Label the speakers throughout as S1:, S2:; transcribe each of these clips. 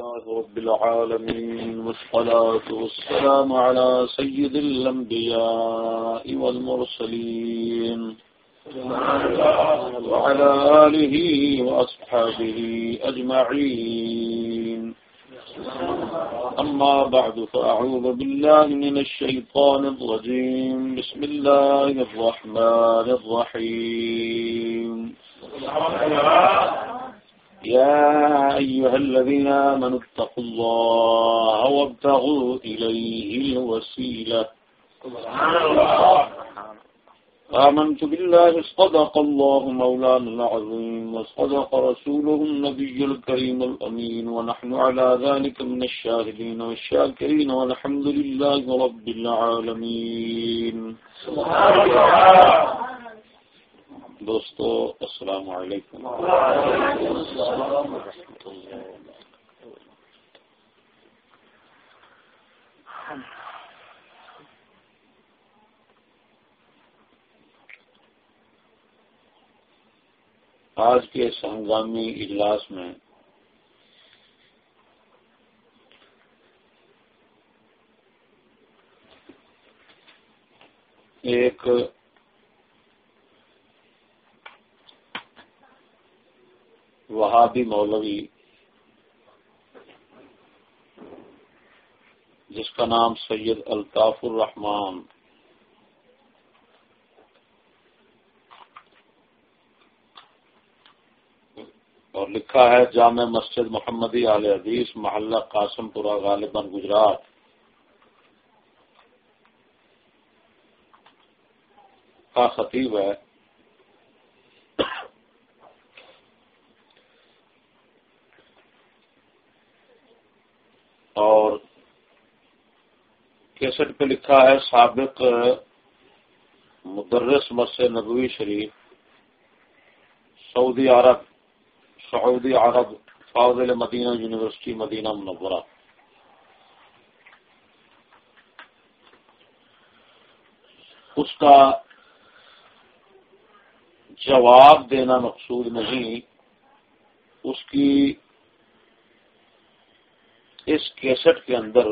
S1: رب العالمين والصلاة والسلام على سيد الأنبياء والمرسلين وعلى آله وأصحابه أجمعين. أما بعد فأعوذ بالله من الشيطان الرجيم. بسم الله الرحمن الرحيم. يا أيها الذين آمنوا اتقوا الله وابتغوا إليه الوسيلة. آمنت بالله صدق الله مولانا العظيم وصدق رسوله النبي الكريم الأمين ونحن على ذلك من الشاهدين والشاكرين والحمد لله رب العالمين. سبحان الله. دوستو السلام علیکم. آج کے اس ہنگامی اجلاس میں ایک وہابی مولوی جس کا نام سید الطاف الرحمان اور لکھا ہے جامع مسجد محمدی اہل حدیث محلہ قاسم پورہ غالباً گجرات، کا خطیب ہے. اور کیسٹ پہ لکھا ہے سابق مدرس مسجد نبوی شریف سعودی عرب فاضل مدینہ یونیورسٹی مدینہ منورہ. اس کا جواب دینا مقصود نہیں، اس کی اس کیسٹ کے اندر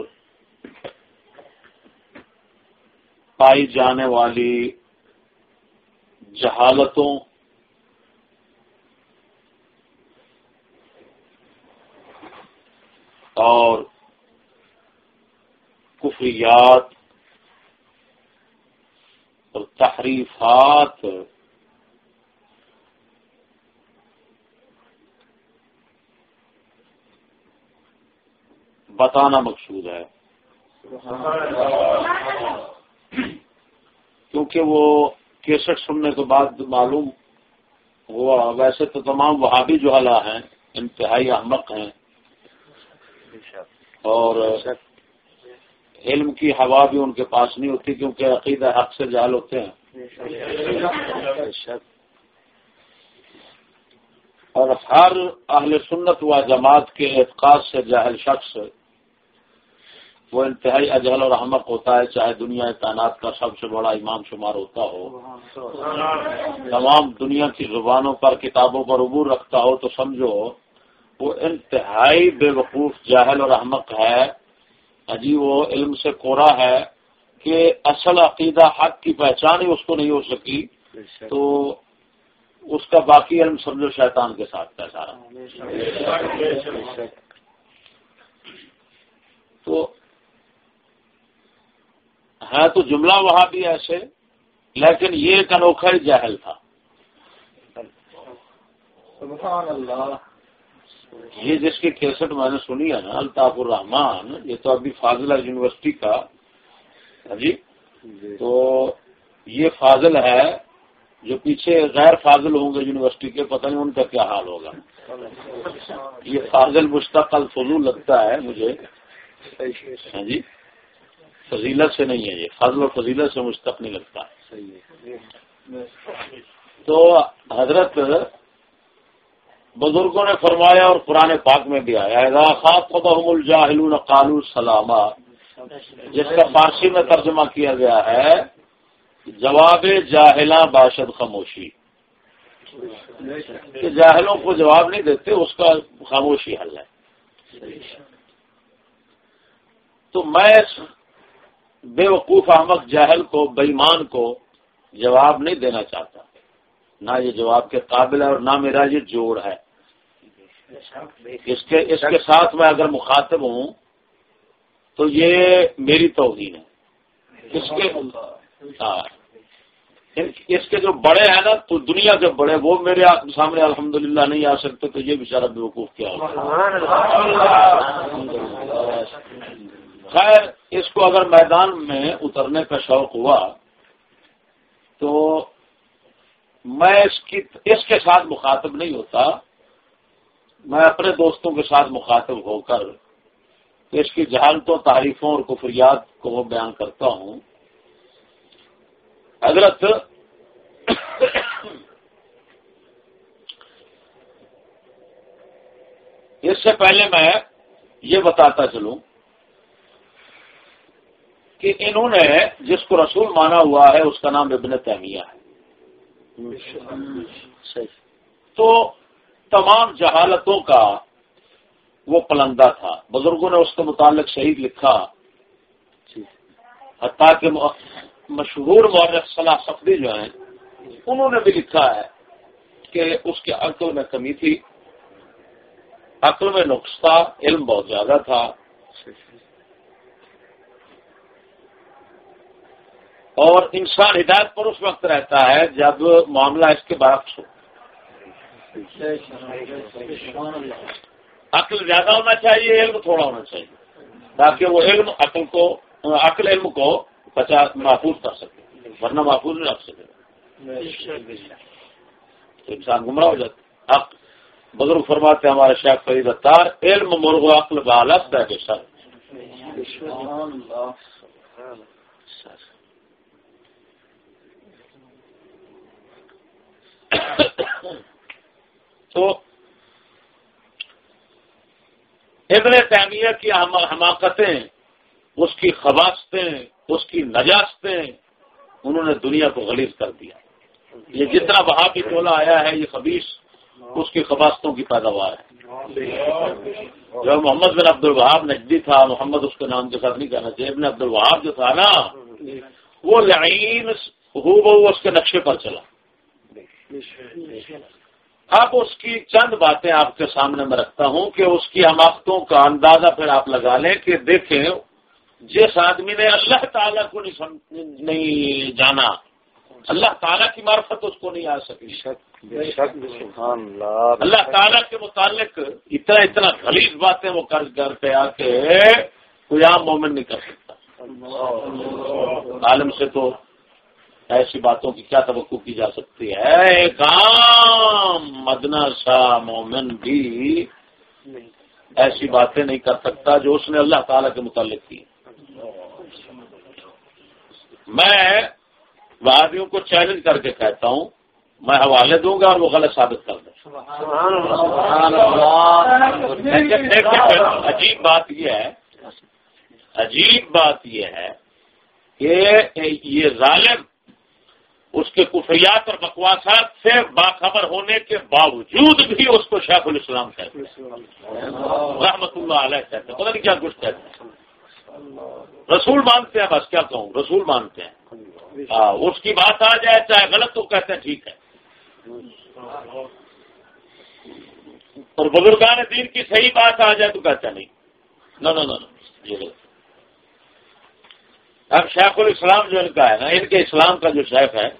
S1: پائی جانے والی جہالتوں اور کفریات اور تحریفات بتانا مقصود ہے، کیونکہ وہ کیسٹ سننے کے بعد معلوم ہوا ویسے تو تمام وہابی جہلا ہیں، انتہائی احمق ہیں اور علم کی ہوا بھی ان کے پاس نہیں ہوتی، کیونکہ عقیدہ حق سے جاہل ہوتے ہیں. اور ہر اہل سنت و جماعت کے اعتقاد سے جاہل شخص وہ انتہائی اجہل اور احمق ہوتا ہے، چاہے دنیا کائنات کا سب سے بڑا امام شمار ہوتا ہو، تمام دنیا کی زبانوں پر کتابوں پر عبور رکھتا ہو، تو سمجھو وہ انتہائی بے وقوف جاہل اور احمق ہے. جی وہ علم سے کورا ہے کہ اصل عقیدہ حق کی پہچان ہی اس کو نہیں ہو سکی، تو اس کا باقی علم سمجھو شیطان کے ساتھ ہے سارا. تو ہے تو جملہ وہاں بھی ایسے، لیکن یہ ایک انوکھا ہی جاہل تھا. سبحان اللہ. یہ جس کی کیسٹ میں نے سنی ہے نا الطاف الرحمان، یہ تو ابھی فاضلہ یونیورسٹی کا جی، تو یہ فاضل ہے، جو پیچھے غیر فاضل ہوں گے یونیورسٹی کے پتہ نہیں ان کا کیا حال ہوگا. یہ فاضل مشتق الفضول لگتا ہے مجھے جی، فضیلت سے نہیں ہے، یہ فضل و فضیلت سے مشتق نہیں لگتا. تو حضرت بزرگوں نے فرمایا اور قرآن پاک میں بھی آیا اذا خاطبهم الجاهلون قالوا سلاما، جس کا فارسی میں ترجمہ کیا گیا ہے جواب جاہلاں باشد خاموشی، کہ جاہلوں کو جواب نہیں دیتے، اس کا خاموشی حل ہے. تو میں بے وقوف احمق جاہل کو، بے ایمان کو جواب نہیں دینا چاہتا، نہ یہ جواب کے قابل ہے اور نہ میرا یہ جوڑ ہے۔ اس کے ساتھ میں اگر مخاطب ہوں تو یہ میری توہین ہے۔ اس کے جو بڑے ہیں نا، تو دنیا کے بڑے، وہ میرے سامنے الحمدللہ نہیں آ سکتے، تو یہ بیچارہ بیوقوف کیا ہوگا۔ خیر، اس کو اگر میدان میں اترنے کا شوق ہوا تو میں اس کے ساتھ مخاطب نہیں ہوتا، میں اپنے دوستوں کے ساتھ مخاطب ہو کر اس کی جہالتوں، تعریفوں اور کفریات کو بیان کرتا ہوں۔ حضرت اس سے پہلے میں یہ بتاتا چلوں کہ انہوں نے جس کو رسول مانا ہوا ہے اس کا نام ابن تیمیہ ہے۔ تو تمام جہالتوں کا وہ پلندہ تھا، بزرگوں نے اس کے متعلق صحیح لکھا، حتیٰ کہ مشہور مورخ صلاح صفدی جو ہیں انہوں نے بھی لکھا ہے کہ اس کے عقل میں کمی تھی، عقل میں نقص تھا، علم بہت زیادہ تھا، اور انسان ہدایت پر اس وقت رہتا ہے جب معاملہ اس کے برعکس ہو۔ عقل زیادہ ہونا چاہیے، علم تھوڑا ہونا چاہیے، تاکہ وہ عقل علم کو محفوظ کر سکے، ورنہ محفوظ نہیں رکھ سکے تو انسان گمراہ ہو جاتا۔ بزرگ فرماتے ہیں ہمارے شیخ فرید اتار، علم مرغ و عقل بالغ ہے کہ سر۔ تو ابن تیمیہ کی حماقتیں، اس کی خباستیں، اس کی نجاستیں، انہوں نے دنیا کو غلیظ کر دیا۔ یہ جتنا وہابی ٹولہ آیا ہے یہ خبیث اس کی خباستوں کی پیداوار ہے۔ جو محمد بن عبد الوہاب نجدی تھا، محمد اس کے نام کے ساتھ نہیں کہنا چاہیے، ابن عبد الوہاب جو تھا نا، وہ لعین ہو اس کے نقشے پر چلا۔ اب اس کی چند باتیں آپ کے سامنے میں رکھتا ہوں کہ اس کی حماقتوں کا اندازہ پھر آپ لگا لیں کہ دیکھیں جس آدمی نے اللہ تعالیٰ کو نہیں جانا، اللہ تعالیٰ کی معرفت اس کو نہیں آ سکی، اللہ تعالیٰ کے متعلق اتنا غلیظ باتیں وہ کر کے آ کے کوئی عام مومن نہیں کر سکتا۔ عالم سے تو ایسی باتوں کی کیا توقع کی جا سکتی ہے؟ ایک عام مدنہ سا مومن بھی ایسی باتیں نہیں کر سکتا جو اس نے اللہ تعالیٰ کے متعلق کی۔ میں وہابیوں کو چیلنج کر کے کہتا ہوں، میں حوالے دوں گا اور وہ غلط ثابت کر دیں۔ عجیب بات یہ ہے کہ یہ ظالم اس کے کفریات اور بکواسات سے باخبر ہونے کے باوجود بھی اس کو شیخ الاسلام کہتے ہیں، رحمت اللہ علیہ کہتے ہیں، پتہ نہیں کیا کچھ کہتے ہیں۔ رسول مانتے ہیں، بس کیا کہوں، رسول مانتے ہیں۔ اس کی بات آ جائے چاہے غلط تو کہتے ہیں ٹھیک ہے، اور بزرگان دین کی صحیح بات آ جائے تو کہتے ہیں نہیں، نہ یہ غلط۔ اب شیخ الاسلام جو ان کا ہے نا، ان کے اسلام کا جو شیخ ہے،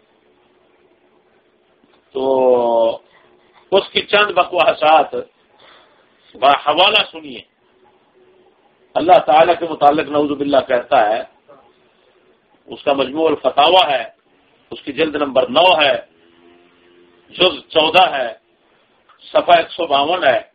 S1: تو اس کی چند بکواسات حوالہ سنیے۔ اللہ تعالیٰ کے متعلق نعوذ باللہ کہتا ہے، اس کا مجموع الفتاوی ہے، اس کی جلد نمبر 9 ہے، جز 14 ہے، صفحہ 152 ہے۔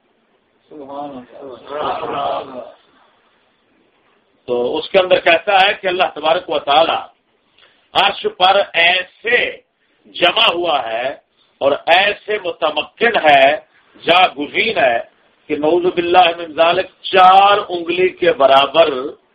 S1: تو اس کے اندر کہتا ہے کہ اللہ تبارک و تعالی عرش پر ایسے جمع ہوا ہے اور ایسے متمکن ہے، جا گزین ہے کہ نعوذ باللہ من ذالک 4 انگلی کے برابر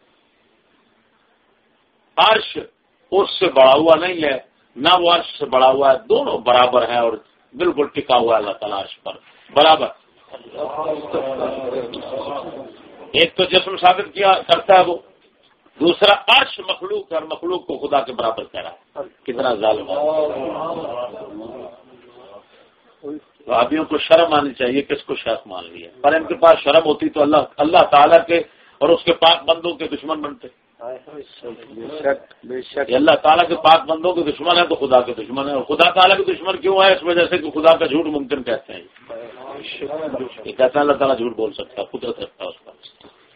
S1: عرش اس سے بڑا ہوا نہیں ہے، نہ وہ عرش سے بڑا ہوا ہے، دونوں برابر ہیں اور بالکل ٹکا ہوا ہے اللہ تعالیٰ عرش پر برابر۔ ایک تو جسم ثابت کیا کرتا ہے وہ، دوسرا عرش مخلوق اور مخلوق کو خدا کے برابر کہہ رہا ہے. کتنا ظالم ہے. وہابیوں کو شرم آنی چاہیے، کس کو شیخ مان لیا، پر ان کے پاس شرم ہوتی تو اللہ تعالیٰ کے اور اس کے پاک بندوں کے دشمن بنتے. اللہ تعالیٰ کے پاک بندوں کے دشمن ہے تو خدا کے دشمن ہے، اور خدا تعالیٰ کے دشمن کیوں ہے؟ اس وجہ سے کہ خدا کا جھوٹ ممکن کہتے ہیں. یہ کہتے ہیں اللہ تعالیٰ جھوٹ بول سکتا ہے، قدرت رکھتا ہے اس پر.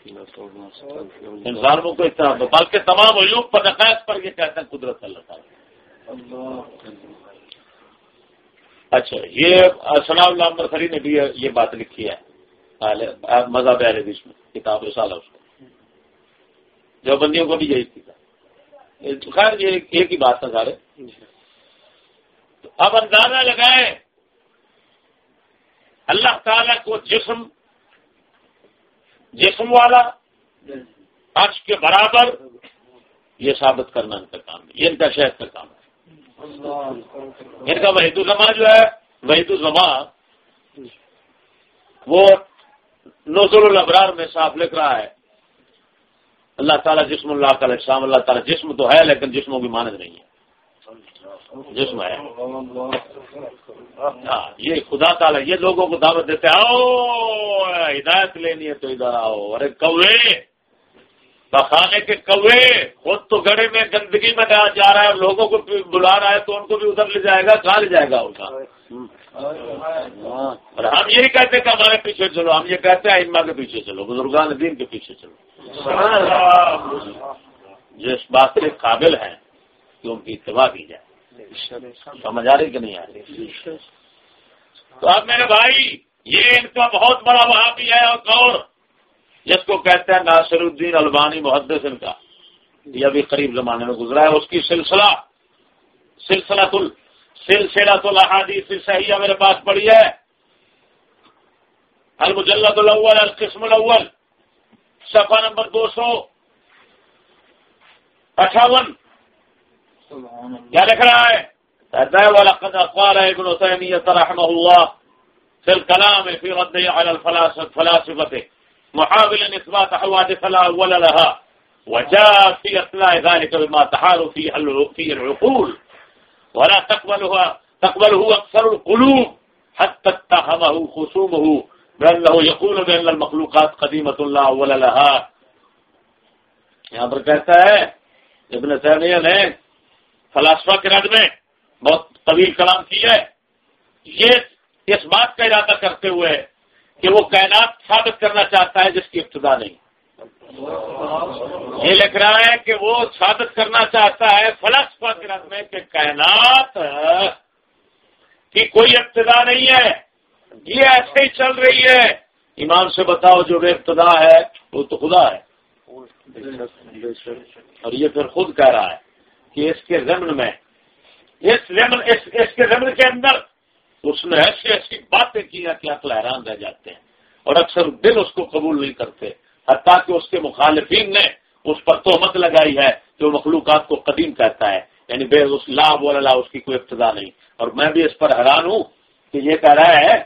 S1: انسانوں کو اتنا بلکہ تمام عیوب پر نقائص پر یہ کہتے ہیں قدرت اللہ تعالیٰ. اچھا، یہ ثناء اللہ امرخری نے بھی یہ بات لکھی ہے مذہب اہل حدیث میں، کتاب رسالہ اس کو. جو بندیوں کو بھی یہی تھا. خیر یہ ایک ہی بات تھا سارے. اب اندازہ لگائیں اللہ تعالیٰ کو جسم والا عرش کے برابر، یہ ثابت کرنا ان کا کام ہے، یہ ان کا شیخ کا کام ہے. ان کا وحید الزما جو ہے، وحید الزما وہ نزول الابرار میں صاف لکھ رہا ہے اللہ تعالیٰ جسم اللہ کا اجسام، اللہ تعالیٰ جسم تو ہے لیکن جسموں کی مانند نہیں ہے. جسم ہے یہ خدا تعالیٰ یہ لوگوں کو دعوت دیتے ہیں آؤ ہدایت لینی ہے تو ادھر آؤ. ارے کوے پخانے کے کوے خود تو گڑے میں گندگی میں جا رہا ہے، لوگوں کو بلا رہا ہے تو ان کو بھی ادھر لے جائے گا. کہاں لے جائے گا ان کا؟ اور ہم یہی کہتے ہیں کہ ہمارے پیچھے چلو، ہم یہ کہتے ہیں ائمہ کے پیچھے چلو، بزرگان دین کے پیچھے چلو. جس بات کے قابل ہیں کہ ان کی اتباع کی جائے. سمجھ آ رہی کہ نہیں آ رہی؟ تو اب میرے بھائی یہ ان کا بہت بڑا وہابی ہے، اور جس کو کہتے ہیں ناصر الدین البانی محدث، ان کا یہ ابھی قریب زمانے میں گزرا ہے. اس کی سلسلۃ الاحادیث الصحیحہ میرے پاس پڑی ہے، المجلد الاول القسم الاول صفحہ نمبر 258. کیا لکھ رہا ہے؟ وَلَقَدْ قَالَ ابْنُ تَيْمِيَّةَ رَحْمَهُ اللَّهُ فِي الْكَلَامِ فِي رَدِّهِ عَلَى الْفَلَاسِفَةِ محاولا إثبات حوادث لا أول لها وجاء في أثناء ذلك بما تحار فيه العقول ولا تقبله أكثر القلوب حتى اتهمه خصومه بأنه يقول بأن المخلوقات قديمة لا أول لها. یہاں پر کہتا ہے ابن تیمیہ نے فلاسفہ کے رد میں بہت طویل کلام کیا ہے، یہ اس بات کا ارادہ کرتے ہوئے کہ وہ کائنات ثابت کرنا چاہتا ہے جس کی ابتدا نہیں. یہ لکھ رہا ہے کہ وہ ثابت کرنا چاہتا ہے فلسفہ کے رد میں کہ کائنات کی کوئی ابتدا نہیں ہے، یہ ایسے ہی چل رہی ہے. ایمان سے بتاؤ جو بے ابتدا ہے وہ تو خدا ہے. اور یہ پھر خود کہہ رہا ہے کہ اس کے ضمن میں اس کے ضمن کے اندر اس نے ایسی باتیں کی ہیں کہ عقل حیران رہ جاتے ہیں، اور اکثر دل اس کو قبول نہیں کرتے، حتیٰ کہ اس کے مخالفین نے اس پر تہمت لگائی ہے جو مخلوقات کو قدیم کہتا ہے، یعنی بے اس لا ولا اس کی کوئی ابتدا نہیں. اور میں بھی اس پر حیران ہوں کہ یہ کہہ رہا ہے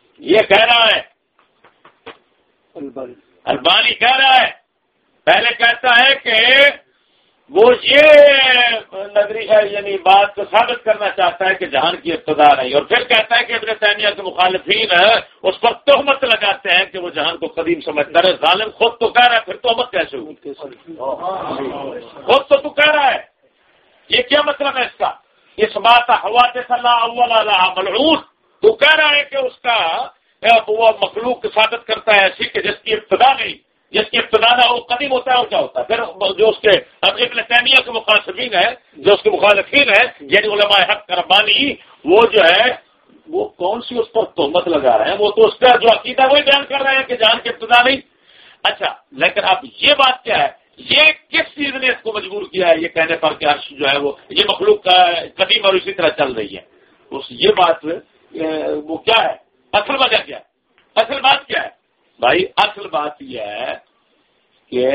S1: البانی کہہ رہا ہے، پہلے کہتا ہے کہ وہ یہ نظری ہے یعنی بات کو ثابت کرنا چاہتا ہے کہ جہان کی ابتدا نہیں، اور پھر کہتا ہے کہ ابن تیمیہ کے مخالفین اس پر تہمت لگاتے ہیں کہ وہ جہان کو قدیم سمجھتا ہے. ظالم خود تو کہہ رہا ہے، پھر تہمت کیسے ہوئی؟ خود تو کہہ رہا ہے. یہ کیا مطلب ہے اس کا؟ اس بات حوادث لا اول لها ملعون، تو کہہ رہا ہے کہ اس کا وہ مخلوق ثابت کرتا ہے ایسی کہ جس کی ابتدا نہیں، جس کی ابتدا نہ ہو قدیم ہوتا ہے اور کیا ہوتا ہے. پھر جو اس کے ابن تیمیہ کے مخالفین ہیں، جو اس کے مخالفین ہیں یعنی علماء حق ربانی، وہ جو ہے وہ کون سی اس پر تہمت لگا رہے ہیں؟ وہ تو اس کا جو عقیدہ وہی بیان کر رہے ہیں کہ جہان کی ابتدا نہیں. اچھا لیکن اب یہ بات کیا ہے؟ یہ کس چیز نے اس کو مجبور کیا ہے یہ کہنے پر کہ عرش جو ہے وہ یہ مخلوق کا قدیم اور اسی طرح چل رہی ہے؟ یہ بات وہ کیا ہے؟ اصل وجہ کیا ہے؟ اصل بات کیا ہے بھائی؟ اصل بات یہ ہے کہ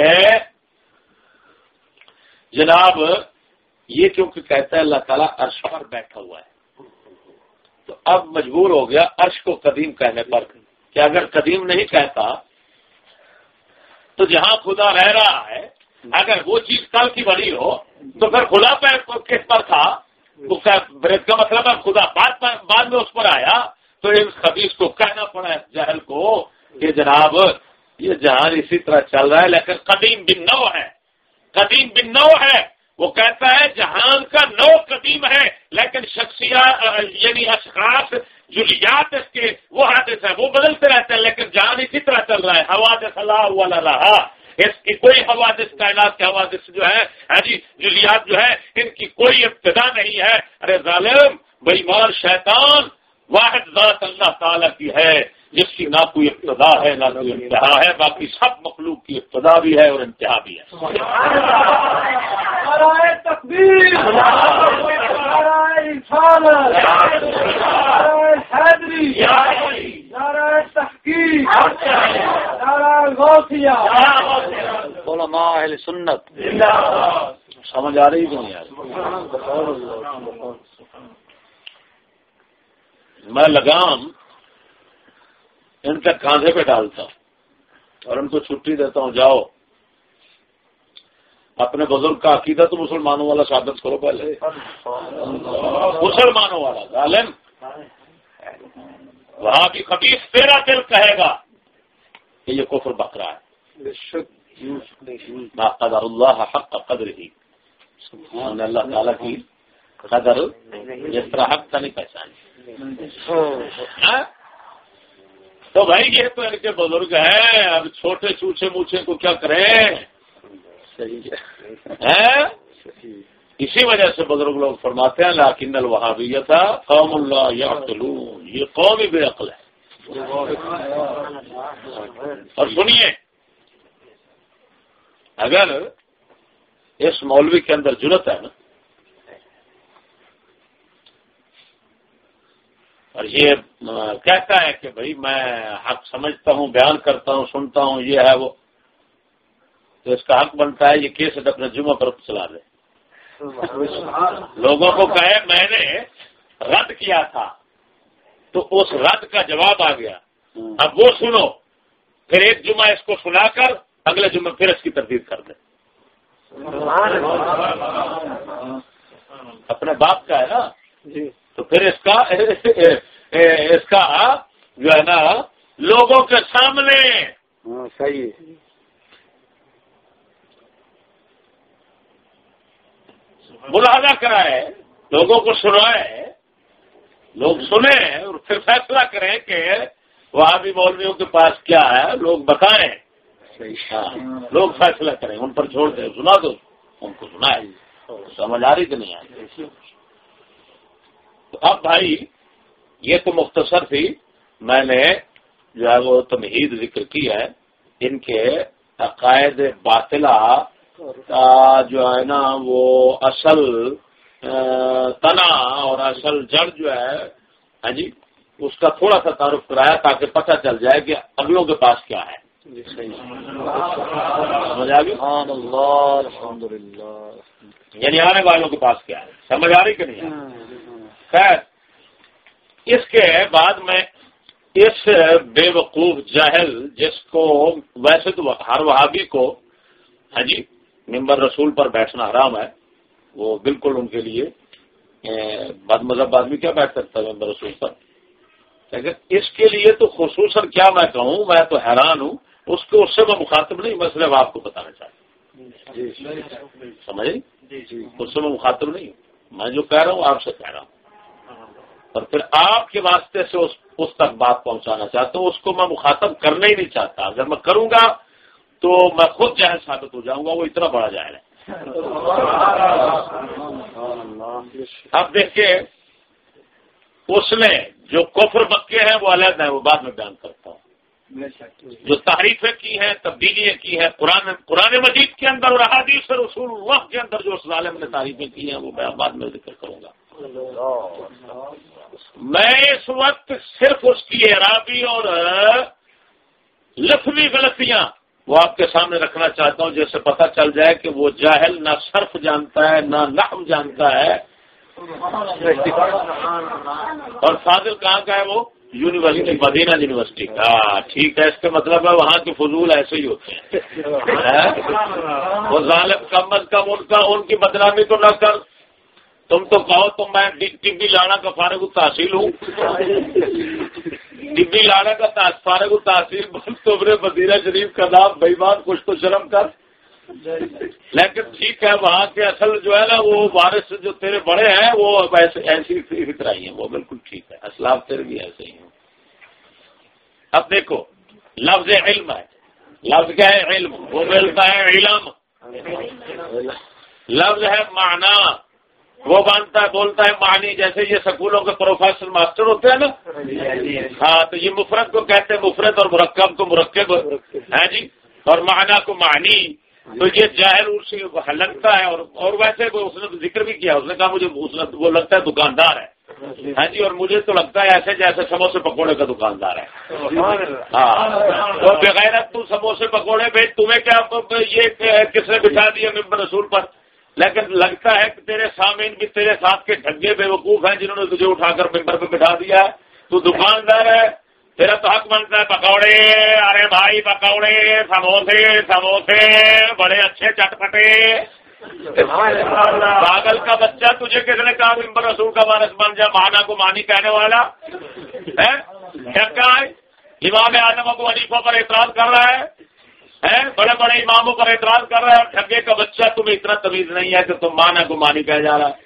S1: جناب یہ کیونکہ کہتا ہے اللہ تعالیٰ عرش پر بیٹھا ہوا ہے، تو اب مجبور ہو گیا عرش کو قدیم کہنے پر کہ اگر قدیم نہیں کہتا تو جہاں خدا رہ رہا ہے اگر وہ چیز کل کی بڑی ہو تو پھر خدا پہ کس پر تھا؟ برت کا مطلب ہے خدا بعد میں اس پر آیا، تو ان خبیث کو کہنا پڑا جہل کو کہ جناب یہ جہان اسی طرح چل رہا ہے لیکن قدیم بن نو ہے، قدیم بن نو ہے۔ وہ کہتا ہے جہان کا نو قدیم ہے لیکن شخصیات یعنی اشخاص جلیات اس کے وہ حادث ہے، وہ بدلتے رہتے ہیں لیکن جہان اسی طرح چل رہا ہے۔ حوادث اللہ ولا رہا، اس کی کوئی حوادث کائنات کے حوادث جو ہے جی جلیات جو ہے ان کی کوئی ابتدا نہیں ہے۔ ارے ظالم بے ایمان شیطان، واحد ذات اللہ تعالیٰ کی ہے جس کی نہ کوئی ابتدا ہے نہ کوئی انتہا ہے، باقی سب مخلوق کی ابتدا بھی ہے اور انتہا بھی ہے۔
S2: نعرہ تکبیر، نعرہ رسالت، نعرہ حیدری، نعرہ تحقیق، نعرہ غوثیہ،
S1: علماء اہل سنت سمجھ آ رہی کیوں یار؟ میں لگام ان کے کاندھے پہ ڈالتا ہوں اور ان کو چھٹی دیتا ہوں، جاؤ اپنے بزرگ کا عقیدہ تو مسلمانوں والا ثابت کرو پہلے، مسلمانوں والا ظالم وہاں بھی خبیث تیرا دل کہے گا کہ یہ کفر بکرا ہے۔ ما قدر اللہ حق قدر ہی، اللہ تعالیٰ کی قدر جس طرح حق کا نہیں پہچانی۔ تو بھائی یہ تو ان کے بزرگ ہیں، اب چھوٹے چوچے موچے کو کیا کریں؟ اسی وجہ سے بزرگ لوگ فرماتے ہیں لیکن الوہابیت قوم لا یعقلون، یہ قوم ہی بے عقل ہے۔ اور سنیے، اگر اس مولوی کے اندر جرت ہے نا اور یہ کہتا ہے کہ بھائی میں حق سمجھتا ہوں، بیان کرتا ہوں، سنتا ہوں، یہ ہے وہ، تو اس کا حق بنتا ہے یہ کیسٹ اپنے جمعہ پر چلا دے، لوگوں کو کہے میں نے رد کیا تھا تو اس رد کا جواب آ گیا، اب وہ سنو، پھر ایک جمعہ اس کو سنا کر اگلے جمعہ پھر اس کی تردید کر دے۔ اپنے باپ کا ہے نا، تو پھر اس کا جو ہے نا لوگوں کے سامنے
S2: صحیح
S1: ملاحظہ کرائے، لوگوں کو سنائے، لوگ سنیں اور پھر فیصلہ کریں کہ وہاں بھی مولویوں کے پاس کیا ہے، لوگ بتائیں، لوگ فیصلہ کریں، ان پر چھوڑ دیں، سنا دو ان کو، سنائے، سمجھ آ رہی کہ نہیں آ رہی؟ تو اب بھائی یہ تو مختصر تھی، میں نے جو ہے وہ تمہید ذکر کی ہے، ان کے عقائد باطلہ جو ہے نا وہ اصل تنا اور اصل جڑ جو ہے ہاں جی اس کا تھوڑا سا تعارف کرایا تاکہ پتہ چل جائے کہ اگلوں کے پاس کیا ہے۔ سمجھ آ گئی؟ یعنی آنے والوں کے پاس کیا ہے، سمجھ آ رہی کہ نہیں؟ خیر، اس کے بعد میں اس بے وقوف جاہل جس کو ویسے تو ہر وہابی کو ہاں جی ممبر رسول پر بیٹھنا حرام ہے، وہ بالکل ان کے لیے بد مذہب آدمی کیا بیٹھ سکتا ہے ممبر رسول پر، لیکن اس کے لیے تو خصوصاً کیا میں کہوں، میں تو حیران ہوں، اس سے میں مخاطب نہیں، میں صرف آپ کو بتانا چاہتا ہوں، سمجھے؟ اس سے میں مخاطب نہیں ہوں، میں جو کہہ رہا ہوں آپ سے کہہ رہا ہوں، اور پھر آپ کے واسطے سے اس تک بات پہنچانا چاہتا ہوں، اس کو میں مخاطب کرنا ہی نہیں چاہتا، اگر میں کروں گا تو میں خود جاہل ثابت ہو جاؤں گا، وہ اتنا بڑا جاہل ہے۔ اب دیکھیں اس نے جو کفر مکے ہیں وہ علیحدہ ہے، وہ بعد میں بیان کرتا ہوں، جو تعریفیں کی ہیں، تبدیلیاں کی ہیں قرآن مجید کے اندر اور احادیث رسول اللہ کے اندر جو اس ظالم نے تعریفیں کی ہیں وہ میں بعد میں ذکر کروں گا۔ میں اس وقت صرف اس کی اعرابی اور لفظی غلطیاں وہ آپ کے سامنے رکھنا چاہتا ہوں، جس سے پتہ چل جائے کہ وہ جاہل نہ صرف جانتا ہے نہ نحو جانتا ہے، اور فاضل کہاں کا ہے وہ یونیورسٹی مدینہ یونیورسٹی کا ٹھیک ہے، اس کا مطلب ہے وہاں کے فضول ایسے ہی ہوتے ہیں. وہ ظالم کم از کم ان کی بدنامی تو نہ کر. تم تو کہو تو میں ڈبی لانا کا فارغ التحصیل ہوں. ڈبی لانا کا فارغ التحصیل تمہارے مدینہ شریف کا نام بےمان، کچھ تو شرم کر. لیکن ٹھیک ہے، وہاں کے اصل جو ہے نا وہ وارث جو تیرے بڑے ہیں وہ ایسی فطرائی ہیں، وہ بالکل ٹھیک ہے. اسلاف تیرے بھی ایسے ہی ہیں. اب دیکھو لفظ علم ہے، لفظ کیا ہے؟ علم. وہ ملتا ہے علم. لفظ ہے معنی، وہ بولتا ہے معنی. جیسے یہ سکولوں کے پروفیسر ماسٹر ہوتے ہیں نا، ہاں، تو یہ مفرد کو کہتے ہیں مفرد، اور مرکب کو مرکب ہے جی، اور معنی کو معنی. تو یہ جاہل اس سے لگتا ہے. اور ویسے اس نے ذکر بھی کیا، اس نے کہا مجھے وہ لگتا ہے دکاندار ہے. ہاں جی، اور مجھے تو لگتا ہے ایسے جیسے سموسے پکوڑے کا دکاندار ہے. ہاں، اور بغیر تو سموسے پکوڑے بھیج، تمہیں کیا یہ کس نے بٹھا دیا ممبر رسول پر؟ لیکن لگتا ہے کہ تیرے سامعین بھی تیرے ساتھ کے ڈھگے بے وقوف ہیں جنہوں نے تجھے اٹھا کر ممبر پہ بٹھا دیا ہے. تو دکاندار ہے، تیرا تو حق بنتا ہے پکوڑے. ارے بھائی پکوڑے، سموسے سموسے بڑے اچھے چٹپٹے. پاگل کا بچہ، تجھے کس نے کہا ممبر رسول کا وارث بن جا؟ مانا کو مانی کہنے والا ہے. کیا ہے؟ امام اعظم ابو حنیفہ پر اعتراض کر رہا ہے، بڑے بڑے اماموں پر اعتراض کر رہا ہے. اور ٹھگے کا بچہ، تمہیں اتنا تمیز نہیں ہے کہ تم مانا کو مانی کہہ جا رہا ہے.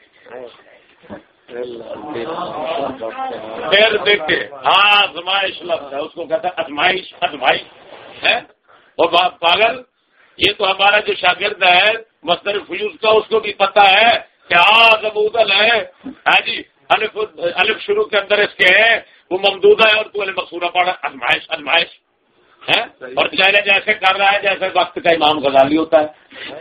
S1: پھر دیکھتے ہاں آزمائش لفظ ہے، اس کو کہتا ہے ازمائش. ازمائش ہے. اور پاگل، یہ تو ہمارا جو شاگرد ہے مصدر فیوز کا، اس کو بھی پتا ہے کہ زبودل ہے. ہاں جی، الف شروع کے اندر اس کے ہے، وہ ممدودہ ہے، اور تو الف مقصورہ پڑھا. ازمائش ازمائش ہے. اور چہرے جیسے کر رہا ہے جیسے وقت کا امام غزالی ہوتا ہے.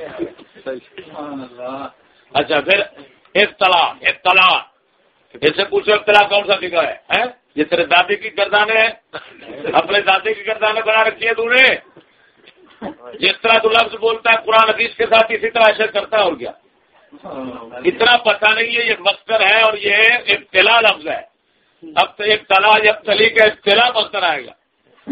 S1: اچھا، پھر اطلاع. اطلاع اس سے پوچھو اطلاع کون سا فکر ہے؟ یہ تیرے دادی کی گردانیں ہیں، اپنے دادی کی گردانیں بنا رکھی ہے تو نے. جس طرح تو لفظ بولتا ہے قرآن حدیث کے ساتھ اسی طرح اشر کرتا ہے. اور کیا اتنا پتہ نہیں ہے؟ یہ مصدر ہے اور یہ ابتلا لفظ ہے. اب تو ایک تلا جب تلی کا ابتلا مصدر آئے گا.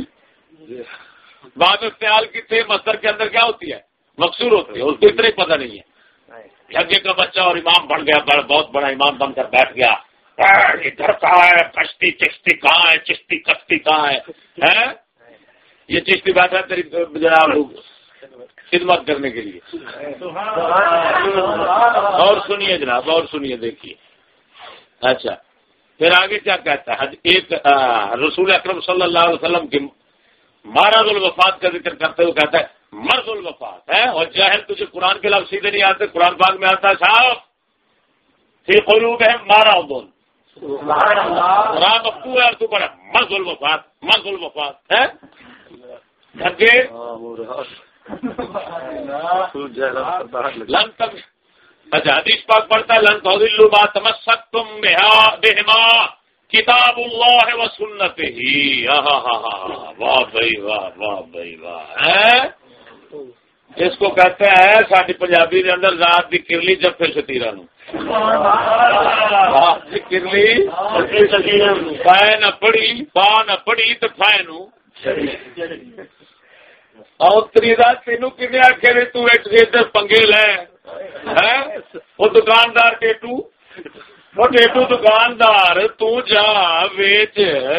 S1: بات اختیال کی تھے مصدر کے اندر کیا ہوتی ہے؟ مقصور ہوتی ہے. اس کو اتنا ہی پتہ نہیں ہے. جگہ کا بچہ اور امام بن گیا، بہت بڑا امام بن کر بیٹھ گیا. ادھر کہاں ہے کشتی چشتی کہاں ہے، چشتی کشتی کہاں ہے؟ یہ چشتی بات ہے تیری جناب خدمت کرنے کے لیے. اور سنیے جناب، اور سنیے، دیکھیے. اچھا، پھر آگے کیا کہتا ہے؟ ایک رسول اکرم صلی اللہ علیہ وسلم کی مرض الوفات کا ذکر کرتے ہوئے کہتا ہے مرض الوفات ہے. اور جاہل تجھے قرآن کے لفظ سیدھے نہیں آتے. قرآن پاک میں آتا ہے صاحب فی قلوبہم مرض. قرآن مفتوح ہے اور تو پڑھا مرض الوفات. مرض الوفات ہے دھگے لن تک. اچھا، حدیث پاک پڑھتا ہے لن تضلوا ما تمسکتم بہما کتاب اللہ و سنتہ. واہ بھائی واہ، واہ بھائی واہ. اس کو کہتے ہیں ساری پنجابی کے اندر ذات دی کرلی جب پھر شتیرا نو. کرلی پائے نہ پڑی، پا نہ پڑی تو پھائے نو. اور تریدا تینوں کنے آخر تو ادھر پنگے لے. وہ دکاندار ٹیٹو، وہ ٹیٹو دکاندار تو جا ویچ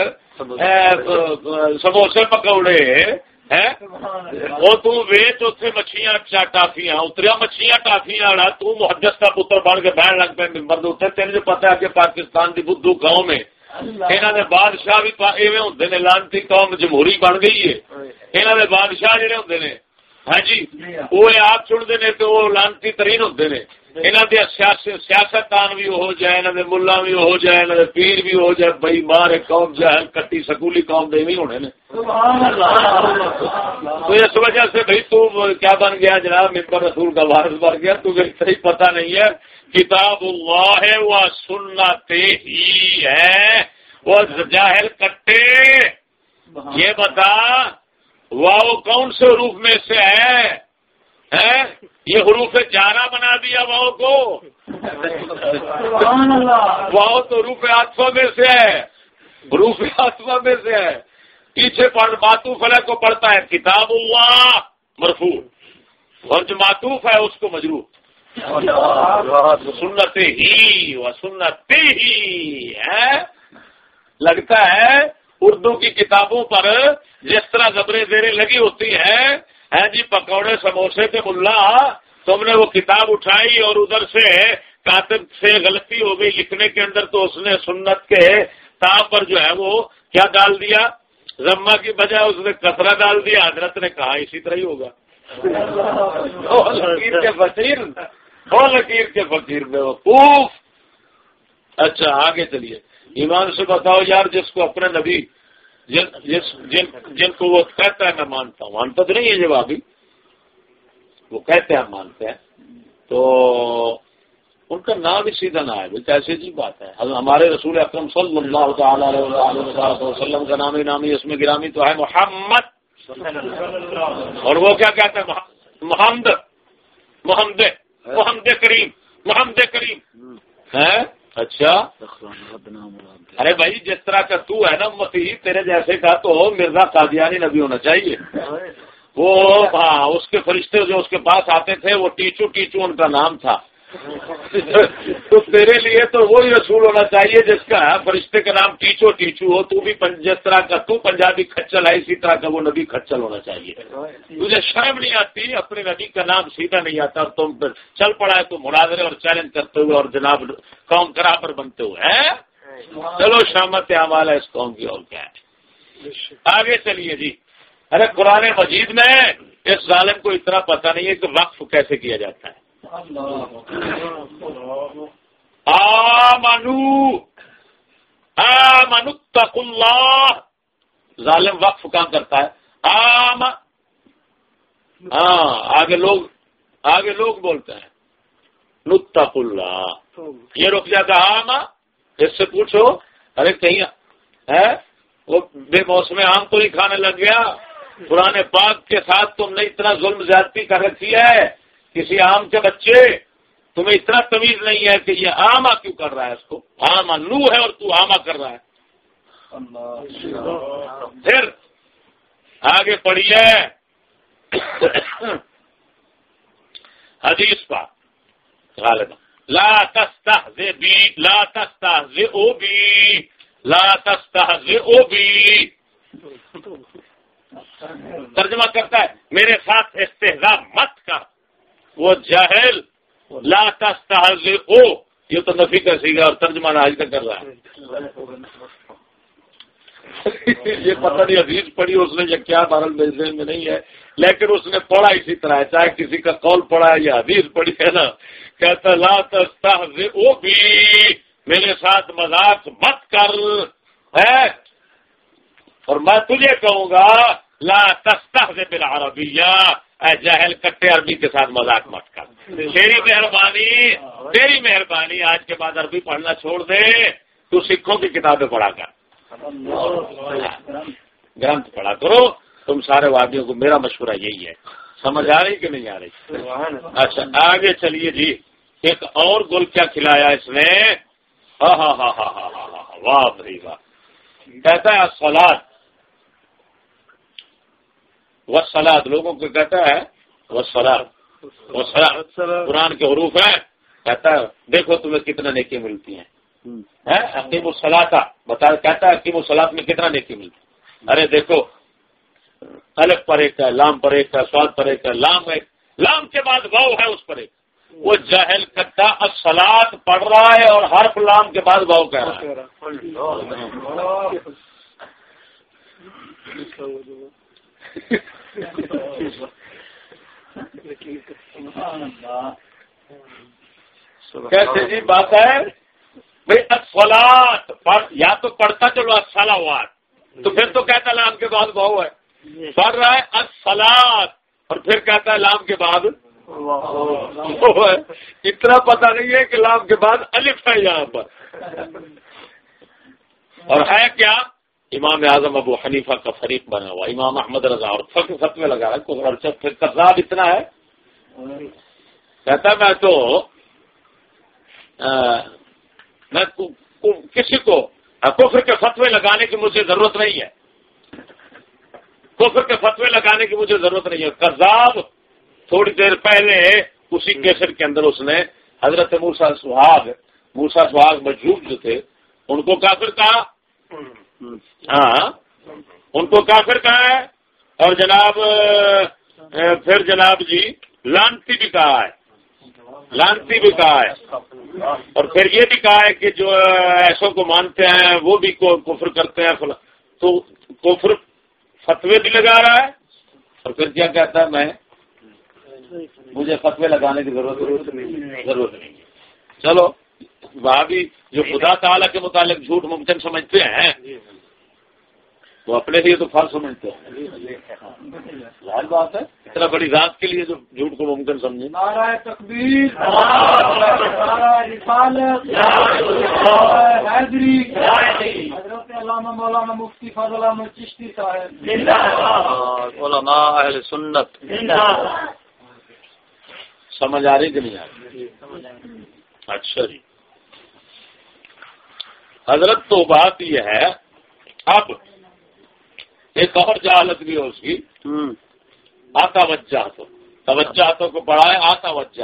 S1: سموسے پکوڑے وہ تو ویچ اتنے مچھیاں ٹافیاں اتریا مچھیاں ٹافیاں والا تو محدث کا پتر بن کے بہن لگ پہ ممبر اتنے. تین جو پتا ہے کہ پاکستان کی بدھو قوم ہے، یہاں دے بادشاہ بھی ایویں ہوندے نے. لانتی قوم جمہوری بن گئی ہے. یہاں دے بادشاہ جڑے ہوندے نے ہاں جی وہ آپ چنتے ہیں تو وہ لانتی ترین ہوندے نے. یہاں دے سیاستدان بھی ہو جائے، یہاں دے ملا بھی ہو جائے، یہاں دے پیر بھی ہو جائے. بھائی مارے قوم جہل کٹی سکولی قوم دے بھی ہونے نے. تو اس وجہ سے بھائی تو کیا بن گیا جناب؟ ممبر رسول کا وارث بن گیا. تمہیں صحیح پتہ نہیں ہے کتاب اللہ ہے وہ سنتے ہی ہے. وہ جاہل کٹے یہ بتا واؤ کون سے حروف میں سے ہے؟ یہ حروف جارہ بنا دیا واؤ کو. واؤ تو حروف عاطفہ میں سے ہے. حروف آسما میں سے ہے. پیچھے معطوف علیہ کو پڑھتا ہے کتاب اللہ مرفوع، اور جو معطوف ہے اس کو مجرور. سنت ہی و سنت ہی ہے. لگتا ہے اردو کی کتابوں پر جس طرح زبریں زیریں لگی ہوتی ہیں جی پکوڑے سموسے کے ملا، تم نے وہ کتاب اٹھائی اور ادھر سے کاتب سے غلطی ہو گئی لکھنے کے اندر، تو اس نے سنت کے تا پر جو ہے وہ کیا ڈال دیا، ضمہ کی بجائے اس نے کسرہ ڈال دیا. حضرت نے کہا اسی طرح ہی ہوگا. لکیر کے فقیر میں وقوف. اچھا آگے چلیے. ایمان سے بتاؤ یار، جس کو اپنے نبی جن کو وہ کہتا ہے میں مانتا ہوں، مانتا تو نہیں ہے جب ابھی وہ کہتے ہیں مانتے ہیں، تو ان کا نام بھی سیدھا نہ ہے. کیسی عجیب بات ہے. ہمارے رسول اکرم صلی اللہ تعالی علیہ وسلم کا نام نامی اس میں گرامی تو ہے محمد، اور وہ کیا کہتے ہیں محمد کریم ہے. اچھا ارے بھائی جس طرح کا تو ہے نا مسیح، تیرے جیسے کا تو مرزا قادیانی نبی ہونا چاہیے. وہ ہاں اس کے فرشتے جو اس کے پاس آتے تھے وہ ٹیچو ان کا نام تھا. تو تیرے لیے تو وہی رسول ہونا چاہیے جس کا فرشتے کا نام ٹیچو ہو. تو بھی جس طرح کا تو پنجابی کھچل ہے اسی طرح کا وہ نبی کھچل ہونا چاہیے. تجھے شرم نہیں آتی؟ اپنے نبی کا نام سیدھا نہیں آتا اور تم چل پڑا ہے تو مناظرے اور چیلنج کرتے ہوئے اور جناب قوم کرا پر بنتے ہوئے ہیں. چلو شامت اعمال ہے اس قوم کی، اور کیا ہے. آگے چلیے جی. ارے قرآن مجید میں اس ظالم کو اتنا پتہ نہیں ہے کہ وقف کیسے کیا جاتا ہے. آمنو اتقوا اللہ. ظالم وقف کہاں کرتا ہے؟ آگے لوگ بولتے ہیں نتقوا اللہ، یہ رک جاتا آما. اس سے پوچھو ارے کہیں ہے وہ بے موسم آم تو نہیں کھانے لگ گیا؟ قرآن پاک کے ساتھ تم نے اتنا ظلم زیادتی کر رکھی ہے. کسی عام کے بچے تمہیں اتنا تمیز نہیں ہے کہ یہ آما کیوں کر رہا ہے؟ اس کو آما نو ہے اور تو آما کر رہا ہے. پھر آگے پڑھیے حدیث پاک غالبا لا تستہزئوا بی. ترجمہ کرتا ہے میرے ساتھ استہزاء مت کر. وہ جاہل لا تستہزئوا یہ تو نفی کا سیگا اور ترجمہ آج کا کر رہا ہے. یہ پتہ نہیں حدیث پڑھی اس نے یا کیا بہرحال میرے ذہن میں نہیں ہے، لیکن اس نے پڑھا اسی طرح ہے. چاہے کسی کا قول پڑھا ہے یا حدیث پڑھی ہے نا، کہتا لا تستہزئوا بی، میرے ساتھ مذاق مت کر ہے. اور میں تجھے کہوں گا لا تستہزئ بالعربیہ، اے جاہل کٹے عربی کے ساتھ مذاق مت کر. تیری مہربانی آج کے بعد عربی پڑھنا چھوڑ دے، تو سکھوں کی کتابیں پڑھا کر، گرنتھ پڑھا کرو. تم سارے وادیوں کو میرا مشورہ یہی ہے. سمجھ آ رہی کہ نہیں آ رہی؟ اچھا آگے چلیے جی. ایک اور گل کیا کھلایا اس نے، واہ بھائی واہ. کہتا ہے الصلاۃ والصلاۃ، لوگوں کو کہتا ہے والصلاۃ قرآن کے حروف ہیں. کہتا ہے دیکھو تمہیں کتنا نیکی ملتی ہیں. حکیم الصلاۃ بتا، کہتا ہے حکیم الصلاۃ میں کتنا نیکی ملتی ہے. ارے دیکھو الف پر ایک ہے، لام پر ایک ہے، سواد پر ایک ہے، لام کے بعد واو ہے اس پر ایک. وہ جاہل کٹا الصلاۃ پڑھ رہا ہے اور حرف لام کے بعد واو کہہ رہا ہے. کیسے جی بات ہے بھائی؟ الصلاۃ یا تو پڑھتا چلو الصلاوات، تو پھر تو کہتا لام کے بعد واو ہے. پڑھ رہا ہے الصلاۃ اور پھر کہتا ہے لام کے بعد واو ہے. اتنا پتہ نہیں ہے کہ لام کے بعد الف ہے یہاں پر. اور ہے کیا؟ امام اعظم ابو حنیفہ کا فریق بنا ہوا امام احمد رضا، اور فتوے لگا رہا ہے. پھر کذاب اتنا ہے، کہتا میں تو کسی کو کفر کے فتوے لگانے کی مجھے ضرورت نہیں ہے، کفر کے فتوے لگانے کی مجھے ضرورت نہیں ہے. قذاب تھوڑی دیر پہلے اسی کیسٹ کے اندر اس نے حضرت موسیٰ سہاگ مجذوب جو تھے ان کو کافر کہا، ہاں ان کو کافر کہا ہے، اور جناب پھر جناب جی لانتی بھی کہا ہے، لانتی بھی کہا ہے، اور پھر یہ بھی کہا ہے کہ جو ایسوں کو مانتے ہیں وہ بھی کفر کرتے ہیں. تو کفر فتوے بھی لگا رہا ہے، اور پھر کیا کہتا ہے میں مجھے فتوے لگانے کی ضرورت نہیں. چلو وہاں بھی جو خدا تعالیٰ کے متعلق جھوٹ ممکن سمجھتے ہیں وہ اپنے لیے تو فرض سمجھتے ہیں، ظاہر بات ہے اتنا بڑی ذات کے لیے جو جھوٹ کو ممکن سمجھے.
S2: نعرہ تکبیر، نعرہ رسالت، نعرہ حیدری، حضرت علامہ مولانا مفتی فضل احمد چشتی صاحب،
S1: علماء اہل سنت. سمجھ آ رہی کہ نہیں آ رہی؟ اچھا جی حضرت تو بات یہ ہے. اب ایک اور جہالت بھی ہے اس کی، آتا توجہ کو پڑھا ہے آتا وجہ.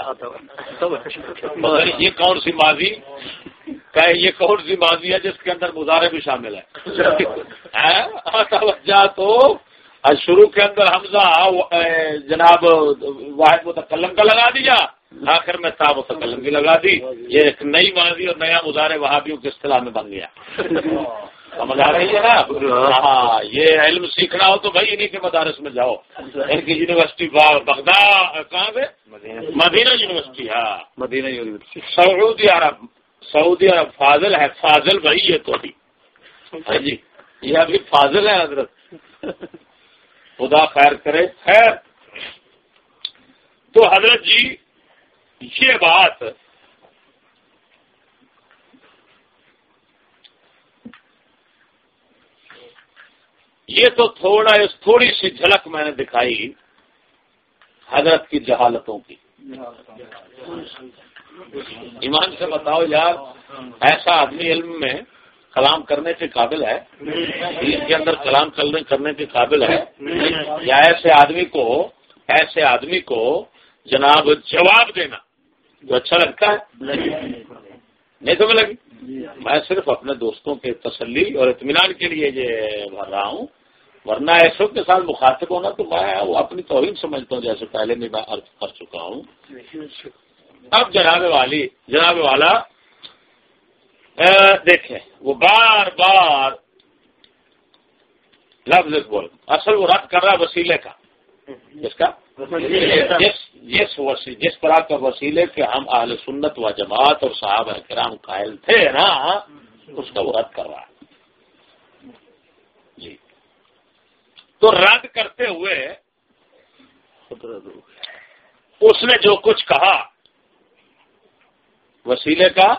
S1: یہ کون سی ماضی کہ یہ کون سی ماضی ہے جس کے اندر مضارع بھی شامل ہے؟ آتا وجہ تو شروع کے اندر حمزہ جناب واحد متکلم کا لگا دیا، آخر میں تا متکلم کی لگا دی. یہ ایک نئی ماضی اور نیا مضارع وہابیوں کے اصطلاح میں بن گیا. سمجھ آ رہی ہے نا؟ ہاں یہ علم سیکھنا ہو تو بھائی انہیں کے مدارس میں جاؤ. ان کی یونیورسٹی بغداد کہاں پہ؟ Medina university. ہاں مدینہ یونیورسٹی سعودی عرب فاضل ہے. فاضل بھائی یہ تو ابھی ہاں جی یہ ابھی فاضل ہے حضرت، خدا خیر کرے. خیر تو حضرت جی یہ بات یہ تو تھوڑی سی جھلک میں نے دکھائی حضرت کی جہالتوں کی. ایمان سے بتاؤ یار ایسا آدمی علم میں کلام کرنے کے قابل ہے، اس کے اندر کلام کرنے کے قابل ہے، یا ایسے آدمی کو جناب جواب دینا جو اچھا لگتا ہے؟ نہیں تو میں لگی. میں صرف اپنے دوستوں کے تسلی اور اطمینان کے لیے یہ بھر رہا ہوں، ورنہ ایسوں کے ساتھ مخاطب ہونا تو میں وہ اپنی توہین سمجھتا ہوں، جیسے پہلے میں عرض کر چکا ہوں. اب جناب والا دیکھیں وہ بار بار لفظ بول اصل وہ رد کر رہا وسیلے کا. جس کا جس طرح کا وسیلے کہ ہم اہل سنت و جماعت اور صحابہ کرام قائل تھے نا اس کا وہ رد کر رہا ہے جی. تو رد کرتے ہوئے اس نے جو کچھ کہا وسیلے کا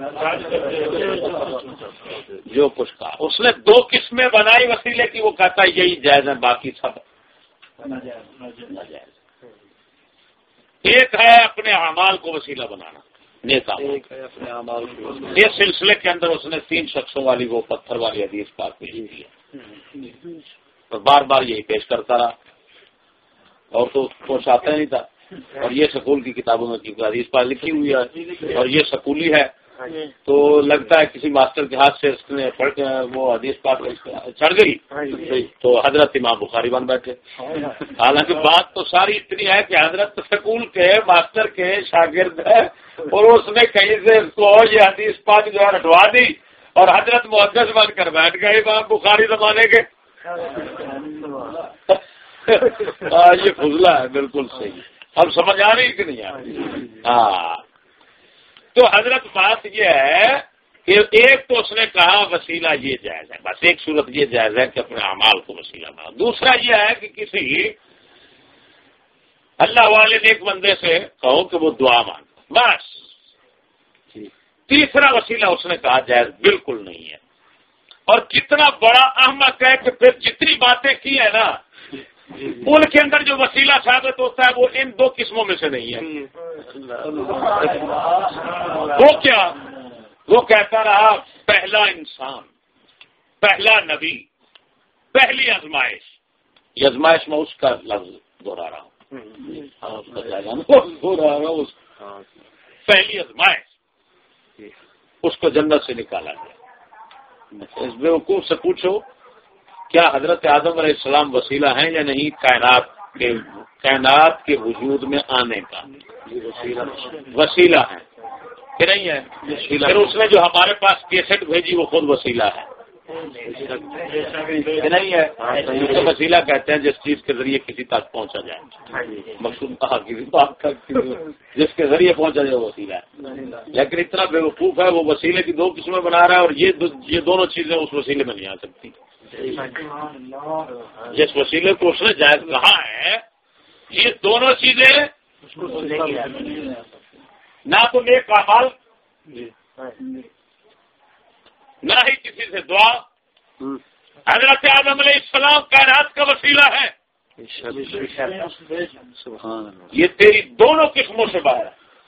S1: جو کچھ کہا اس نے دو قسمیں بنائی وسیلے کی. وہ کہتا ہے یہی جائز ہے باقی سب ناجائز. ایک ہے اپنے اعمال کو وسیلہ بنانا نیک اعمال. اس سلسلے کے اندر اس نے 3 شخصوں والی وہ پتھر والی حدیث پاک پیش کی ہے اور بار بار یہی پیش کرتا رہا اور تو کچھ آتا ہی نہیں تھا. اور یہ سکول کی کتابوں میں حدیث پاک لکھی ہوئی ہے اور یہ سکولی ہے تو لگتا ہے کسی ماسٹر کے ہاتھ سے اس نے وہ حدیث پاک چڑھ گئی تو حضرت امام بخاری بن بیٹھے. حالانکہ بات تو ساری اتنی ہے کہ حضرت سکول کے ماسٹر کے شاگرد ہے اور اس نے کہیں سے اس کو یہ حدیث پاک جو ہے ہٹوا دی اور حضرت محدث بن کر بیٹھ گئے امام بخاری زمانے کے. یہ فضلہ ہے بالکل صحیح. اب سمجھ آ رہی کہ نہیں آ رہی؟ ہاں تو حضرت بات یہ ہے کہ ایک تو اس نے کہا وسیلہ یہ جائز ہے، بس ایک صورت یہ جائز ہے کہ اپنے اعمال کو وسیلہ بنا. دوسرا یہ ہے کہ کسی اللہ والے نیک بندے سے کہو کہ وہ دعا مانگو بس. تیسرا وسیلہ اس نے کہا جائز بالکل نہیں ہے. اور کتنا بڑا احمق ہے کہ پھر جتنی باتیں کی ہے نا ان کے اندر جو وسیلہ ثابت ہوتا ہے وہ ان 2 قسموں میں سے نہیں ہے. وہ کیا؟ وہ کہتا رہا پہلا انسان پہلا نبی، پہلی آزمائش، یہ آزمائش میں اس کا لفظ دوہرا رہا ہوں، پہلی آزمائش اس کو جنت سے نکالا گیا۔ اس بیوقوف سے پوچھو کیا حضرت آدم علیہ السلام وسیلہ ہیں یا نہیں کائنات کے وجود میں آنے کا؟ وسیلہ ہے کہ نہیں ہے؟ پھر اس نے جو ہمارے پاس کیسٹ بھیجی وہ خود وسیلہ ہے کہ نہیں ہے؟ اس کو وسیلہ کہتے ہیں جس چیز کے ذریعے کسی تک پہنچا جائے، مقصود کہا کسی بات کا جس کے ذریعے پہنچا جائے وہ وسیلہ ہے۔ لیکن اتنا بے وقوف ہے وہ وسیلے کی دو قسمیں بنا رہا ہے، اور یہ دونوں چیزیں اس وسیلے میں نہیں آ سکتی۔ جس وسیلے کو اس نے جائز کہا ہے یہ دونوں چیزیں نہ تو نیک اعمال نہ ہی کسی سے دعا۔ حضرت آدم علیہ السلام کائنات کا وسیلہ ہے، یہ تیری دونوں قسموں سے باہر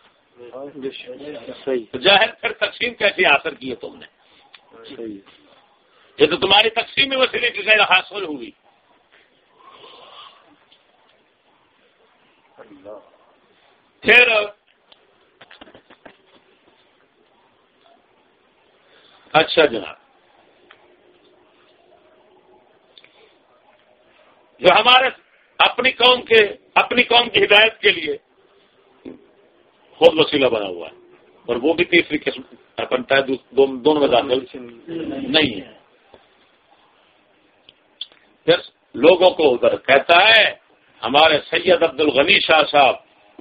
S1: ہے۔ ظاہر پھر تقسیم کیسی حاصل کی ہے تم نے؟ یہ تو تمہاری تقسیم میں وسیلے کی غیر حاصل ہوئی۔ پھر اچھا جناب، جو ہمارے اپنی قوم کی ہدایت کے لیے خود وسیلہ بنا ہوا ہے، اور وہ بھی تیسری قسم بنتا ہے، دونوں میں داخل نہیں ہے۔ پھر لوگوں کو ادھر کہتا ہے ہمارے سید عبد الغنی شاہ صاحب،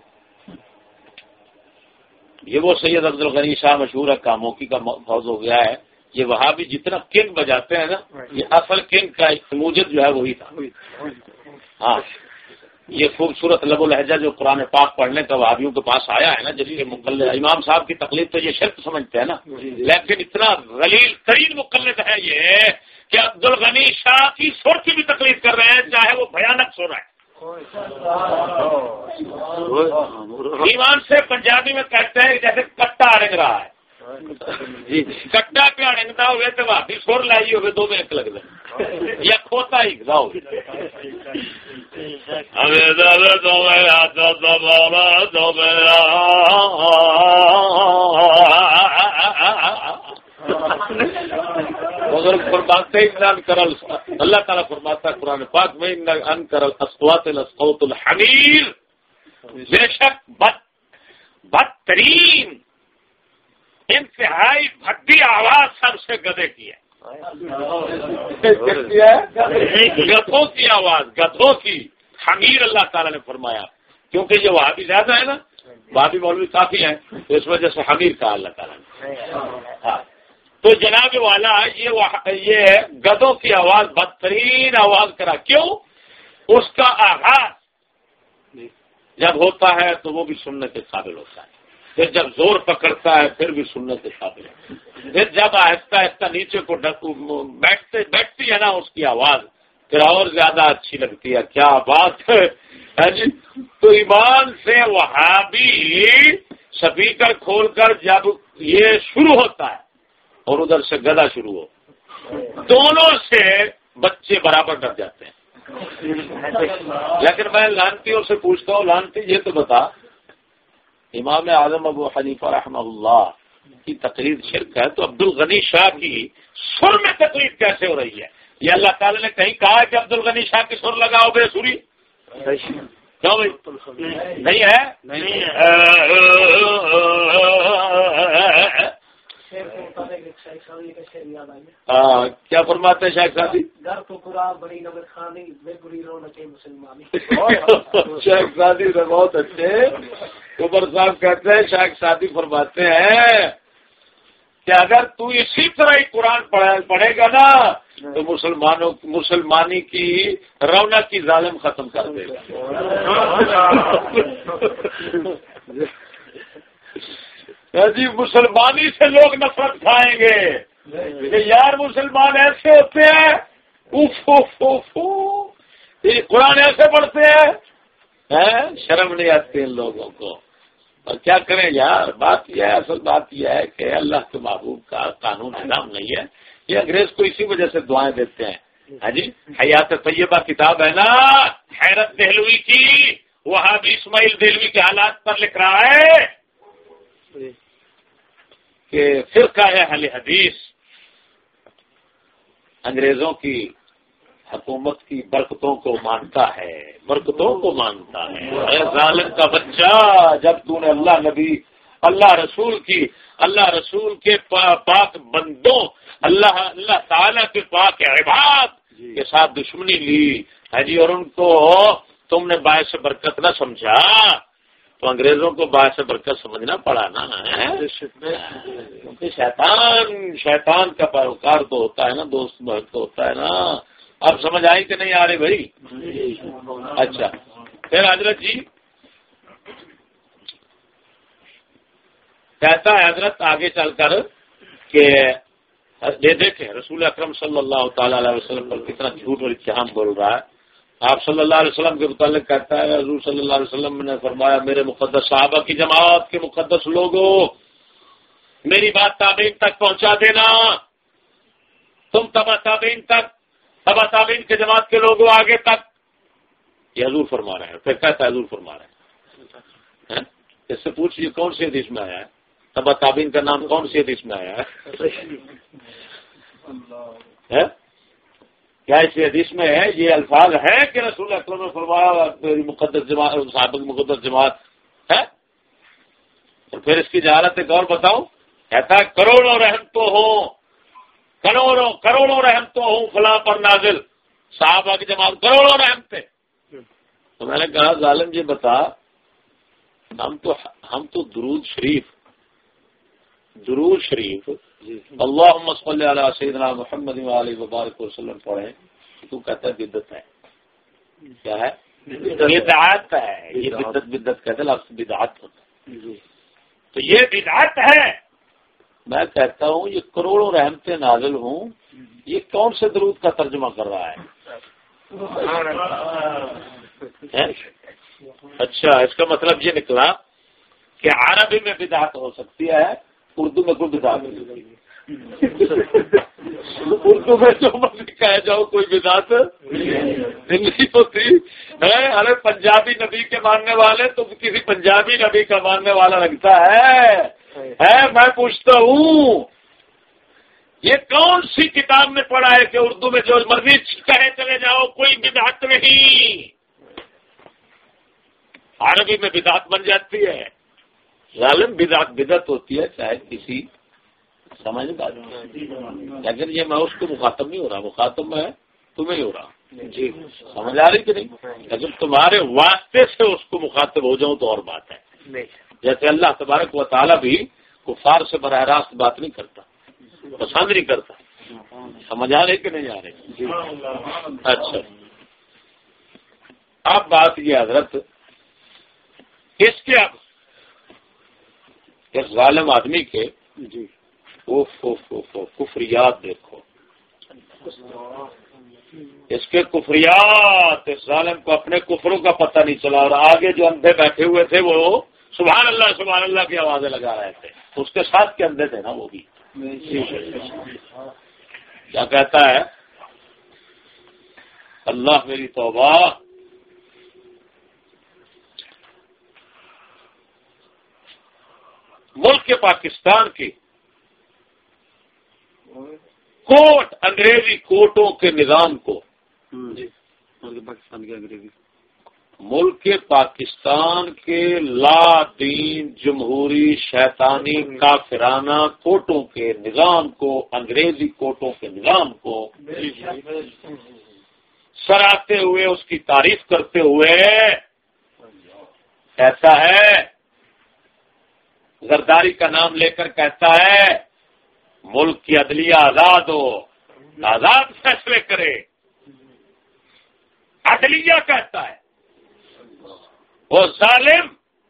S1: یہ وہ سید عبد الغنی شاہ مشہور ہے، کاموکی کا فوج ہو گیا ہے، یہ وہاں بھی جتنا کنگ بجاتے ہیں نا، یہ اصل کنگ کا موجد جو ہے وہی تھا۔ ہاں، یہ خوبصورت لب و لہجہ جو قرآن پاک پڑھنے کا وہابیوں کے پاس آیا ہے نا، جس کے مقلد امام صاحب کی تقلید تو یہ شرک سمجھتے ہیں نا، لیکن اتنا غلیظ ترین مقلد ہے یہ کہ عبد الغنی شاہ کی سر کی بھی تقلید کر رہے ہیں، چاہے وہ بھیانک سر ہے۔ ایمان سے پنجابی میں کہتے ہیں جیسے کٹا اڑنگ رہا ہے، کٹا پہ اڑنگتا ہوئے تو وہاں بھی سر لائی ہوئے دو میں ایک لگ دیں یا کھوتا ہی گا ہو۔ مگر فرماتے اللہ تعالیٰ فرماتا ہے قرآن پاک میں انکر الاصوات الاصوات الحمیر، بے شک بدترین انتہائی بھدی آواز سب سے گدھے کی ہے، گدھوں کی آواز، گدھوں کی حمیر اللہ تعالیٰ نے فرمایا، کیونکہ یہ وہاں بھی زیادہ ہے نا، وہاں بھی مولوی کافی ہیں، تو اس وجہ سے حمیر کہا اللہ تعالیٰ نے۔ تو جناب والا یہ گدھوں کی آواز بدترین آواز کرا، کیوں؟ اس کا آغاز جب ہوتا ہے تو وہ بھی سننے کے قابل ہوتا ہے، پھر جب زور پکڑتا ہے پھر بھی سننے کے قابل ہے، پھر جب آہستہ آہستہ نیچے کو بیٹھتی ہے نا اس کی آواز، پھر اور زیادہ اچھی لگتی ہے۔ کیا بات ہے جی! تو ایمان سے وہاں بھی سپیکر کھول کر جب یہ شروع ہوتا ہے اور ادھر سے گدا شروع ہو، دونوں سے بچے برابر ڈر جاتے ہیں۔ لیکن میں لانتیوں سے پوچھتا ہوں، لانتی یہ تو بتا، امام اعظم ابو حنیفہ رحمہ اللہ کی تقریر شرک ہے، تو عبد الغنی شاہ کی سر میں تقریر کیسے ہو رہی ہے؟ یہ اللہ تعالی نے کہیں کہا کہ عبد الغنی شاہ کی سر لگاؤ بے سری؟ کیوں بھائی نہیں ہے؟ کیا فرماتے ہیں شیخ سادی؟ شیخ سادی سے بہت اچھے عمر صاحب کہتے ہیں، شیخ سادی فرماتے ہیں کہ اگر تو اسی طرح ہی قرآن پڑھے گا نا تو مسلمانی کی رونق کی ظالم ختم کر دے گا۔ جی مسلمانی سے لوگ نفرت کھائیں گے کہ یار مسلمان ایسے ہوتے ہیں، یہ قرآن ایسے پڑھتے ہیں، شرم نہیں آتی ان لوگوں کو۔ اور کیا کریں یار، بات یہ ہے، اصل بات یہ ہے کہ اللہ کے محبوب کا قانون نظام نہیں ہے، یہ انگریز کو اسی وجہ سے دعائیں دیتے ہیں. ہاں جی, حیات طیبہ کتاب ہے نا حیرت دہلوی کی, وہاں بھی اسماعیل دہلوی کے حالات پر لکھ رہا ہے کہ فرقہ اہل حدیث انگریزوں کی حکومت کی برکتوں کو مانتا ہے, برکتوں کو مانتا ہے. اے ظالم کا بچہ, جب تو نے اللہ رسول کے پاک بندوں, اللہ تعالیٰ کے پاک عباد کے ساتھ دشمنی لی ہے جی, اور ان کو تم نے باعث برکت نہ سمجھا, تو انگریزوں کو باعث برکت سمجھنا پڑا نا. کیونکہ شیطان کا پیروکار تو ہوتا ہے نا, دوست محب تو ہوتا ہے نا. اب سمجھ آئی کہ نہیں آ رہی بھائی؟ اچھا, پھر حضرت جی کہتا ہے حضرت آگے چل کر کہ یہ دیکھیں رسول اکرم صلی اللہ تعالی علیہ وسلم پر کتنا جھوٹ اور اتہام بول رہا ہے. آپ صلی اللہ علیہ وسلم کے متعلق کہتا ہے حضور صلی اللہ علیہ وسلم نے فرمایا میرے مقدس صحابہ کی جماعت کے مقدس لوگوں, میری بات تابعین تک پہنچا دینا. تم تبا تابعین کے جماعت کے لوگوں آگے تک, یہ حضور فرما رہے ہیں. پھر کہتا ہے حضور فرما رہے ہیں, اس سے پوچھئے کون سی حدیث میں آیا ہے, تبا تابعین کا نام کون سی حدیث میں آیا ہے؟ کیا اس حدیث میں ہے یہ الفاظ ہے کہ رسول اکرم نے فرمایا میری مقدس جماعت صحابہ کی مقدس جماعت ہے؟ اور پھر اس کی جہالت ایک اور بتاؤں, کہتا ہے کروڑوں رحمتوں ہوں, کروڑوں رحمتوں ہوں فلاں پر نازل, صحابہ کی جماعت کروڑوں رحمتیں. تو میں نے کہا ظالم جی بتا, ہم تو درود شریف اللہم صلی علی سیدنا محمد وآلہ وبارک وسلم پڑھیں, تو کہتا ہے بدعت ہے. کیا ہے؟ بدعت ہے. یہ بدعت کہتے لفظ بدعت ہوتا ہے, تو یہ بدعت ہے. میں کہتا ہوں یہ کروڑوں رحمتیں نازل ہوں, یہ کون سے درود کا ترجمہ کر رہا ہے؟ اچھا, اس کا مطلب یہ نکلا کہ عربی میں بدعت ہو سکتی ہے, اردو میں کوئی بدعت نہیں. اردو میں جو مرضی کہہ جاؤ کوئی بدعت نہیں ہوتی ہے. ارے پنجابی نبی کے ماننے والے تو کسی پنجابی نبی کا ماننے والا لگتا ہے. میں پوچھتا ہوں یہ کون سی کتاب میں پڑھا ہے کہ اردو میں جو مرضی کہے چلے جاؤ کوئی بدعت نہیں, عربی میں بدعت بن جاتی ہے. ظالم بدعت ہوتی ہے چاہے کسی سمجھ بات, لیکن یہ میں اس کو مخاطب نہیں ہو رہا, مخاطب میں تمہیں ہی ہو رہا. جی سمجھ آ رہی کہ نہیں؟ لیکن تمہارے واسطے سے اس کو مخاطب ہو جاؤں تو اور بات ہے. جیسے اللہ تبارک و تعالیٰ بھی کفار سے براہ راست بات نہیں کرتا, پسند نہیں کرتا. سمجھ آ رہی کہ نہیں آ رہی؟ اچھا, اب بات یہ حضرت اس کے اب اس ظالم آدمی کے کفریات دیکھو, اس کے کفریات. اس ظالم کو اپنے کفروں کا پتہ نہیں چلا, اور آگے جو اندھے بیٹھے ہوئے تھے وہ سبحان اللہ کی آوازیں لگا رہے تھے. اس کے ساتھ کے اندھے تھے نا وہ بھی. کیا کہتا ہے, اللہ میری توبہ, ملک پاکستان کی کوٹ انگریزی کوٹوں کے نظام کو, پاکستان کے انگریزی ملک پاکستان کے لا دین جمہوری شیطانی کافرانہ کوٹوں کے نظام کو, انگریزی کوٹوں کے نظام کو سراہتے ہوئے, اس کی تعریف کرتے ہوئے کہتا ہے, زرداری کا نام لے کر کہتا ہے ملک کی عدلیہ آزاد ہو, آزاد فیصلے کرے. عدلیہ کہتا ہے وہ ظالم,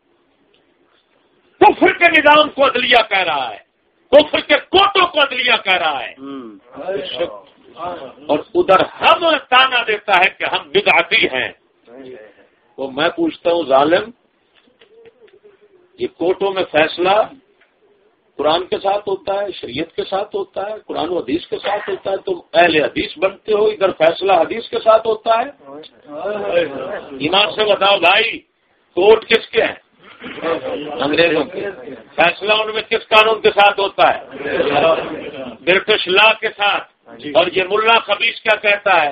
S1: کفر کے نظام کو عدلیہ کہہ رہا ہے, کفر کے کوٹوں کو عدلیہ کہہ رہا ہے. اور ادھر ہم تانا دیتا ہے کہ ہم بدعتی ہیں. تو میں پوچھتا ہوں ظالم, یہ کوٹوں میں فیصلہ قرآن کے ساتھ ہوتا ہے، شریعت کے ساتھ ہوتا ہے، قرآن و حدیث کے ساتھ ہوتا ہے، تم اہل حدیث بنتے ہو، ادھر فیصلہ حدیث کے ساتھ ہوتا ہے۔ ایمان سے بتاؤ بھائی، کوٹ کس کے ہیں؟ انگریزوں کے۔ فیصلہ ان میں کس قانون کے ساتھ ہوتا ہے؟ برٹش لا کے ساتھ۔ اور یہ ملا خبیث کیا کہتا ہے؟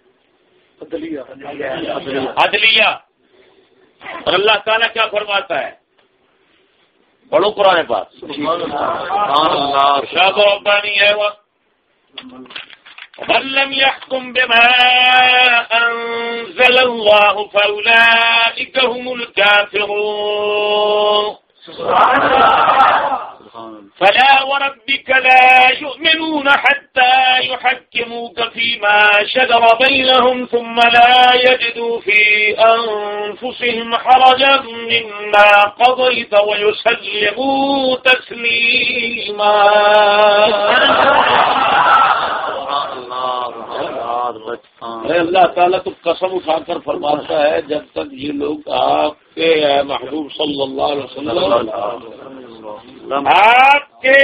S1: عدلیہ۔ اور اللہ تعالیٰ کیا فرماتا ہے؟ پڑھو قرآن پاک۔ ارشاد ربانی ہے وَمَن لَّمْ يَحْكُم بِمَا أَنزَلَ اللَّهُ فَأُولَٰئِكَ هُمُ الْكَافِرُونَ فَلَا وَرَبِّكَ لَا يُؤْمِنُونَ حَتَّىٰ يُحَكِّمُوكَ فِيمَا شَجَرَ بَيْنَهُمْ ثُمَّ لَا يَجِدُوا فِي أَنفُسِهِمْ حَرَجًا مِّمَّا قَضَيْتَ وَيُسَلِّمُوا تَسْلِيمًا۔ اللہ تعالیٰ تو قسم اٹھا کر فرماتا ہے جب تک یہ لوگ آپ کے محبوب صلی اللہ علیہ وسلم آپ کے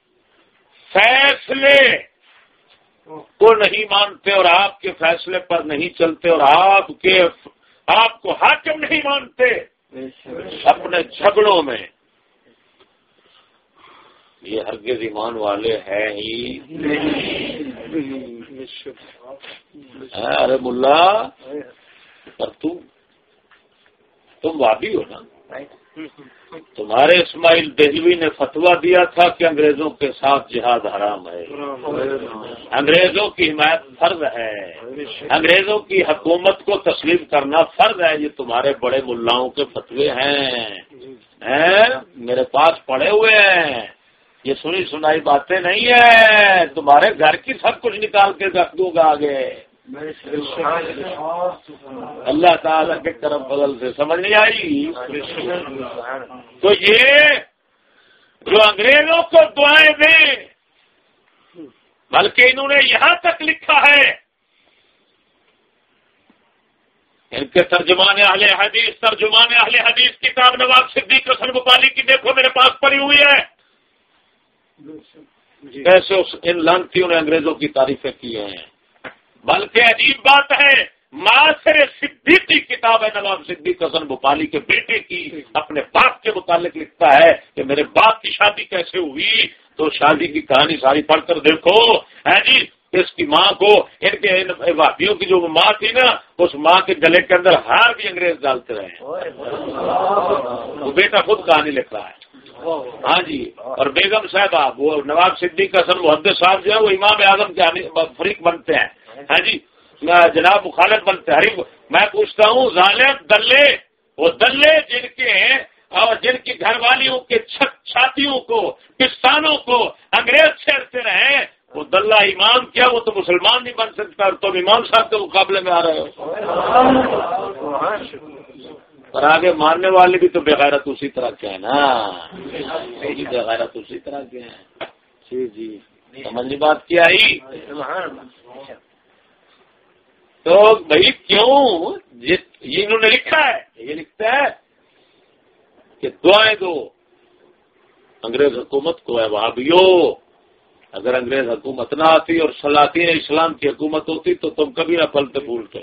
S1: فیصلے کو نہیں مانتے اور آپ کے فیصلے پر نہیں چلتے اور آپ کو حاکم نہیں مانتے اپنے جھگڑوں میں، یہ ہرگز ایمان والے ہیں ہی نہیں۔ ارے ملا، پر تم وابی ہو نا؟ تمہارے اسماعیل دہلوی نے فتویٰ دیا تھا کہ انگریزوں کے ساتھ جہاد حرام ہے، انگریزوں کی حمایت فرض ہے، انگریزوں کی حکومت کو تسلیم کرنا فرض ہے۔ یہ تمہارے بڑے ملاؤں کے فتوے ہیں، میرے پاس پڑے ہوئے ہیں، یہ سنی سنائی باتیں نہیں ہیں، تمہارے گھر کی سب کچھ نکال کے رکھ دوں گا آگے۔ اللہ تعالیٰ کے کرم فضل سے سمجھ نہیں آئی؟ تو یہ جو انگریزوں کو دعائیں دیں، بلکہ انہوں نے یہاں تک لکھا ہے، ان کے ترجمان اہل حدیث کتاب نواب صدیق حسن بھوپالی کی دیکھو میرے پاس پڑی ہوئی ہے، کیسے ان لانتیوں نے انگریزوں کی تعریفیں کی ہیں۔ بلکہ عجیب بات ہے، معاصر صدیقی کتاب ہے نواب صدیق حسن بھوپالی کے بیٹے کی، اپنے باپ کے متعلق لکھتا ہے کہ میرے باپ کی شادی کیسے ہوئی، تو شادی کی کہانی ساری پڑھ کر دیکھو ہے جی، اس کی ماں کو، ان کے وادیوں کی جو ماں تھی نا، اس ماں کے گلے کے اندر ہار بھی انگریز ڈالتے رہے ہیں، وہ بیٹا خود کہانی لکھ رہا ہے۔ ہاں جی، اور بیگم صاحبہ، وہ نواب صدیق حسن محدث صاحب جو ہے وہ امام اعظم کے فریق بنتے ہیں، ہاں جی، جناب مخالف بنتے ہیں۔ میں پوچھتا ہوں، ظالم دلے، وہ دلے جن کی گھر والیوں کے چھاتیوں کو، پستانوں کو انگریز چھیڑتے رہے، وہ دلہ امام کیا، وہ تو مسلمان نہیں بن سکتا، اور تم امام صاحب کے مقابلے میں آ رہے ہو۔ اور آگے ماننے والے بھی تو بغیرت اسی طرح کے ہیں نا، بغیرت اسی طرح کے ہیں۔ جی سمجھنی بات کیا آئی؟ تو بھائی کیوں یہ انہوں نے لکھا ہے، یہ لکھتا ہے کہ دعائیں دو انگریز حکومت کو ہے وہابیو، اگر انگریز حکومت نہ آتی اور سلاطین اسلام کی حکومت ہوتی تو تم کبھی نہ پلتے پھولتے،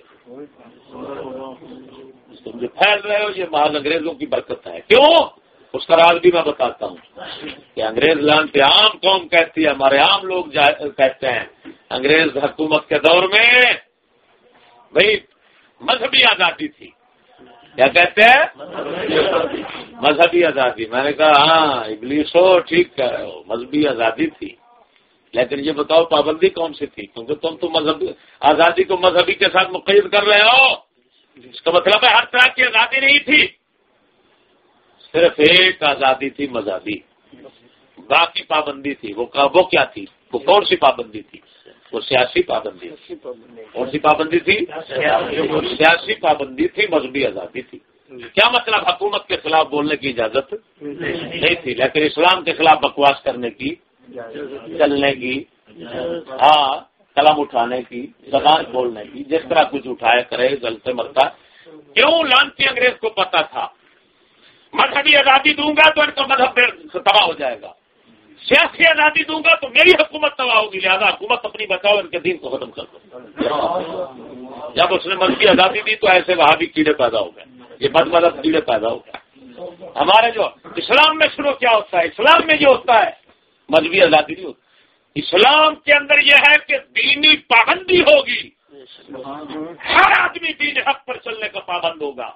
S1: تم جو پھیل رہے ہو یہ محض انگریزوں کی برکت ہے۔ کیوں؟ اس کا راز بھی میں بتاتا ہوں کہ انگریز لانتے عام قوم کہتی ہے، ہمارے عام لوگ کہتے ہیں انگریز حکومت کے دور میں بھائی مذہبی آزادی تھی۔ کیا کہتے ہیں؟ مذہبی آزادی۔ میں نے کہا ہاں ابلیسو ٹھیک کہہ رہے ہو، مذہبی آزادی تھی، لیکن یہ بتاؤ پابندی کون سی تھی؟ کیونکہ تم تو مذہبی آزادی کو مذہبی کے ساتھ مقید کر رہے ہو، اس کا مطلب ہے ہر طرح کی آزادی نہیں تھی، صرف ایک آزادی تھی مذہبی، باقی پابندی تھی۔ وہ کیا تھی؟ وہ کون سی پابندی تھی؟ وہ سیاسی پابندی تھی۔ کون سی پابندی تھی؟ سیاسی پابندی تھی، مذہبی آزادی تھی۔ کیا مطلب؟ حکومت کے خلاف بولنے کی اجازت نہیں تھی، لیکن اسلام کے خلاف بکواس کرنے کی، چلنے کی، ہاں قلم اٹھانے کی، زبان بولنے کی، جس طرح کچھ اٹھایا کرے غلطے مرتا۔ کیوں؟ لانتی انگریز کو پتا تھا مذہبی آزادی دوں گا تو ان کا مذہب تباہ ہو جائے گا، سیاسی آزادی دوں گا تو میری حکومت تباہ ہوگی، لہٰذا حکومت اپنی بچاؤ، ان کے دین کو ختم کر دو۔ جب اس نے مذہبی آزادی دی تو ایسے وہاں بھی کیڑے پیدا ہو گئے، یہ بد مذہب کیڑے پیدا ہو گئے۔ ہمارے جو اسلام میں شروع کیا ہوتا ہے، اسلام میں یہ ہوتا ہے مذہبی آزادی نہیں ہوتی، اسلام کے اندر یہ ہے کہ دینی پابندی ہوگی، ہر آدمی دین حق پر چلنے کا پابند ہوگا،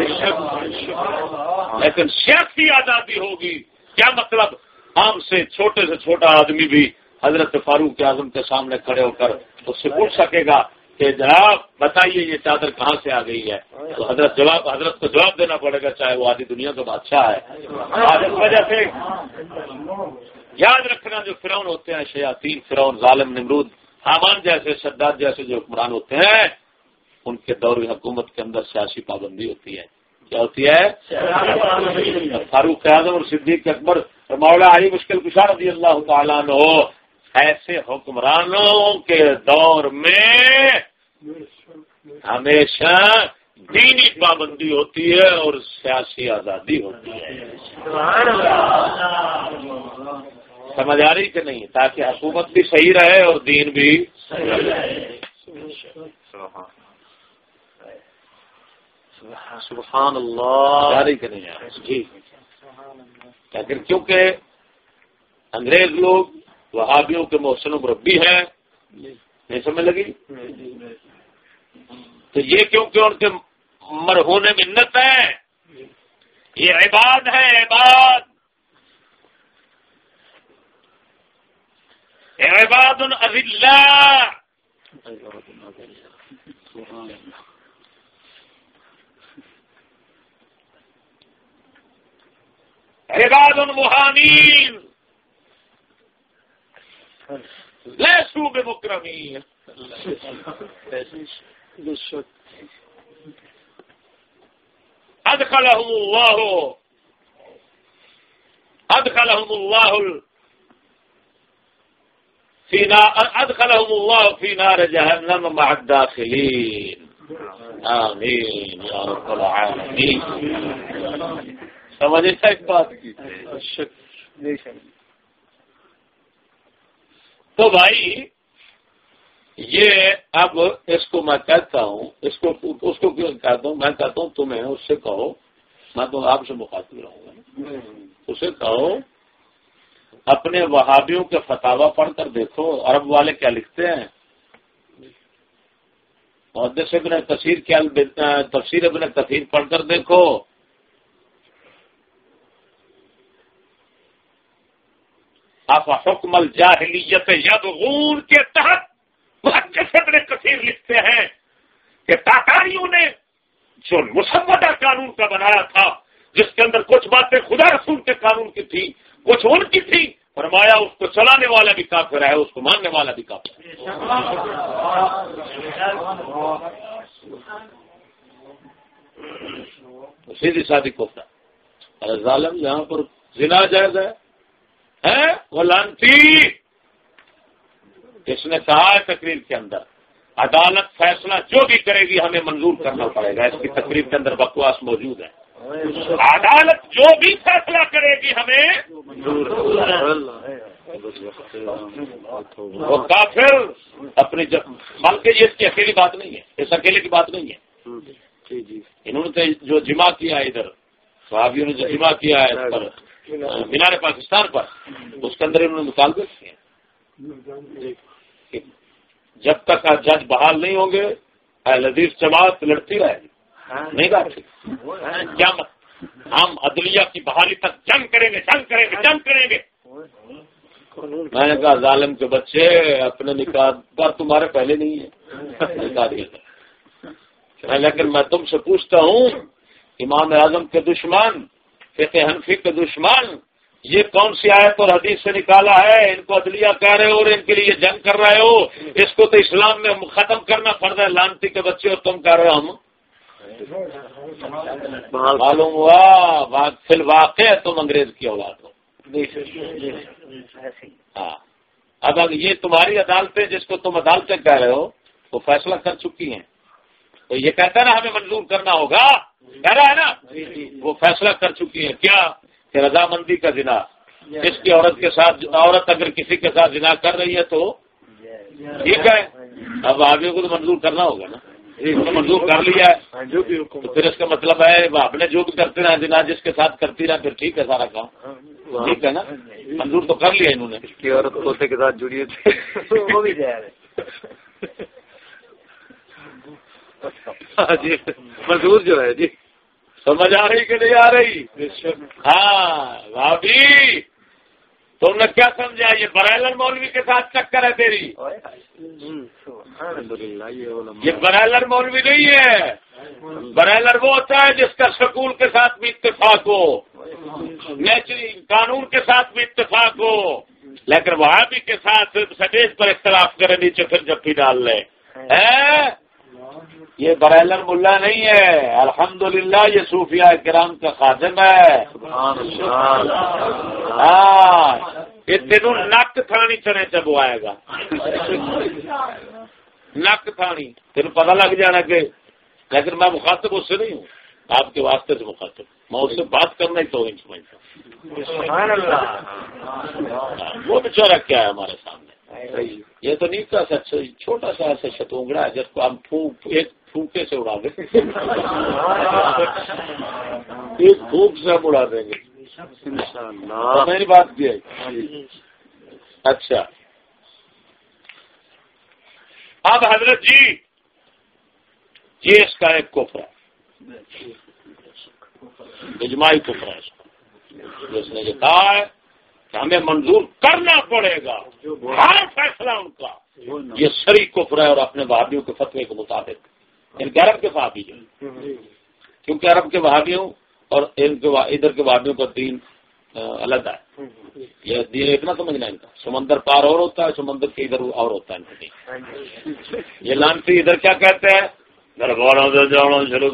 S1: لیکن سیاسی آزادی ہوگی۔ کیا مطلب؟ عام سے چھوٹا آدمی بھی حضرت فاروق اعظم کے سامنے کھڑے ہو کر اس سے پوچھ سکے گا کہ جناب بتائیے یہ چادر کہاں سے آ گئی ہے، تو حضرت کو جواب دینا پڑے گا، چاہے وہ آدھی دنیا کا بادشاہ ہے۔ آج اس وجہ سے یاد رکھنا جو فرعون ہوتے ہیں، شیاطین، فرعون، ظالم، نمرود، حامان جیسے، شداد جیسے جو حکمران ہوتے ہیں، ان کے دور حکومت کے اندر سیاسی پابندی ہوتی ہے۔ کیا ہوتی ہے؟ فاروق اعظم اور صدیق اکبر اور مولا علی مشکل کشا رضی اللہ تعالیٰ عنہ ایسے حکمرانوں کے دور میں ہمیشہ دینی پابندی ہوتی ہے اور سیاسی آزادی ہوتی ہے۔ سمجھ آ رہی کہ نہیں؟ تاکہ حکومت بھی صحیح رہے اور دین بھی صحیح رہے۔ سبحان اللہ، جاری کریں جی۔ لیکن کیونکہ انگریز لوگ وہابیوں کے محسن مربی ہیں، نہیں سمجھ لگی؟ تو یہ کیونکہ ان کے مرہون منت ہے، یہ عباد ہے، عباد اذلاء، عباد مہانین لیسوا بمکرمین۔ ادخلهم الله في نار جهنم مع الداخلين۔ آمین یا رب العالمین۔ سمجھے ایک بات کی؟ تو بھائی یہ اب اس کو میں کہتا ہوں، اس کو کیوں کہتا ہوں؟ میں کہتا ہوں تمہیں اس سے کہو، میں تو آپ سے مخاطب رہوں گا، اسے کہو اپنے وہابیوں کے فتاوا پڑھ کر دیکھو عرب والے کیا لکھتے ہیں، محدث ابن کثیر کیا، تفسیر ابن کثیر پڑھ کر دیکھو، آپ حکم الجاہلیت یبغون کے تحت محدث ابن کثیر لکھتے ہیں کہ تاتاریوں نے جو مسودہ قانون کا بنایا تھا، جس کے اندر کچھ باتیں خدا رسول کے قانون کی تھی، کچھ ان کی تھی، فرمایا اس کو چلانے والا بھی کافر ہے، اس کو ماننے والا بھی کافر ہے۔ سیدھی سادی کوفتا ظالم، یہاں پر زنا جائز ہے وہ لانتی۔ اس نے کہا ہے تقریر کے اندر عدالت فیصلہ جو بھی کرے گی ہمیں منظور کرنا پڑے گا، اس کی تقریر کے اندر بکواس موجود ہے، عدالت جو بھی فیصلہ کرے گی ہمیں وہ کافر اپنی بلکہ یہ اس کی اکیلی بات نہیں ہے، اس اکیلے کی بات نہیں ہے، انہوں نے جو جمع کیا ہے ادھر صحابیوں نے جو جمع کیا ہے اس پر مینار پاکستان پر، اس کے اندر انہوں نے مطالبے کیے کہ جب تک جج بحال نہیں ہوں گے اہل حدیث جماعت لڑتی رہے گی، نہیں بیٹھے کیا ہم عدلیہ کی بحالی تک جنگ کریں گے، جنگ کریں گے، جنگ کریں گے۔ میں نے کہا ظالم کے بچے اپنے نکاح پر تمہارے پہلے نہیں ہے نکاح دیا، لیکن میں تم سے پوچھتا ہوں امام اعظم کے دشمن، فقہ حنفی کے دشمن، یہ کون سی آیت اور حدیث سے نکالا ہے؟ ان کو عدلیہ کہہ رہے ہو اور ان کے لیے جنگ کر رہے ہو، اس کو تو اسلام میں ختم کرنا فرض ہے، لانتی کے بچے، اور تم کہہ رہے ہو ہم معلوم ہوا فی الواقع تم انگریز کی اولاد ہو۔ ہاں اب یہ تمہاری عدالتیں جس کو تم عدالتیں کہہ رہے ہو وہ فیصلہ کر چکی ہیں، تو یہ کہتا ہے نا ہمیں منظور کرنا ہوگا، کہہ رہا ہے نا، وہ فیصلہ کر چکی ہیں کیا کہ رضامندی کا زنا اس کی عورت اگر کسی کے ساتھ زنا کر رہی ہے تو ٹھیک ہے، اب وہابیوں کو تو منظور کرنا ہوگا نا، منظور کر لیا ہے تو پھر اس کا مطلب ہے آپ نے جو بھی کرتے رہے زنا جس کے ساتھ کرتی رہے پھر ٹھیک ہے سارا کام، ٹھیک ہے نا، منظور تو کر لیا انہوں نے، اس کی عورت پوتے کے ساتھ جڑی تھی وہ بھی جی منظور جو ہے جی، سمجھ آ رہی کہ نہیں آ رہی؟ ہاں بھابھی تم نے کیا سمجھا یہ برائلر مولوی کے ساتھ چکر ہے تیری؟ یہ برائلر مولوی نہیں ہے، برائلر وہ ہوتا ہے جس کا سکول کے ساتھ بھی اتفاق ہو، نیچری قانون کے ساتھ بھی اتفاق ہو، لیکن وہابی کے ساتھ سٹیج پر اختلاف کرے نیچے پھر جفی ڈال لے، یہ برائلر ملا نہیں ہے، الحمدللہ یہ صوفیاء کرام کا خادم ہے۔ ہاں یہ تینوں نک تھانی چنے چبوائے گا، نک تھانی تینوں پتہ لگ جانا کہ، لیکن میں مخاطب اس سے نہیں ہوں، آپ کے واسطے سے مخاطب، میں اس سے بات کرنا ہی تو نہیں سمجھتا، وہ بیچارہ کیا ہے ہمارے سامنے، یہ تو نہیں کا سچ چھوٹا سا ایسا شتونگڑا ہے جس کو ہم ایک پھونکے سے اڑا دیں گے، ایک پھونک سے ہم اڑا دیں گے، میری بات کی ہے۔ اچھا اب حضرت جی یہ اس کا ایک کفر ہے، اجماعی کفر ہے اس کا، جس نے یہ کہا ہے کہ ہمیں منظور کرنا پڑے گا ہر فیصلہ ان کا، یہ سری کفر ہے اور اپنے وہابیوں کے فتوے کے مطابق، ان کے عرب کے وہابی ہیں، کیونکہ عرب کے وہابیوں اور ادھر کے وہابیوں کا دین الگ ہے، یہ دین اتنا سمجھنا ان کا، سمندر پار اور ہوتا ہے، سمندر کے ادھر اور ہوتا ہے ان کا دین۔ یہ لانتی ادھر کیا کہتے ہیں، گھر والوں سے جانا شروع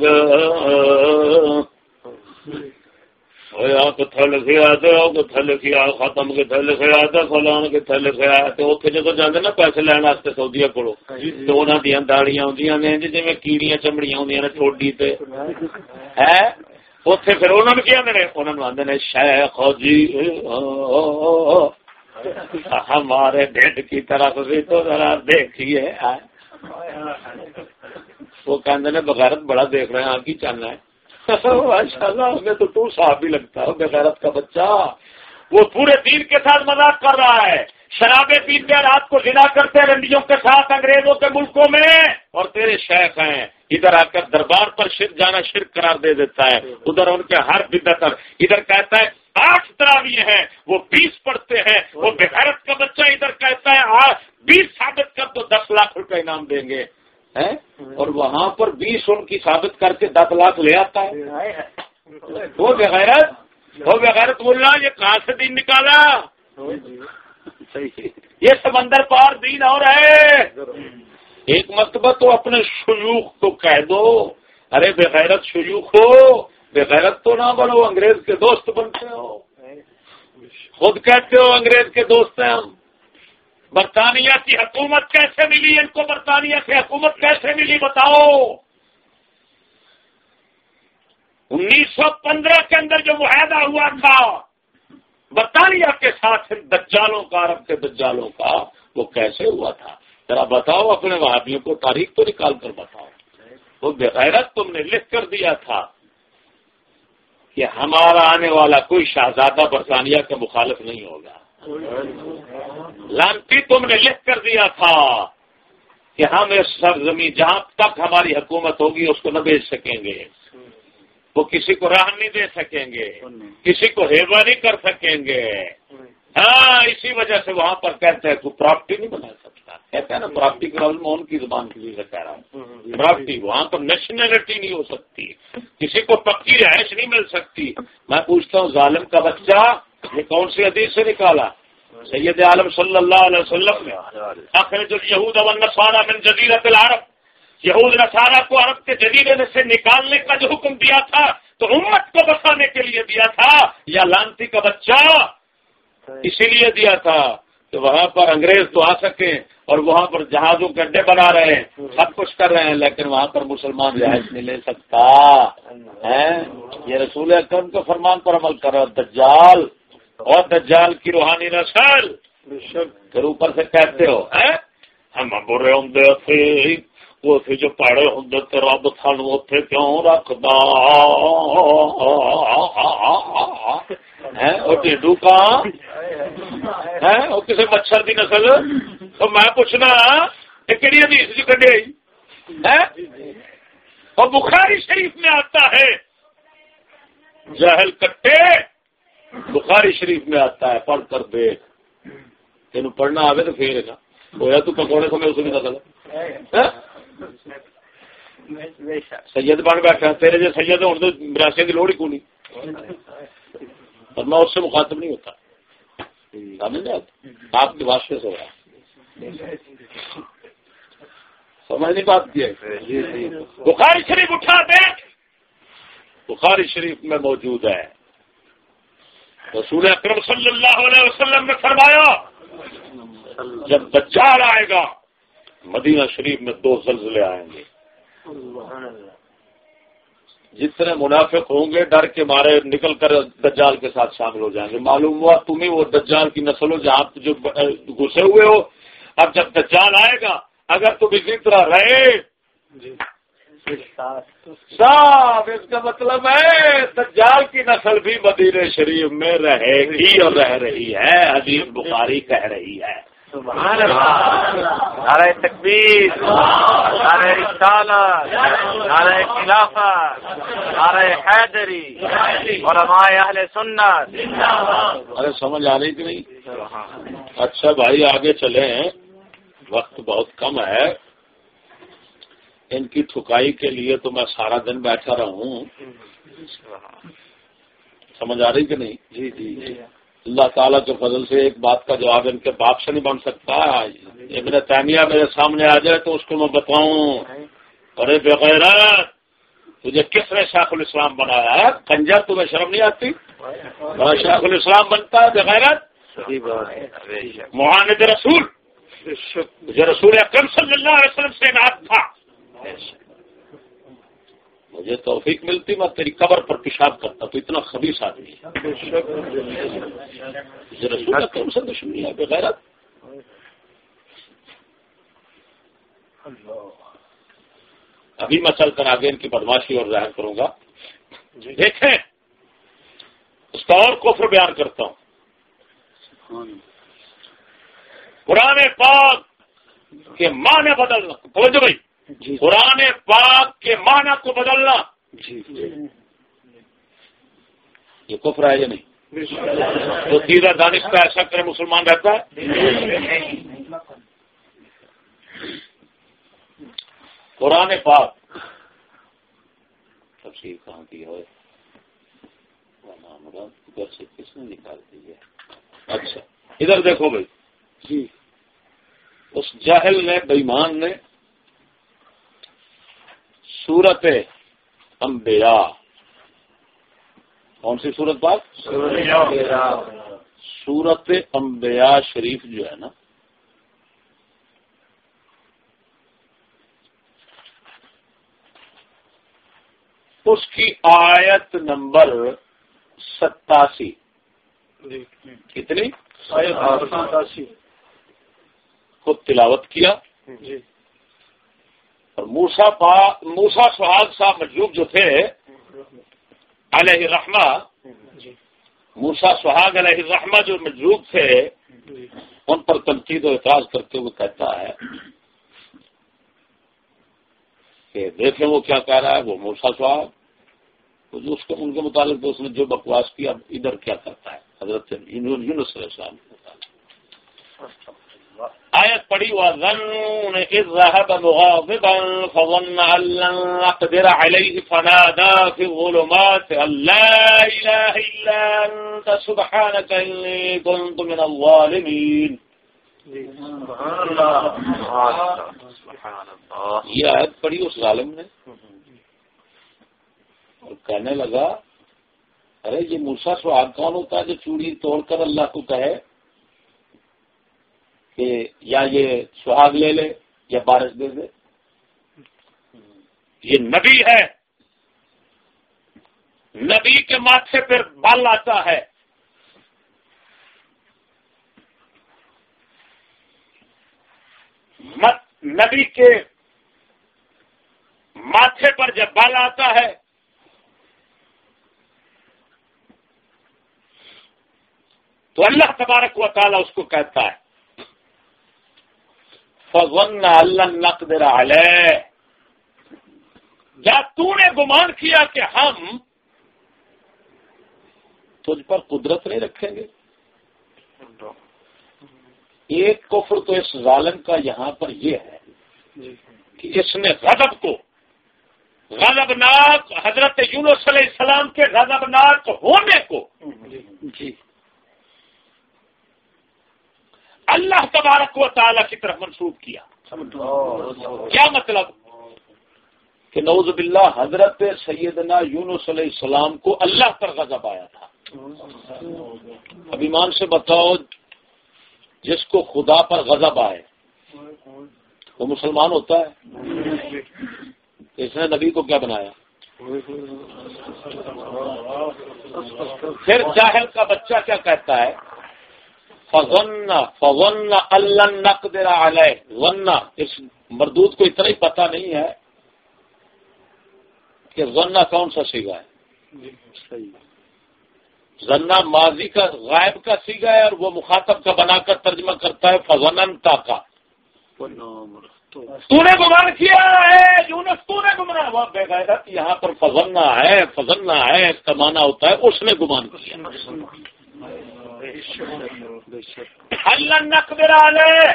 S1: کتنے لکھے آتے لکھی آ ختم کتنے لکھے آتے فلان کتنے لکھے آئے تو اتنے جدو جانے نا پیسے لین واسطے سعودیا کو تو انہوں دیا داڑیاں ہوں نے جی کیڑیاں چمڑیاں ہوں نے ٹھوڈی تے ہے اتنے پھر انہوں نے کیا انہوں نے آدھے نے شیخ جی ہمارے ڈھڈ کی طرف بھی تو ذرا دیکھیے، وہ کہتے ہیں بغیرت بڑا دیکھ رہے ہیں آپ کی چاہنا ہے، ماشاء اللہ ہمیں تو صاحب بھی لگتا ہے بغیرت کا بچہ، وہ پورے دین کے ساتھ مذاق کر رہا ہے، شرابیں پیتے رات کو زنا کرتے ہیں رنڈیوں کے ساتھ انگریزوں کے ملکوں میں، اور تیرے شیخ ہیں ادھر آ کر دربار پر شرک جانا شرک قرار دے دیتا ہے، ادھر ان کے ہر بدعت، ادھر کہتا ہے 8 تراویح ہیں وہ 20 پڑھتے ہیں، وہ بغیرت کا بچہ ادھر کہتا ہے 20 ثابت کر تو 10 لاکھ روپے انعام دیں گے، اور وہاں پر 20 ان کی ثابت کر کے 10 لاکھ لے آتا ہے، وہ بغیرت ملا یہ کہاں سے دین نکالا، یہ سمندر پار دین اور ہے۔ ایک مرتبہ تو اپنے شیوخ کو کہہ دو، ارے بغیرت شیوخ ہو، بغیرت تو نہ بنو، انگریز کے دوست بنتے ہو، خود کہتے ہو انگریز کے دوست ہیں ہم، برطانیہ کی حکومت کیسے ملی ان کو، برطانیہ سے حکومت کیسے ملی بتاؤ، 1915 کے اندر جو معاہدہ ہوا تھا برطانیہ کے ساتھ دجالوں کا، عرب کے دجالوں کا، وہ کیسے ہوا تھا ذرا بتاؤ، اپنے وہابیوں کو تاریخ تو نکال کر بتاؤ، وہ بغیرت تم نے لکھ کر دیا تھا کہ ہمارا آنے والا کوئی شہزادہ برطانیہ کا مخالف نہیں ہوگا، لانتی تم نے لکھ کر دیا تھا کہ ہم اس سرزمین جہاں تک ہماری حکومت ہوگی اس کو نہ بیچ سکیں گے، وہ کسی کو راہ نہیں دے سکیں گے، کسی کو ہیوا نہیں کر سکیں گے، ہاں اسی وجہ سے وہاں پر کہتے ہیں کوئی پراپرٹی نہیں بنا سکتا، کہتے ہیں نا پراپرٹی کا میں ان کی زبان کے لیے کہہ رہا ہوں، پراپرٹی وہاں پر نیشنلٹی نہیں ہو سکتی، کسی کو پکی رہائش نہیں مل سکتی۔ میں پوچھتا ہوں ظالم کا بچہ یہ کون سی حدیث سے نکالا؟ سید عالم صلی اللہ علیہ وسلم نے اخرج الیہود والنصارى من جزیرۃ العرب، یہود نصارہ کو عرب کے جزیرے سے نکالنے کا جو حکم دیا تھا تو امت کو بچانے کے لیے دیا تھا، یا لانتی کا بچہ اسی لیے دیا تھا کہ وہاں پر انگریز تو آ سکیں، اور وہاں پر جہازوں کے اڈے بنا رہے ہیں، سب کچھ کر رہے ہیں، لیکن وہاں پر مسلمان رہائش نہیں لے سکتا ہے۔ یہ رسول اکرم کے فرمان پر عمل کر رہا دجال، اور دجال کی روحانی نسل پھر اوپر سے کہتے ہو ہم برے ہوں تھے وہ تھے جو پڑے ہوں تے رب سان اتنے کیوں رکھدا وہ ٹھڈو کہاں ہے وہ کسی مچھر کی نسل تو میں پوچھنا یہ کہڑی حدیث جو کڈی اور بخاری شریف میں آتا ہے جہل کٹے بخاری شریف میں آتا ہے پڑھ کر دیکھ تین پڑھنا آئے تو پھر گا ہوا تو پکوڑے سمے اس بھی نسل سید بن بیٹھا تیرے جو سید ہوں تو مراسے کی لوڑ ہی کو نہیں اور میں اس سے مخاطب نہیں ہوتا آپ کے واسطے سے ہو رہا سمجھ نہیں بات کی ہے بخاری شریف اٹھا دیکھ بخاری شریف میں موجود ہے رسول اکرم صلی اللہ علیہ وسلم نے فرمایا جب دجال آئے گا مدینہ شریف میں 2 زلزلے آئیں گے جتنے منافق ہوں گے ڈر کے مارے نکل کر دجال کے ساتھ شامل ہو جائیں گے معلوم ہوا تم ہی وہ دجال کی نسل ہو جہاں جو گھسے ہوئے ہو اب جب دجال آئے گا اگر تم اسی طرح رہے صاحب اس کا مطلب ہے دجال کی نسل بھی مدینہ شریف میں رہے گی اور رہ رہی ہے حدیث بخاری کہہ رہی ہے
S3: سبحان اللہ نعرہ تکبیر نعرہ رسالت نعرہ خلافت نعرہ حیدری علماء اہل سنت
S1: ارے سمجھ آ رہی کہ نہیں اچھا بھائی آگے چلیں وقت بہت کم ہے ان کی ٹھکائی کے لیے تو میں سارا دن بیٹھا رہوں سمجھ آ رہی کہ نہیں
S3: جی جی
S1: اللہ تعالیٰ کے فضل سے ایک بات کا جواب ان کے باپ سے نہیں بن سکتا ابن تیمیہ میرے سامنے آ جائے تو اس کو میں بتاؤں ارے بغیرت تجھے کس نے شیخ الاسلام بنایا ہے کنجر تمہیں شرم نہیں آتی شیخ الاسلام بنتا ہے بغیرت معاند رسول مجھے رسول اکرم صلی اللہ علیہ وسلم سے انعام تھا مجھے توفیق ملتی میں تیری قبر پر پیشاب کرتا تو اتنا خبیث آدمی مجھے رسول اکرم سے دشمنی ہے بغیرت ابھی میں چل کر آگے ان کی بدماشی اور ظاہر کروں گا دیکھیں اس کا اور کفر بیان کرتا ہوں قرآن پاک کے معنی بدلنا توجہ بھائی قرآن پاک کے معنی کو بدلنا یہ کفر ہے یا نہیں تو تیرا دانش کا ایسا کرے مسلمان رہتا ہے قرآن پاک تفسیر کہاں کی ہے ادھر سے کس نے نکال دی ہے اچھا ادھر دیکھو بھائی جی اس جاہل نے بےمان نے سورت انبیاء کون سی سورت بات سورت انبیاء شریف جو ہے نا اس کی آیت نمبر 87 کتنی کو تلاوت کیا اور موسیٰ سہاگ صاحب مجلوب جو تھے علیہ الرحمہ موسیٰ سہاگ علیہ الرحمہ جو مجلوب تھے ان پر تنقید و اعتراض کرتے ہوئے کہتا ہے کہ دیکھیں وہ کیا کہہ رہا ہے وہ موسیٰ سہاگ اس کو ان کے متعلق اس نے جو بکواس کیا ادھر کیا کرتا ہے حضرت یونس علیہ السلام کے متعلق آیت پڑھی وَظَنُّونَ إِذْ ذَهَبَ مُغَاضِبًا فَظَنَّ أَن لَّن نَّقْدِرَ عَلَيْهِ فَنَادَىٰ فِي الظُّلُمَاتِ أَن لَّا إِلَٰهَ إِلَّا أَنتَ سُبْحَانَكَ إِنِّي كُنتُ مِنَ الظَّالِمِينَ یہ آیت پڑھی اس ظالم نے اور کہنے لگا ارے یہ موسیٰ سہاگ کون ہوتا ہے جو چوڑی توڑ کر اللہ کو کہے کہ یا یہ سہاگ لے لے یا بارش دے دے یہ نبی ہے نبی کے ماتھے پر بال آتا ہے نبی کے ماتھے پر جب بال آتا ہے تو اللہ تبارک و تعالی اس کو کہتا ہے فظن ان نقدر علیہ، کیا تو نے گمان کیا کہ ہم تجھ پر قدرت نہیں رکھیں گے؟ ایک کفر تو اس ظالم کا یہاں پر یہ ہے کہ اس نے غضب کو، غضبناک حضرت یونس علیہ السلام کے غضبناک ہونے کو اللہ تبارک و تعالی کی طرف منسوب کیا۔ کیا مطلب؟ کہ نعوذ باللہ حضرت سیدنا یونس علیہ السلام کو اللہ پر غضب آیا تھا۔ اب ایمان سے بتاؤ، جس کو خدا پر غضب آئے وہ مسلمان ہوتا ہے؟ اس نے نبی کو کیا بنایا؟ پھر جاہل کا بچہ کیا کہتا ہے؟ فظن ان نقدر علیہ، ظن، اس مردود کو اتنا ہی پتہ نہیں ہے کہ ظن کون سا سیگا ہے۔ ظنہ ماضی کا غائب کا سیگا ہے اور وہ مخاطب کا بنا کر ترجمہ کرتا ہے فظننتا کا۔ تو نے گمان کیا ہے یونس، تو نے گمان، وہ بے غیرت یہاں پر فظنہ ہے، فظنہ ہے اس کا معنی ہوتا ہے اس نے گمان کیا۔ اللہ نقدر علیہ،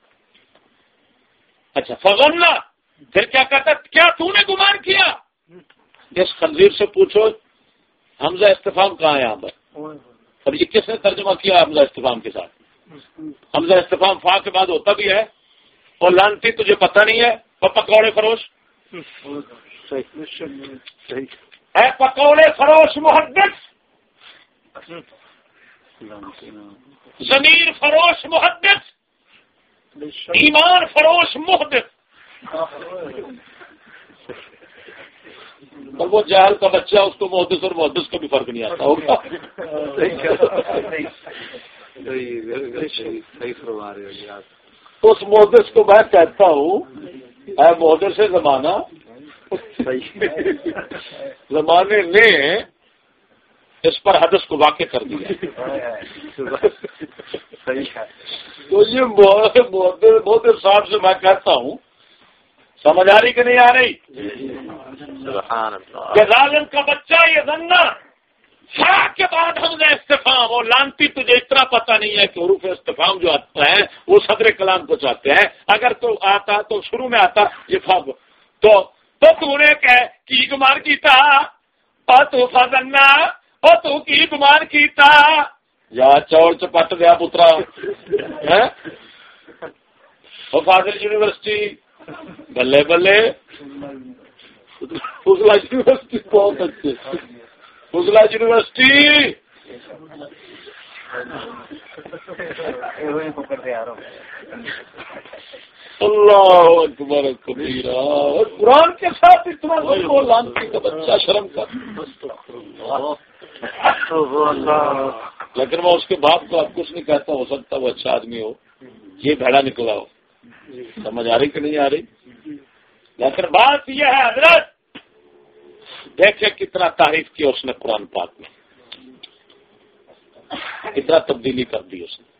S1: اچھا فظنہ، پھر کیا کہتا کیا تو نے گمان کیا؟ اس خنزیر سے پوچھو حمزہ استفہام کہاں ہے یہاں پر؟ اب یہ کس نے ترجمہ کیا حمزہ استفہام کے ساتھ؟ حمزہ استفہام فا کے بعد ہوتا بھی ہے، اور لانتی تجھے پتہ نہیں ہے، اور پکوڑے فروش ہے، پکوڑے فروش محدث، ضمیر فروش محدث، ایمان فروش محدث، اور وہ جاہل کا بچہ اس کو محدث اور محدث کا بھی فرق نہیں آتا ہوگا۔ اس محدث کو میں کہتا ہوں اے محدث زمانہ، زمانے نے اس پر حدث کو واقع کر دیا۔ تو یہ محدث صاحب سے میں کہتا ہوں، سمجھ آ رہی کہ نہیں آ رہی؟ کہ ظالم کا بچہ یہ ظنہ کے بعد حمزہ استفہام، اور لانتی تجھے اتنا پتہ نہیں ہے کہ حروف استفہام جو آتا ہے وہ صدر کلام کو چاہتے ہیں، اگر تو آتا تو شروع میں آتا یہ فاض تو نے کی گمان کیتا اور تو فضنا اور تو کی گمان کیتا یا چوڑ چپٹ دیا پترا اور فاضل یونیورسٹی بلے بلے، فضلہ یونیورسٹی بہت اچھے، فضلہ یونیورسٹی اللہ اکبر کبیرہ، اور قرآن کے ساتھ اتنا لانتی کا بچہ شرم کر۔ لیکن میں اس کے باپ کو اب کچھ نہیں کہتا، ہو سکتا وہ اچھا آدمی ہو، یہ بھیڑا نکلا ہو۔ سمجھ آ رہی کہ نہیں آ رہی؟ لیکن بات یہ ہے حضرت، دیکھیں کتنا تعریف کیا اس نے قرآن پاک میں، کتنا تبدیلی کر دی اس نے۔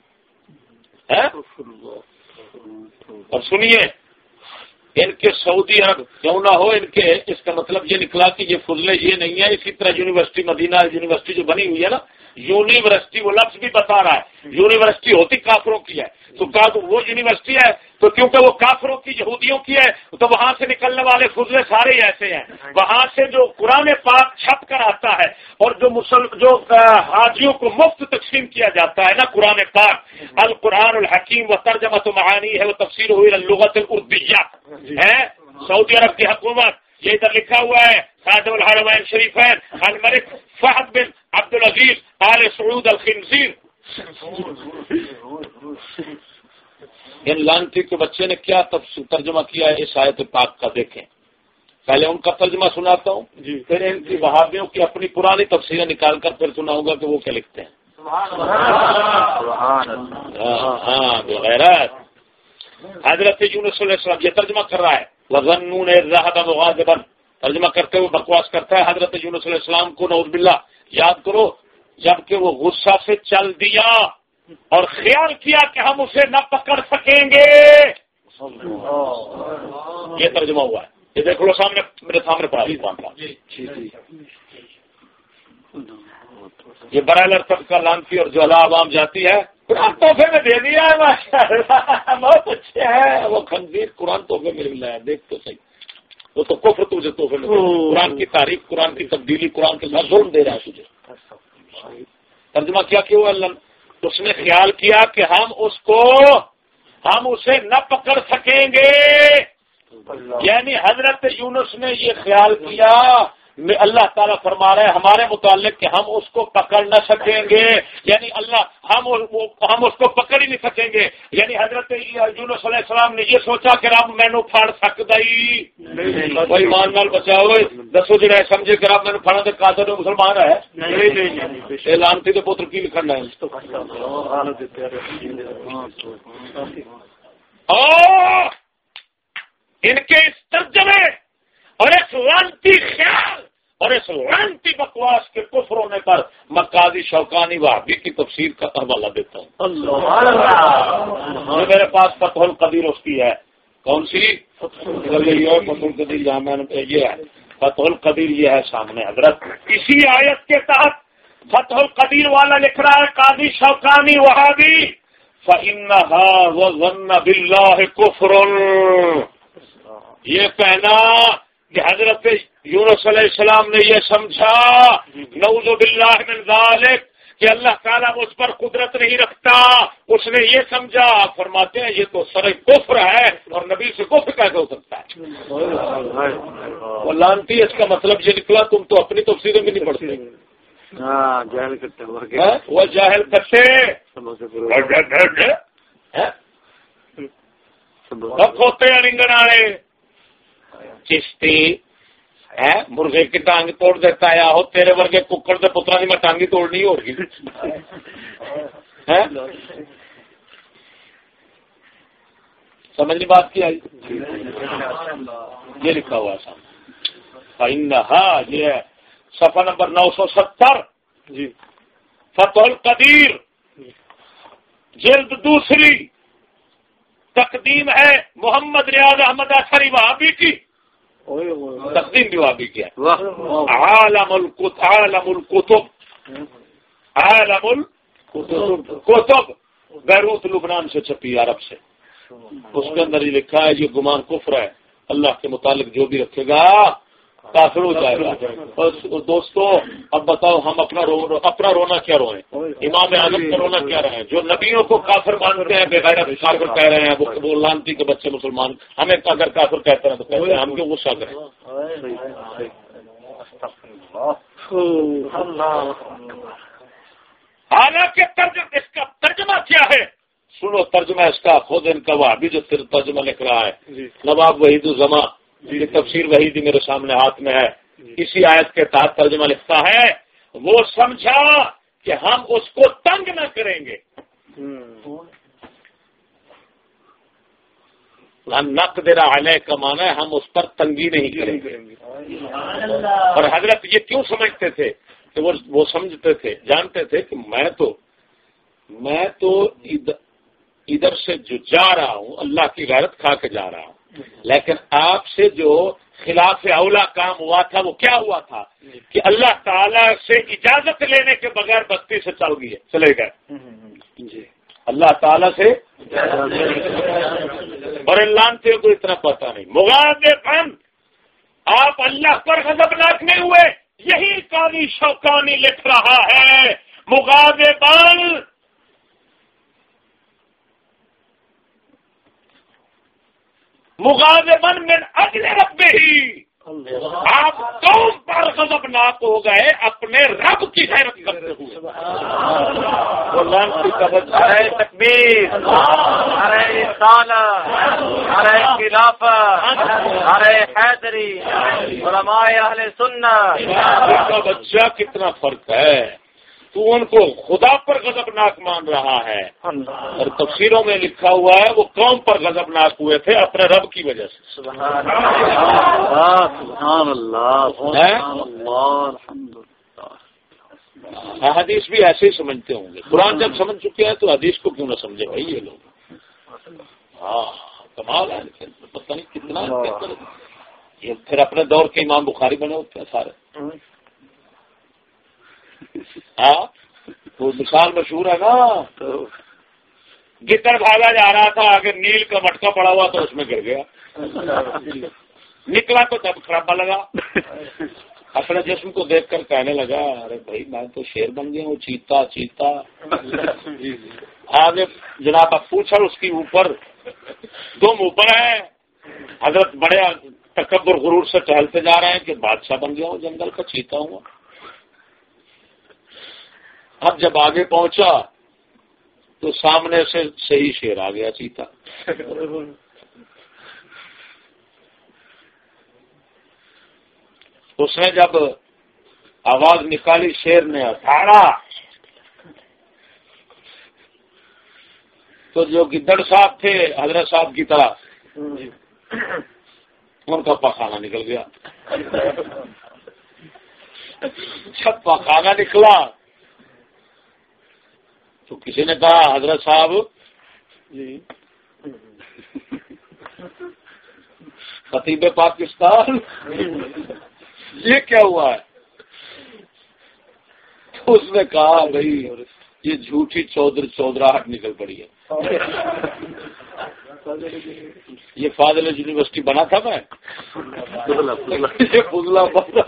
S1: اور سنیے، ان کے سعودی عرب کیوں نہ ہو، ان کے اس کا مطلب یہ نکلا کہ یہ فضلے یہ نہیں ہے۔ اسی طرح یونیورسٹی مدینہ یونیورسٹی جو بنی ہوئی ہے نا، یونیورسٹی وہ لفظ بھی بتا رہا ہے، یونیورسٹی ہوتی کافروں کی ہے، تو وہ یونیورسٹی ہے تو کیونکہ وہ کافروں کی یہودیوں کی ہے تو وہاں سے نکلنے والے فضلے سارے ایسے ہیں۔ وہاں سے جو قرآن پاک چھپ کر آتا ہے اور جو حاجیوں کو مفت تقسیم کیا جاتا ہے نا قرآن پاک، القرآن الحکیم و ترجمۃ معانی ہے، وہ تفسیر ہوئی اللغت الاردیہ ہے۔ سعودی عرب کی حکومت، یہ ادھر لکھا ہوا ہے، خادم الحرمین شریفین الملک فہد بن عبد العزیز آل سعود الخنزیر۔ ان لانتی کے بچے نے کیا ترجمہ کیا ہے اس آیت پاک کا، دیکھیں۔ پہلے ان کا ترجمہ سناتا ہوں، پھر ان کی وہابیوں کی اپنی پرانی تفسیریں نکال کر پھر سناؤں گا کہ وہ کیا لکھتے ہیں۔ ہاں بغیرت حضرت یونس علیہ السلام یہ ترجمہ کر رہا ہے وَظَنُّونَ إِذْ ذَهَبَ مُغَاضِبًا، ترجمہ کرتے ہوئے بکواس کرتا ہے حضرت یونس علیہ السلام کو، نعوذ باللہ. یاد کرو جبکہ وہ غصہ سے چل دیا اور خیال کیا کہ ہم اسے نہ پکڑ سکیں گے. یہ ترجمہ ہوا ہے، یہ دیکھ لو سامنے میرے سامنے پڑا یہ برائے لرتب کا لانتی اور جولا عوام جاتی ہے. قرآن تحفے میں دے دیا ہے بہت اچھے ہے وہ خنزیر، قرآن تحفے میں ملا ہے. دیکھ تو صحیح، وہ تو کفر تجھے تحفے میں قرآن کی تعریف، قرآن کی تبدیلی، قرآن کے ساتھ ظلم دے رہا ہے تجھے. ترجمہ کیا کہ وہ اللہ اس نے خیال کیا کہ ہم اسے نہ پکڑ سکیں گے. یعنی حضرت یونس نے یہ خیال کیا، اللہ تعالیٰ فرما رہے ہیں ہمارے متعلق کہ ہم اس کو پکڑ نہ سکیں گے. یعنی ہم اس کو پکڑ ہی نہیں سکیں گے. یعنی حضرت یونس علیہ السلام نے یہ سوچا کہ رب مینو پھاڑ سکتا ہی کوئی مان نال بچاؤ. دسو جڑا سمجھے کہ رب مینو پھاڑا تو قادر مسلمان ہے لانتی کے پتر کی لکھنا ہے. ان کے اس ترجمے اور اس لانتی خیال اور اس لانتی بکواس کے کفر ہونے پر میں قاضی شوکانی وہابی کی تفسیر کا حوالہ دیتا ہوں. میرے پاس فتح القدیر اس کی ہے. کون سی؟ فتح القدیر. جہاں میں نے یہ ہے فتح القدیر، یہ ہے سامنے حضرت. اسی آیت کے تحت فتح القدیر والا لکھ رہا ہے قاضی شوکانی وہابی فَإِنَّهَا وَظَنَّ بِاللَّهِ كُفْرٌ. یہ کہنا کہ حضرت یونس علیہ السلام نے یہ سمجھا نعوذ باللہ من ذالک کہ اللہ تعالیٰ اس پر قدرت نہیں رکھتا، اس نے یہ سمجھا. فرماتے ہیں یہ تو سر کفر ہے اور نبی سے کفر کیسے ہو سکتا ہے؟ وہ لانتی اس کا مطلب یہ نکلا تم تو اپنی تفسیریں بھی نہیں پڑھتے.
S3: جاہل کرتے
S1: وہ جاہل کرتے ہوتے ہیں رنگن والے. چشتی مرغے کی ٹانگ توڑ دیتا ہے ہو تیرے ورگے ککڑ کے پترا کی میں ٹانگی توڑنی ہوگی. سمجھنی بات کی آئی؟ یہ لکھا ہوا سامنے. ہاں یہ ہے صفحہ نمبر 970 جی. فتح القدیر جلد دوسری، تقدیم ہے محمد ریاض احمد اثری وہابی کی. تقدیم بھی وہابی کی ہے. عالم الکتب بیروت لبنان سے چھپی، عرب سے. اس کے اندر یہ لکھا ہے یہ گمان کفر ہے، اللہ کے متعلق جو بھی رکھے گا کافر ہو جائے گا. دوستو اب بتاؤ ہم اپنا رونا کیا روئیں؟ امام اعظم کا رونا کیا رہے ہیں؟ جو نبیوں کو کافر مانتے ہیں بغیر کافر کہہ رہے ہیں، وہ لانتی کے بچے مسلمان ہمیں اگر کافر کہتے ہیں تو کہتے ہیں ہم کیوں غصہ کریں؟ حالانکہ اس کا ترجمہ کیا ہے؟ سنو ترجمہ اس کا خود ان کا وہابی جو ترجمہ لکھ رہا ہے نواب وحید الزماں کی تفسیر وحیدی میرے سامنے ہاتھ میں ہے. اسی آیت کے تحت ترجمہ لکھتا ہے وہ سمجھا کہ ہم اس کو تنگ نہ کریں گے. نقدر علیہ کا معنی ہے ہم اس پر تنگی نہیں کریں گے. اور حضرت یہ کیوں سمجھتے تھے کہ وہ سمجھتے تھے، جانتے تھے کہ میں تو ادھر سے جو جا رہا ہوں اللہ کی غیرت کھا کے جا رہا ہوں، لیکن آپ سے جو خلاف اولا کام ہوا تھا وہ کیا ہوا تھا کہ اللہ تعالیٰ سے اجازت لینے کے بغیر بستی سے چلے گئے. اللہ تعالیٰ سے اور لانتے کو اتنا پتہ نہیں. مغاضباً آپ اللہ پر غضبناک نہیں ہوئے، یہی قاضی شوکانی لکھ رہا ہے. مغاضباً من اجل ربہ، آپ قوم پر غضبناک ہو گئے اپنے رب کی غیرت کرتے ہوئے.
S3: نعرہ تکبیر، نعرہ رسالت، نعرہ خلافت، نعرہ حیدری، علماء اہل سنت.
S1: کا بچہ کتنا فرق ہے. تو ان کو خدا پر غضبناک مان رہا ہے، اور تفسیروں میں لکھا ہوا ہے وہ قوم پر غضبناک ہوئے تھے اپنے رب کی وجہ سے۔
S3: سبحان اللہ،
S1: حدیث بھی ایسے ہی سمجھتے ہوں گے۔ قرآن جب سمجھ چکے ہیں تو حدیث کو کیوں نہ سمجھے بھائی یہ لوگ؟ ہاں کمال ہے، پتہ نہیں کتنا یہ پھر اپنے دور کے امام بخاری بنے ہوتے ہیں سارے۔ ہاں وہ مثال مشہور ہے نا، گدڑ بھاگا جا رہا تھا، اگر نیل کا مٹکا پڑا ہوا تو اس میں گر گیا، نکلا تو تب خرابہ لگا، اپنے جسم کو دیکھ کر کہنے لگا ارے بھائی میں تو شیر بن گیا ہوں، چیتا چیتا۔ آگے جناب اب پوچھا اس کی اوپر تم اوپر ہے، حضرت بڑے تکبر غرور سے ٹہلتے جا رہے ہیں کہ بادشاہ بن گیا ہوں، جنگل کا چیتا ہوں۔ اب جب آگے پہنچا تو سامنے سے صحیح شیر آ گیا چیتا۔ اس نے جب آواز نکالی شیر نے اٹھارا تو جو گدڑ صاحب تھے حضرت صاحب کی طرح ان کا پخانہ نکل گیا۔ جب پخانہ نکلا تو کسی نے کہا حضرت صاحب خطیب پاکستان یہ کیا ہوا ہے؟ تو اس نے کہا بھائی یہ جھوٹی چودراہٹ نکل پڑی ہے، یہ فاضل یونیورسٹی بنا تھا میں یہ فضلہ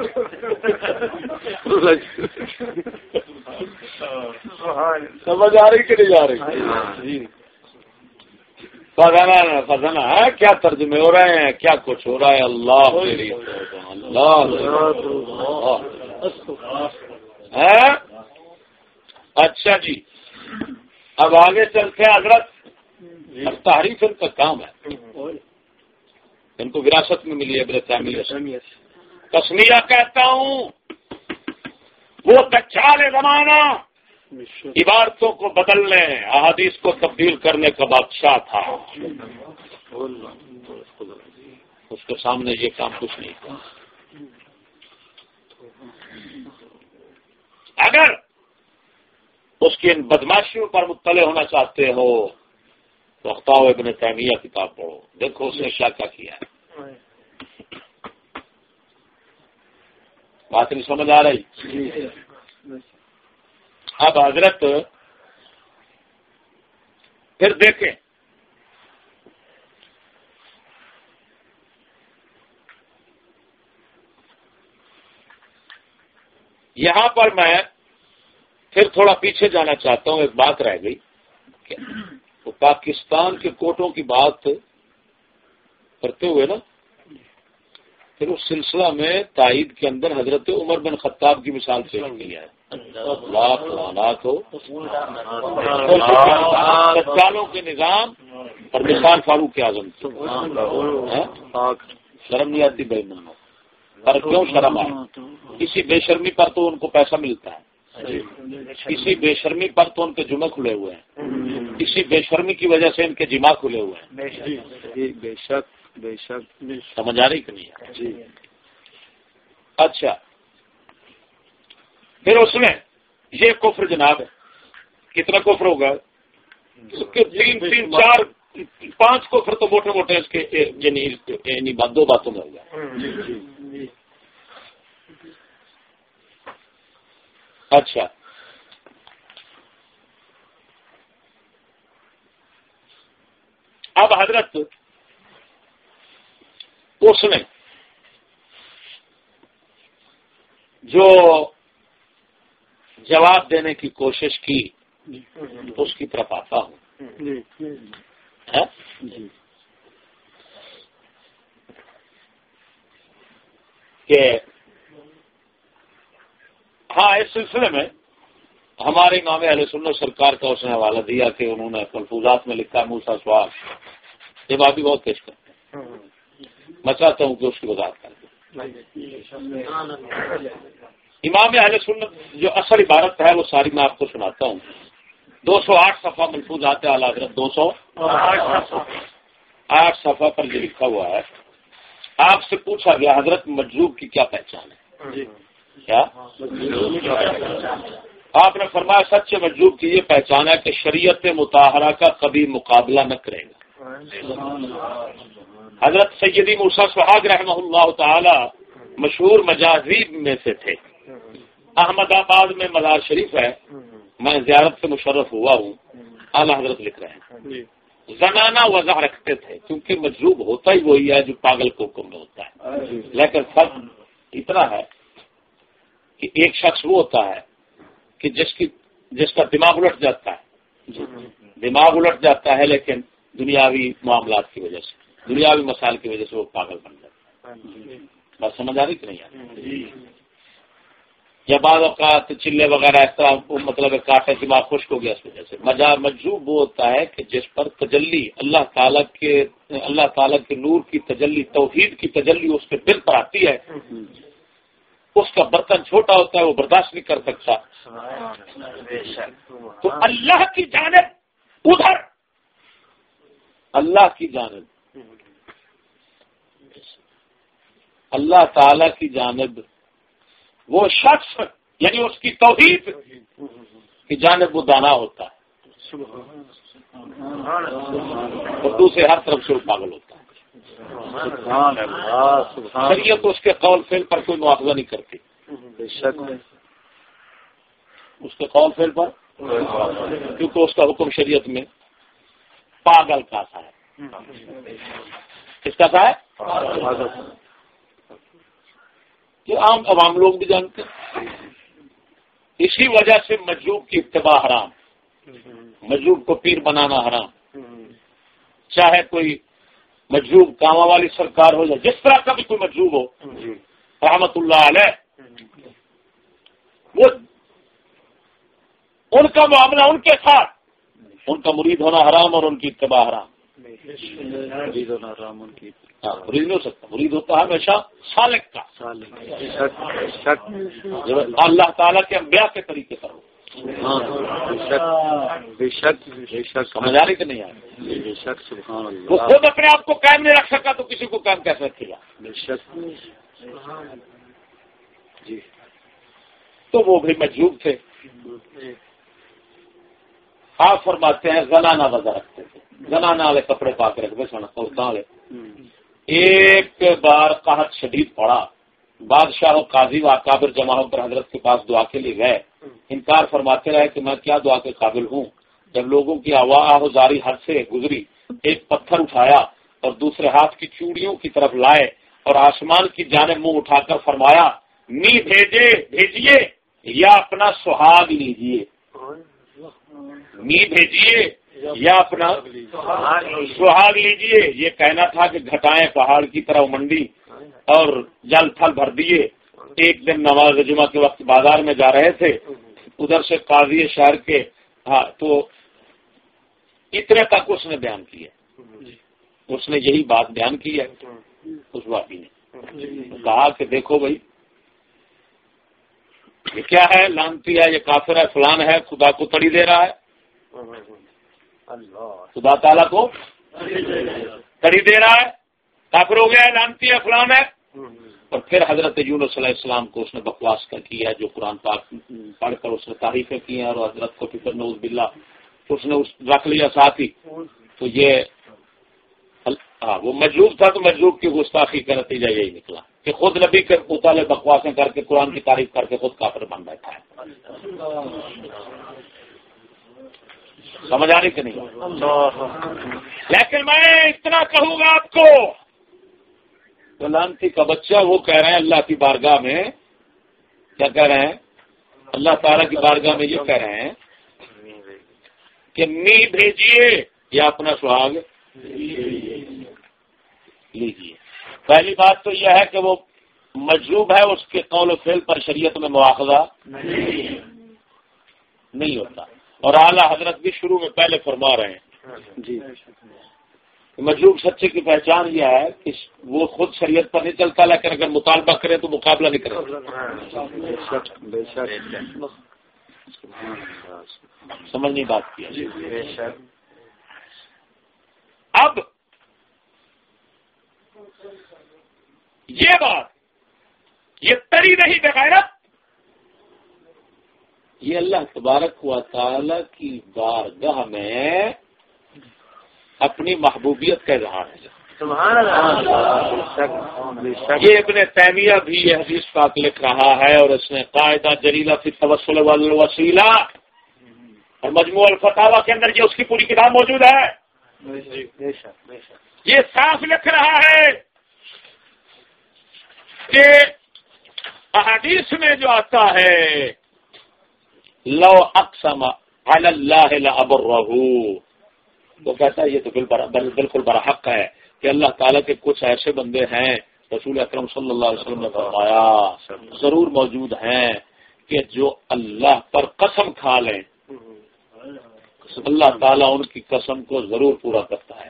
S1: سمجھ آ رہی کہ نہیں آ رہی؟ فضانا ہے کیا ترجمے ہو رہے ہیں، کیا کچھ ہو رہا ہے۔ اللہ اللہ اچھا جی، اب آگے چلتے ہیں حضرت۔ تحریف ان کا کام ہے، ان کو وراثت میں ملی ہے ابن تسمیہ کہتا ہوں وہ دجال زمانہ عبارتوں کو بدلنے احادیث کو تبدیل کرنے کا بادشاہ تھا، اس کے سامنے یہ کام کچھ نہیں تھا۔ اگر اس کی ان بدماشیوں پر مطلع ہونا چاہتے ہو تو اخطاء ابن تیمیہ کتاب پڑھو، دیکھو اس نے کیا کیا ہے۔ بات نہیں سمجھ آ رہی؟ اب حضرت پھر دیکھیں یہاں پر میں پھر تھوڑا پیچھے جانا چاہتا ہوں، ایک بات رہ گئی کہ وہ پاکستان کے کوٹوں کی بات کرتے ہوئے نا پھر اس سلسلہ میں تائید کے اندر حضرت عمر بن خطاب کی مثال پیش کی ہے۔ لاکھ ہو سچالوں کے نظام اور مثال فاروق اعظم، شرم نہیں آتی بھائی مانو، پر کیوں شرم آئے؟ کسی بے شرمی پر تو ان کو پیسہ ملتا ہے، کسی بے شرمی پر تو ان کے جمعے کھلے ہوئے ہیں، کسی بے شرمی کی وجہ سے ان کے جمعہ کھلے ہوئے ہیں۔
S3: بے شک بے شک
S1: سمجھ آ رہی کہ نہیں؟
S3: جی
S1: اچھا پھر اس میں یہ کفر جناب ہے، کتنا کفر ہوگا؟ تین چار پانچ کفر تو موٹے موٹے اس کے یعنی دو باتوں میں ہوگا۔ اچھا اب حضرت اس نے جو جواب دینے کی کوشش کی اس کی طرف آتا ہوں۔ کہ ہاں اس سلسلے میں ہمارے امام اہل سنت سرکار کا اس نے حوالہ دیا کہ انہوں نے ملفوظات میں لکھا موسیٰ سوال، یہ بات بھی بہت پیش کرتے ہیں، میں چاہتا ہوں کہ اس کی وضاحت کر دیں۔ امام اہل سنت جو اصل عبارت ہے وہ ساری میں آپ کو سناتا ہوں. 208 صفحہ ملفوظات اعلی حضرت 208 صفحہ پر یہ لکھا ہوا ہے. آپ سے پوچھا گیا حضرت مجذوب کی کیا پہچان ہے؟ کیا آپ نے فرمایا سچ مجذوب کی یہ پہچان ہے کہ شریعت مطہرہ کا کبھی مقابلہ نہ کرے گا. حضرت سیدی موسیٰ سہاگ رحمہ اللہ تعالی مشہور مجاذیب میں سے تھے. احمد آباد میں مزار شریف ہے، میں زیارت سے مشرف ہوا ہوں. اعلی حضرت لکھ رہے ہیں زنانہ وضع رکھتے تھے کیونکہ مجذوب ہوتا ہی وہی ہے جو پاگل کو حکم میں ہوتا ہے. لیکن فرق اتنا ہے کہ ایک شخص وہ ہوتا ہے کہ جس کا دماغ الٹ جاتا ہے، دماغ الٹ جاتا ہے لیکن دنیاوی معاملات کی وجہ سے، دنیاوی مسائل کی وجہ سے وہ پاگل بن جاتا ہے. بات سمجھ آ رہی کہ نہیں آ رہی؟ یا بعض اوقات چلے وغیرہ اس طرح مطلب کاٹے دماغ خشک ہو گیا اس وجہ سے. مجذوب وہ ہوتا ہے کہ جس پر تجلی اللہ تعالیٰ کے نور کی تجلی، توحید کی تجلی اس کے دل پر آتی ہے. اس کا برتن چھوٹا ہوتا ہے، وہ برداشت نہیں کر سکتا. تو اللہ کی جانب ادھر، اللہ کی جانب، اللہ تعالی کی جانب وہ شخص یعنی اس کی توحید کی جانب وہ دانا ہوتا ہے اور دوسرے ہر طرف سے وہ پاگل ہوتا ہے. شریعت اس کے قول فعل پر کوئی مواخذہ نہیں کرتی. اس کے قول فعل پر کیونکہ اس کا حکم شریعت میں پاگل کا سا ہے. کس کا سا ہے؟ یہ عام عوام لوگ بھی جانتے ہیں. اسی وجہ سے مجذوب کی اتباع حرام، مجذوب کو پیر بنانا حرام. چاہے کوئی مجذوب کاما والی سرکار ہو جائے، جس طرح کا بھی کوئی مجذوب ہو رحمت اللہ علیہ، وہ ان کا معاملہ ان کے ساتھ، ان کا مرید ہونا حرام اور ان کی اتباع حرام. مرید ہونا حرام، ان کی مرید نہیں ہو سکتا. مرید ہوتا ہے ہمیشہ سالک کا، اللہ تعالیٰ کے انبیاء کے طریقے پر ہو. بے شک سمجھ آ رہی کہ نہیں آ رہی؟ بے شک سبحان اللہ. وہ خود اپنے آپ کو قائم نہیں رکھ سکا تو کسی کو قائم کیسے رکھے گا؟ بے شک جی. تو وہ بھی مجذوب تھے. آپ فرماتے ہیں زنانہ وضع رکھتے تھے، زنانہ والے کپڑے پا کے رکھتے سن والے. ایک بار قحط شدید پڑا، بادشاہ و قاضی و اکابر جمع ہو کر حضرت کے پاس دعا کے لیے گئے. انکار فرماتے رہے کہ میں کیا دعا کے قابل ہوں. جب لوگوں کی آہوزاری حد سے گزری، ایک پتھر اٹھایا اور دوسرے ہاتھ کی چوڑیوں کی طرف لائے اور آسمان کی جانب منہ اٹھا کر فرمایا می بھیجیے یا اپنا سہاگ لیجیے. می بھیجیے یا اپنا سہاگ لیجیے. یہ کہنا تھا کہ گھٹائیں پہاڑ کی طرح منڈی اور جل تھل بھر دیے. ایک دن نماز جمعہ کے وقت بازار میں جا رہے تھے، ادھر سے قاضی شہر کے تو اتنے تک اس نے بیان کیا. اس نے یہی بات بیان کی ہے. اس واقعی نے کہا کہ دیکھو بھائی یہ کیا ہے، لانتی ہے، یہ کافر ہے، فلان ہے، خدا کو تڑی دے رہا ہے. خدا تعالیٰ کو تڑی دے رہا ہے، کافر ہو گیا ہے، لانتی ہے، فلان ہے. اور پھر حضرت یونس علیہ السلام کو اس نے بکواس کا کیا، جو قرآن پاک پڑھ کر اس نے تعریفیں کی ہیں، اور حضرت کو فکر نعوذ باللہ اس نے رکھ لیا ساتھ ہی. تو یہ وہ مجذوب تھا، تو مجذوب کی گستاخی کا نتیجہ یہی نکلا کہ خود نبی کے متعلق بکواسیں کر کے قرآن کی تعریف کر کے خود کافر بن بیٹھا ہے. سمجھ آ رہی کہ نہیں؟ لیکن میں اتنا کہوں گا آپ کو، لانتی کا بچہ وہ کہہ رہے ہیں اللہ کی بارگاہ میں، کیا کہہ رہے ہیں؟ اللہ تعالیٰ کی بارگاہ میں یہ کہہ رہے ہیں کہ می بھیجیے یا اپنا سہاگ لیجیے. پہلی بات تو یہ ہے کہ وہ مجذوب ہے، اس کے قول و فعل پر شریعت میں مواخذہ نہیں ہوتا. اور اعلیٰ حضرت بھی شروع میں پہلے فرما رہے ہیں جی مجروح سچے کی پہچان یہ ہے کہ وہ خود شریعت پر نہیں چلتا، لیکن اگر مطالبہ کرے تو مقابلہ نہیں کرے. سمجھنی بات کی ہے. اب یہ بات یہ تری نہیں بغیرت، یہ اللہ تبارک و تعالی کی بارگاہ میں اپنی محبوبیت کا اظہار ہے.
S3: سبحان اللہ.
S1: یہ ابن تیمیہ بھی یہ حدیث پاک لکھ رہا ہے، اور اس نے قاعدہ جلیلہ فی التوسل والوسیلہ اور مجموع الفتاوی کے اندر یہ اس کی پوری کتاب موجود ہے. یہ صاف لکھ رہا ہے کہ احادیث میں جو آتا ہے لو اقسم علی اللہ لابرہ، وہ کہتا ہے یہ تو بالکل برحق ہے کہ اللہ تعالیٰ کے کچھ ایسے بندے ہیں، رسول اکرم صلی اللہ علیہ وسلم نے فرمایا ضرور موجود ہیں کہ جو اللہ پر قسم کھا لیں اللہ تعالیٰ ان کی قسم کو ضرور پورا کرتا ہے.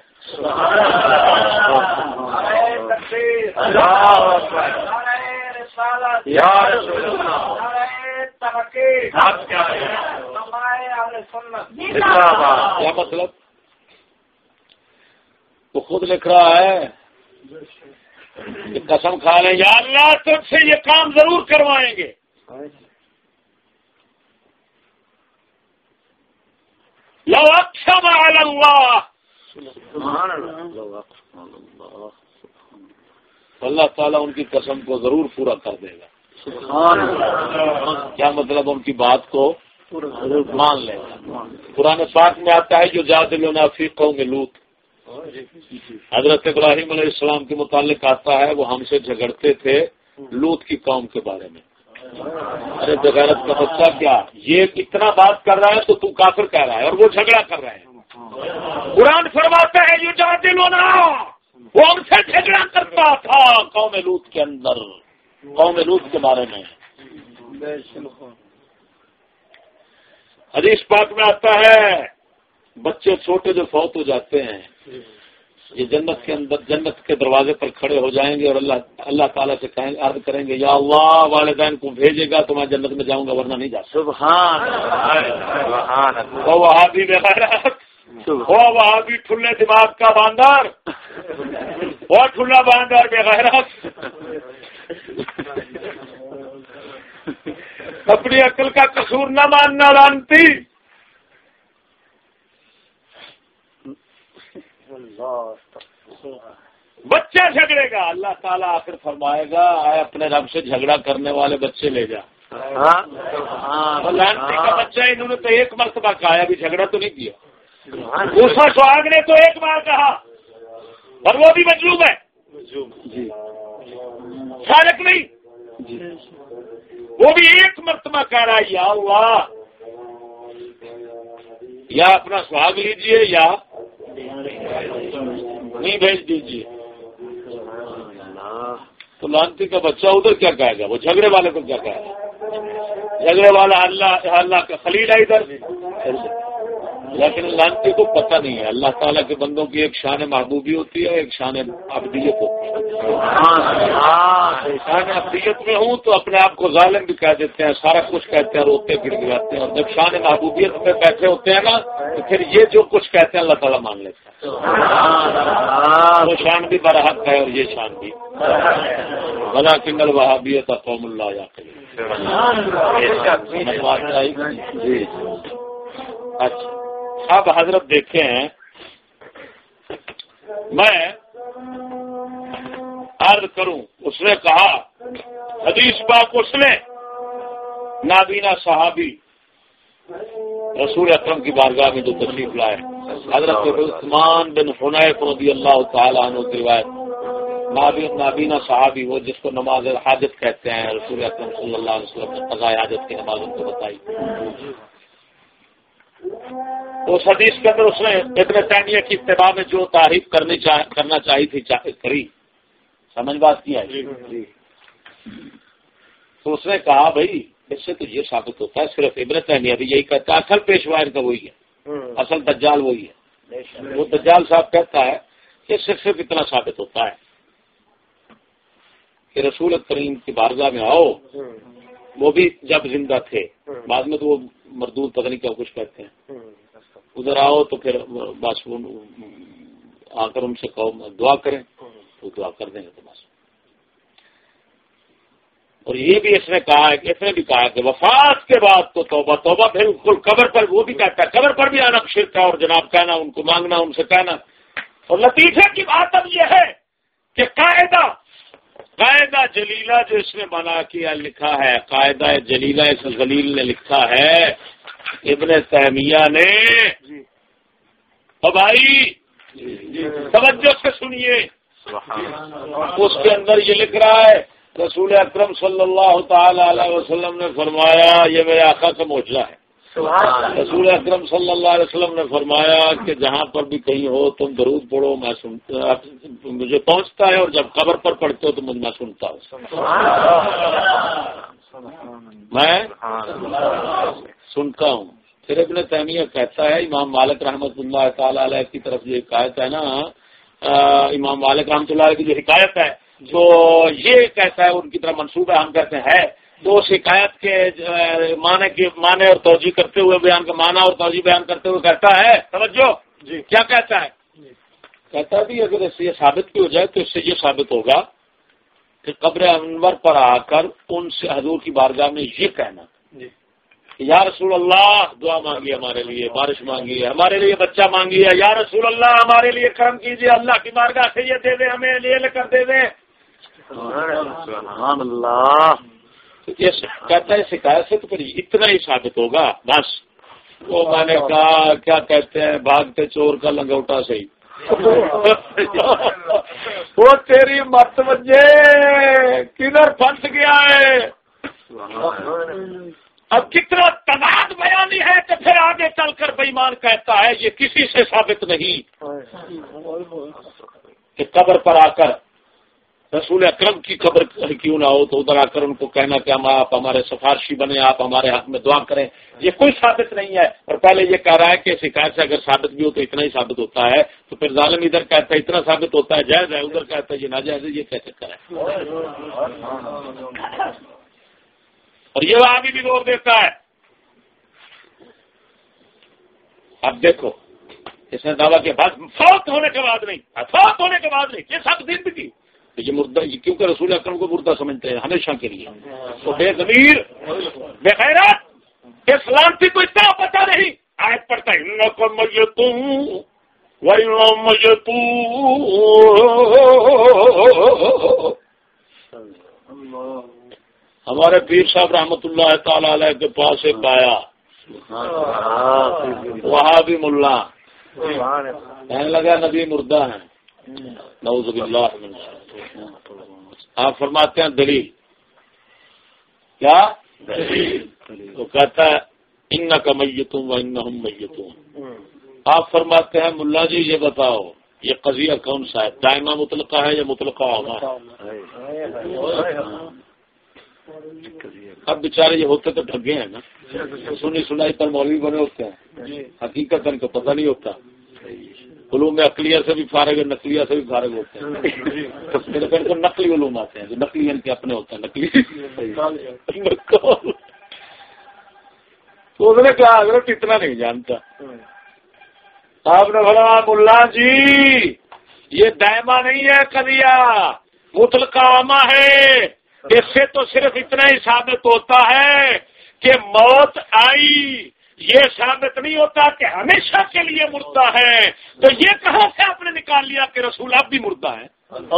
S1: کیا مطلب؟ وہ خود لکھ رہا ہے کہ قسم کھا لیں یا اللہ تجھ سے یہ کام ضرور کروائیں گے. لو اقسم علی اللہ، اللہ تعالیٰ ان کی قسم کو ضرور پورا کر دے گا. کیا مطلب؟ ان کی بات کو مان لے گا. قرآن پاک میں آتا ہے جو جادلونا فی قوم لوط، حضرت ابراہیم علیہ السلام کے متعلق آتا ہے وہ ہم سے جھگڑتے تھے لوط کی قوم کے بارے میں. ارے بغیرت کا بچہ کیا یہ اتنا بات کر رہا ہے تو کافر کہہ رہا ہے اور وہ جھگڑا کر رہے ہیں. قرآن فرماتا ہے جو جادلونا، وہ ہم سے جھگڑا کرتا تھا قوم لوط کے اندر، قوم لوط کے بارے میں. حدیث پاک میں آتا ہے بچے چھوٹے جو فوت ہو جاتے ہیں یہ جنت کے اندر جنت کے دروازے پر کھڑے ہو جائیں گے اور اللہ تعالیٰ سے عرض کریں گے یا اللہ والدین کو بھیجے گا تو میں جنت میں جاؤں گا ورنہ نہیں جا سکتا. وہ وہابی بغیرت، وہ وہابی ٹھلے دماغ کا باندر، وہ ٹھلا باندر بغیرت، اپنی عقل کا قصور نہ ماننا لانتی. بچہ جھگڑے گا اللہ تعالیٰ آخر فرمائے گا آئے اپنے رب سے جھگڑا کرنے والے بچے لے جا. لانتی کا بچہ انہوں نے تو ایک مرتبہ کہا ابھی جھگڑا تو نہیں کیا. دوسرا سہاگ نے تو ایک بار کہا اور وہ بھی مجلوب ہے، سارق نہیں، وہ بھی ایک مرتبہ کہہ رہا ہے یا اللہ یا اپنا سہاگ لیجئے یا نہیں بھیج دیجیے. تو لانتی کا بچہ ادھر کیا کہے گا؟ وہ جھگڑے والے کو کیا کہے گا؟ جھگڑے والا اللہ کا خلیل ہے ادھر، لیکن لانتی کو پتہ نہیں ہے اللہ تعالیٰ کے بندوں کی ایک شان محبوبی ہوتی ہے ایک شان عبدیت ہوتی ہے. شان عبدیت میں ہوں تو اپنے آپ کو ظالم بھی کہہ دیتے ہیں، سارا کچھ کہتے ہیں، روتے گر گراتے ہیں، اور جب شان محبوبیت میں بیٹھے ہوتے ہیں نا تو پھر یہ جو کچھ کہتے ہیں اللہ تعالیٰ مان لیتے ہیں. وہ شان بھی برحق ہے اور یہ شان بھی ولکن الوہابیۃ قوم لا یعقلون. اچھا اب حضرت دیکھتے ہیں میں عرض کروں اس نے کہا حدیث پاک اس نے نابینا صحابی رسول اکرم کی بارگاہ میں جو تشریف لائے حضرت عثمان بن حنیف رضی اللہ تعالیٰ عنہ کی روایت. نابینا صحابی وہ جس کو نماز حاجت کہتے ہیں رسول اکرم صلی اللہ علیہ وسلم نے قضاء حاجت کی نماز ان کو بتائی. اس حدیث کے اندر اس نے ابن تیمیہ کی اتباع میں جو تعریف کرنا چاہی تھی کری. سمجھ بات کیا ہے؟ تو اس نے کہا بھائی اس سے تو یہ ثابت ہوتا ہے صرف ابن تیمیہ بھی یہی کہتا ہے اصل پیشوا ان کا وہی ہے، اصل دجال وہی ہے. وہ دجال صاحب کہتا ہے اس سے صرف اتنا ثابت ہوتا ہے کہ رسول کریم کی بارگاہ میں آؤ، وہ بھی جب زندہ تھے، بعد میں تو وہ مردود پتہ نہیں کیا کچھ کہتے ہیں، ادھر آؤ تو پھر بس آ کر ان سے کہو دعا کریں، وہ دعا کر دیں گے تو بس۔ اور یہ بھی اس نے کہا ہے کہ اس نے بھی کہا کہ وفات کے بعد تو توبہ توبہ، پھر قبر پر وہ بھی کہتا ہے قبر پر بھی آنا شرک ہے، اور جناب کہنا ان کو مانگنا ان سے کہنا۔ اور لطیفے کی بات اب یہ ہے کہ قاعدہ جلیلہ جو اس نے بنا کیا لکھا ہے، قاعدہ جلیلہ اس ذلیل نے لکھا ہے ابن تیمیہ نے۔ اور بھائی توجہ سے سنیے، اس کے اندر یہ لکھ رہا ہے رسول اکرم صلی اللہ تعالی علیہ وسلم نے فرمایا، یہ میرے آقا کا معجزہ ہے، رسول اکرم صلی اللہ علیہ وسلم نے فرمایا کہ جہاں پر بھی کہیں ہو تم درود پڑھو، میں سنتا، مجھے پہنچتا ہے، اور جب قبر پر پڑھتے ہو تو میں سنتا ہوں، میں سنتا ہوں۔ پھر ابن تیمیہ کہتا ہے امام مالک رحمۃ اللہ تعالی علیہ کی طرف یہ حکایت ہے نا، امام مالک رحمۃ اللہ علیہ کی جو حکایت ہے جو یہ کہتا ہے ان کی طرف منسوب ہے، ہم کہتے ہیں تو اس حکایت کے معنی اور توجیہ کرتے ہوئے معنی اور توجیہ بیان کرتے ہوئے کہتا ہے، توجہ جی کیا کہتا ہے؟ کہتا ہے بھی اگر اس سے یہ ثابت بھی ہو جائے تو اس سے یہ ثابت ہوگا کہ قبر انور پر آ کر ان سے حضور کی بارگاہ میں یہ کہنا یا رسول اللہ دعا مانگی ہمارے لیے، بارش مانگی ہے ہمارے لیے، بچہ مانگی ہے، یا رسول اللہ ہمارے لیے کرم کیجیے، اللہ کی بارگاہ سے یہ دے دیں، ہمیں یہ لے کر دے دیں۔
S3: سبحان اللہ۔
S1: کہتا ہے شکایت سے تو پھر اتنا ہی ثابت ہوگا بس۔ وہ میں نے کہا کیا کہتے ہیں بھاگتے چور کا لنگوٹا صحیح وہ تیری مت وجے کدھر پھنس گیا ہے۔ اب کتنا تضاد بیانی ہے کہ پھر آگے چل کر بے ایمان کہتا ہے یہ کسی سے ثابت نہیں کہ قبر پر آ کر رسول اکرم کی قبر کیوں نہ ہو تو ادھر آ کر ان کو کہنا کہ ہم آپ ہمارے سفارشی بنے، آپ ہمارے حق میں دعا کریں، یہ کوئی ثابت نہیں ہے۔ اور پہلے یہ کہہ رہا ہے کہ شکایت سے اگر ثابت بھی ہو تو اتنا ہی ثابت ہوتا ہے، تو پھر ظالم ادھر کہتا ہے اتنا ثابت ہوتا ہے جائز ہے، ادھر کہتا ہے یہ ناجائز ہے، یہ کیا چکر ہے؟ اور یہ وہاں بھی زور دیتا ہے۔ اب دیکھو اس نے دعویٰ کیا بات فوت ہونے کے بعد نہیں، فوت ہونے کے بعد نہیں، یہ سب زندگی یہ مردہ، کیونکہ رسول اکرم کو مردہ سمجھتے ہیں ہمیشہ کے لیے، تو بے ضمیر بے غیرت بے سلامتی کو اتنا پتہ نہیں، آیت پڑھتا ہے انکم میتون وانہم میتون۔ ہمارے پیر صاحب رحمۃ اللہ تعالی علیہ کے پاس ایک آیا وہاں بھی ملا کہنے لگا نبی مردہ ہیں، نعوذ باللہ من آپ فرماتے ہیں دلیل کیا؟ تو کہتا ہے انک میتون وانہم میتون۔ آپ فرماتے ہیں ملا جی یہ بتاؤ یہ قضیہ کون سا ہے، دائمہ مطلقہ ہے یا مطلقہ عامہ ہے؟ اب بیچارے یہ ہوتے تو ٹھگے ہیں نا، سنی سنائی پر مولوی بنے ہوتے ہیں، حقیقت ان کو پتہ نہیں ہوتا، علوم عقلیہ سے بھی فارغ ہے، نقلیہ سے بھی فارغ ہوتے ہیں، پھر کو نقلی علوم آتے ہیں جو نقلی ان کے اپنے ہوتے ہیں، نقلی تو اس نے کہا حضرت اتنا نہیں جانتا۔ آپ نے بولا ملا جی یہ دائمہ نہیں ہے قضیہ، مطلقہ عامہ ہے، اس سے تو صرف اتنا ہی ثابت ہوتا ہے کہ موت آئی، یہ ثابت نہیں ہوتا کہ ہمیشہ کے لیے مردہ ہے۔ تو یہ کہاں سے آپ نے نکال لیا کہ رسول اب بھی مردہ ہے؟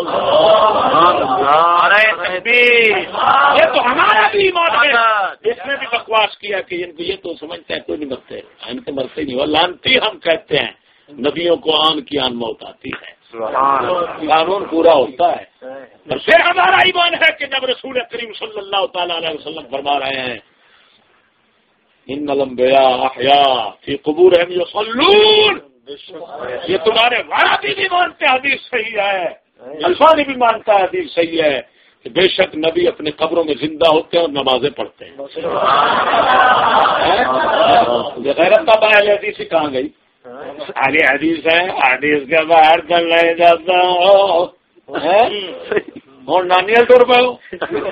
S1: یہ تو ہمارا بھی ایمان ہے۔ اس نے بھی بکواس کیا کہ ان کو یہ تو سمجھتے ہیں کوئی نہیں مرتے، ان کو مرتے نہیں، وہ لانتی ہم کہتے ہیں نبیوں کو آن کی آن موت آتی ہے، قانون پورا ہوتا ہے۔ اور پھر ہمارا ایمان ہے کہ جب رسول کریم صلی اللہ تعالی علیہ وسلم فرما رہے ہیں ان الانبیاء احیاء فی قبورہم یصلون، یہ تمہارے وارثی بھی مانتے ہیں حدیث صحیح ہے، الفاظی بھی مانتا ہے حدیث صحیح ہے کہ بے شک نبی اپنے قبروں میں زندہ ہوتے ہیں اور نمازیں پڑھتے ہیں۔ غیرت کا باہر حدیث کہاں گئی؟ آگے حدیث ہے، حدیث کے باہر چل نہیں جاتا ہوں نانی ٹور پہ ہوں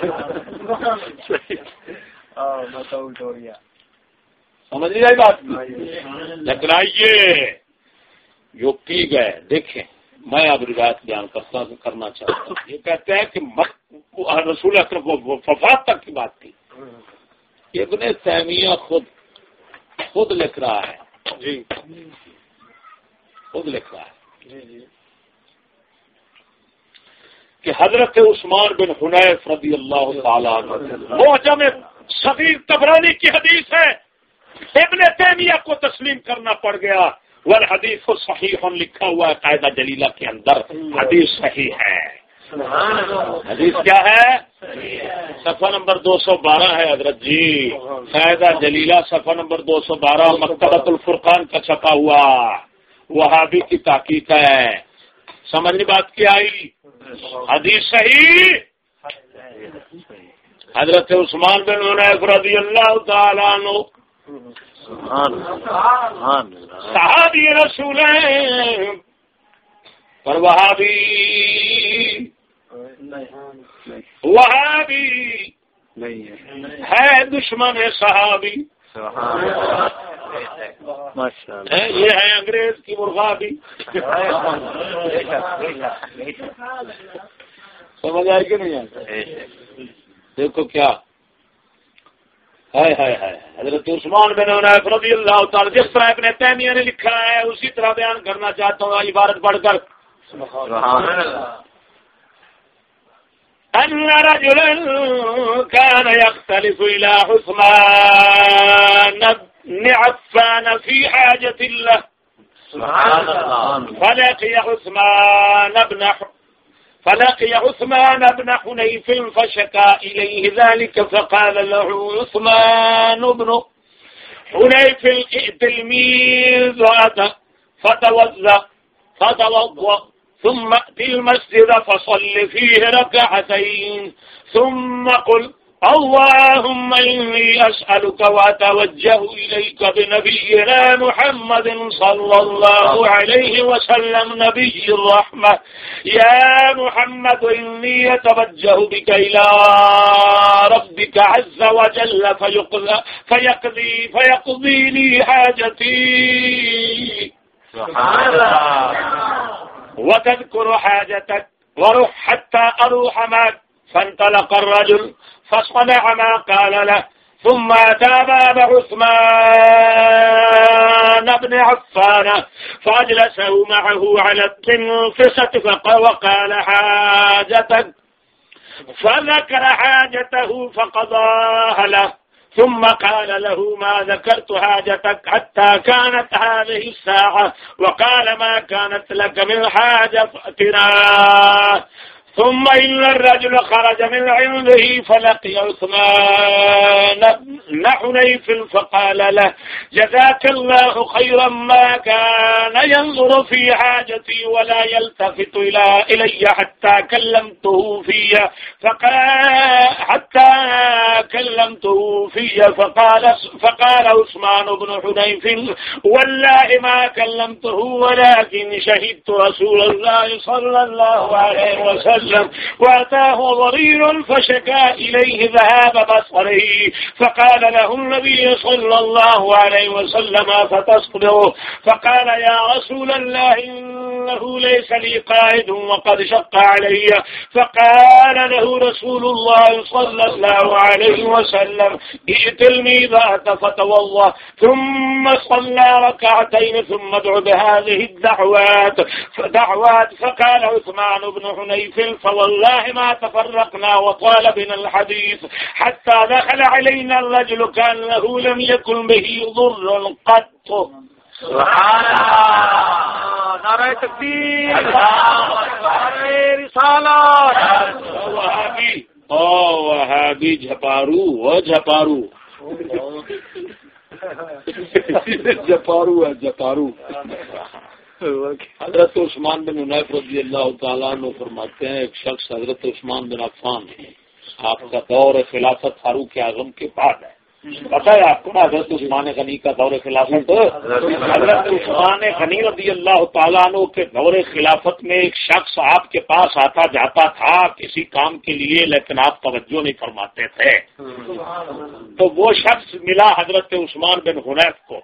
S1: سمجھ نہیں آئی بات، لیکن آئیے جو پی گئے دیکھیں، میں اب روایت بیان کرنا چاہتا ہوں. یہ کہتے ہیں کہ رسول اکرم کو وفات تک کی بات تھی. ابن تیمیہ خود لکھ رہا ہے، جی خود لکھ رہا ہے کہ حضرت عثمان بن حنیف رضی اللہ تعالیٰ عنہ معجم صغیر طبرانی کی حدیث ہے، ابن تیمیہ کو تسلیم کرنا پڑ گیا. والحدیث صحیح لکھا ہوا ہے قاعدہ جلیلہ کے اندر، حدیث صحیح ہے. حدیث کیا ہے؟ صفحہ نمبر 212 ہے حضرت جی، قاعدہ جلیلہ صفحہ نمبر 212 مکتبۃ الفرقان کا چھپا ہوا وہابی کی تحقیق ہے. سمجھنے بات کیا آئی؟ حدیث صحیح. حضرت عثمان بن حنیف رضی اللہ تعالی عنہ صحابی رسول ہیں، پر وہابی ہے دشمن صحابی. یہ ہے انگریز کی مرغابی. سمجھ آئے کہ نہیں آئے؟ دیکھو کیا ہے حضرت عثمان بن حنیف رضی اللہ تعالی، جس طرح ابن تیمیہ نے لکھا ہے اسی طرح بیان کرنا چاہتا ہوں عبارت پڑھ کر. ان رجلا كان يختلف الى عثمان بن عفان في حاجة له فلقي عثمان بن حنيف فشكى إليه ذلك فقال له عثمان بن حنيف ائت الميزة فتوضأ ثم ائت المسجد فصل فيه ركعتين ثم قل اللهم إني أسألك وأتوجه إليك بنبينا محمد صلى الله عليه وسلم نبي الرحمة يا محمد إني أتوجه بك إلى ربك عز وجل فيقضي لي حاجتي وتذكر حاجتك وروح حتى أروح معك. فانطلق الرجل فصنع ما قال له ثم أتى باب عثمان بن عفان فأجلسه معه على التنفسة وقال حاجتك، فذكر حاجته فقضاها له ثم قال له ما ذكرت حاجتك حتى كانت هذه الساعة وقال ما كانت لك من حاجة فأتنا. ثم إن الرجل خرج من عنده فلقي عثمان بن حنيف فقال له جزاك الله خيرا ما كان ينظر في حاجتي ولا يلتفت إلي حتى كلمته فيها فقال عثمان بن حنيف والله ما كلمته ولكن شهدت رسول الله صلى الله عليه وسلم وأتاه ضرير فشكى إليه ذهاب بصره فقال له النبي صلى الله عليه وسلم فتصبره. فقال يا رسول الله إنه ليس لي قائد وقد شق علي. فقال له رسول الله صلى الله عليه وسلم ائت الميزة فتوضأ ثم صلى ركعتين ثم ادع بهذه الدعوات. فقال عثمان بن حنيف فوالله ما تفرقنا وطال بنا الحديث حتى دخل علينا الرجل كان له لم يكن به ضر قط.
S3: سبحان اللہ، نعرہ تکبیر، نعرہ رسالت.
S1: وہابی جھپارو جھپارو. حضرت عثمان بن حنیف رضی اللہ تعالیٰ عنہ فرماتے ہیں ایک شخص حضرت عثمان بن عفان آپ کا دور خلافت فاروق اعظم کے بعد ہے. پتہ ہے آپ کو نا حضرت عثمان غنی کا دور خلافت، حضرت عثمان غنی رضی اللہ تعالیٰ عنہ کے دور خلافت میں ایک شخص آپ کے پاس آتا جاتا تھا کسی کام کے لیے، لیکن آپ توجہ نہیں فرماتے تھے، تو وہ شخص ملا حضرت عثمان بن حنیف کو،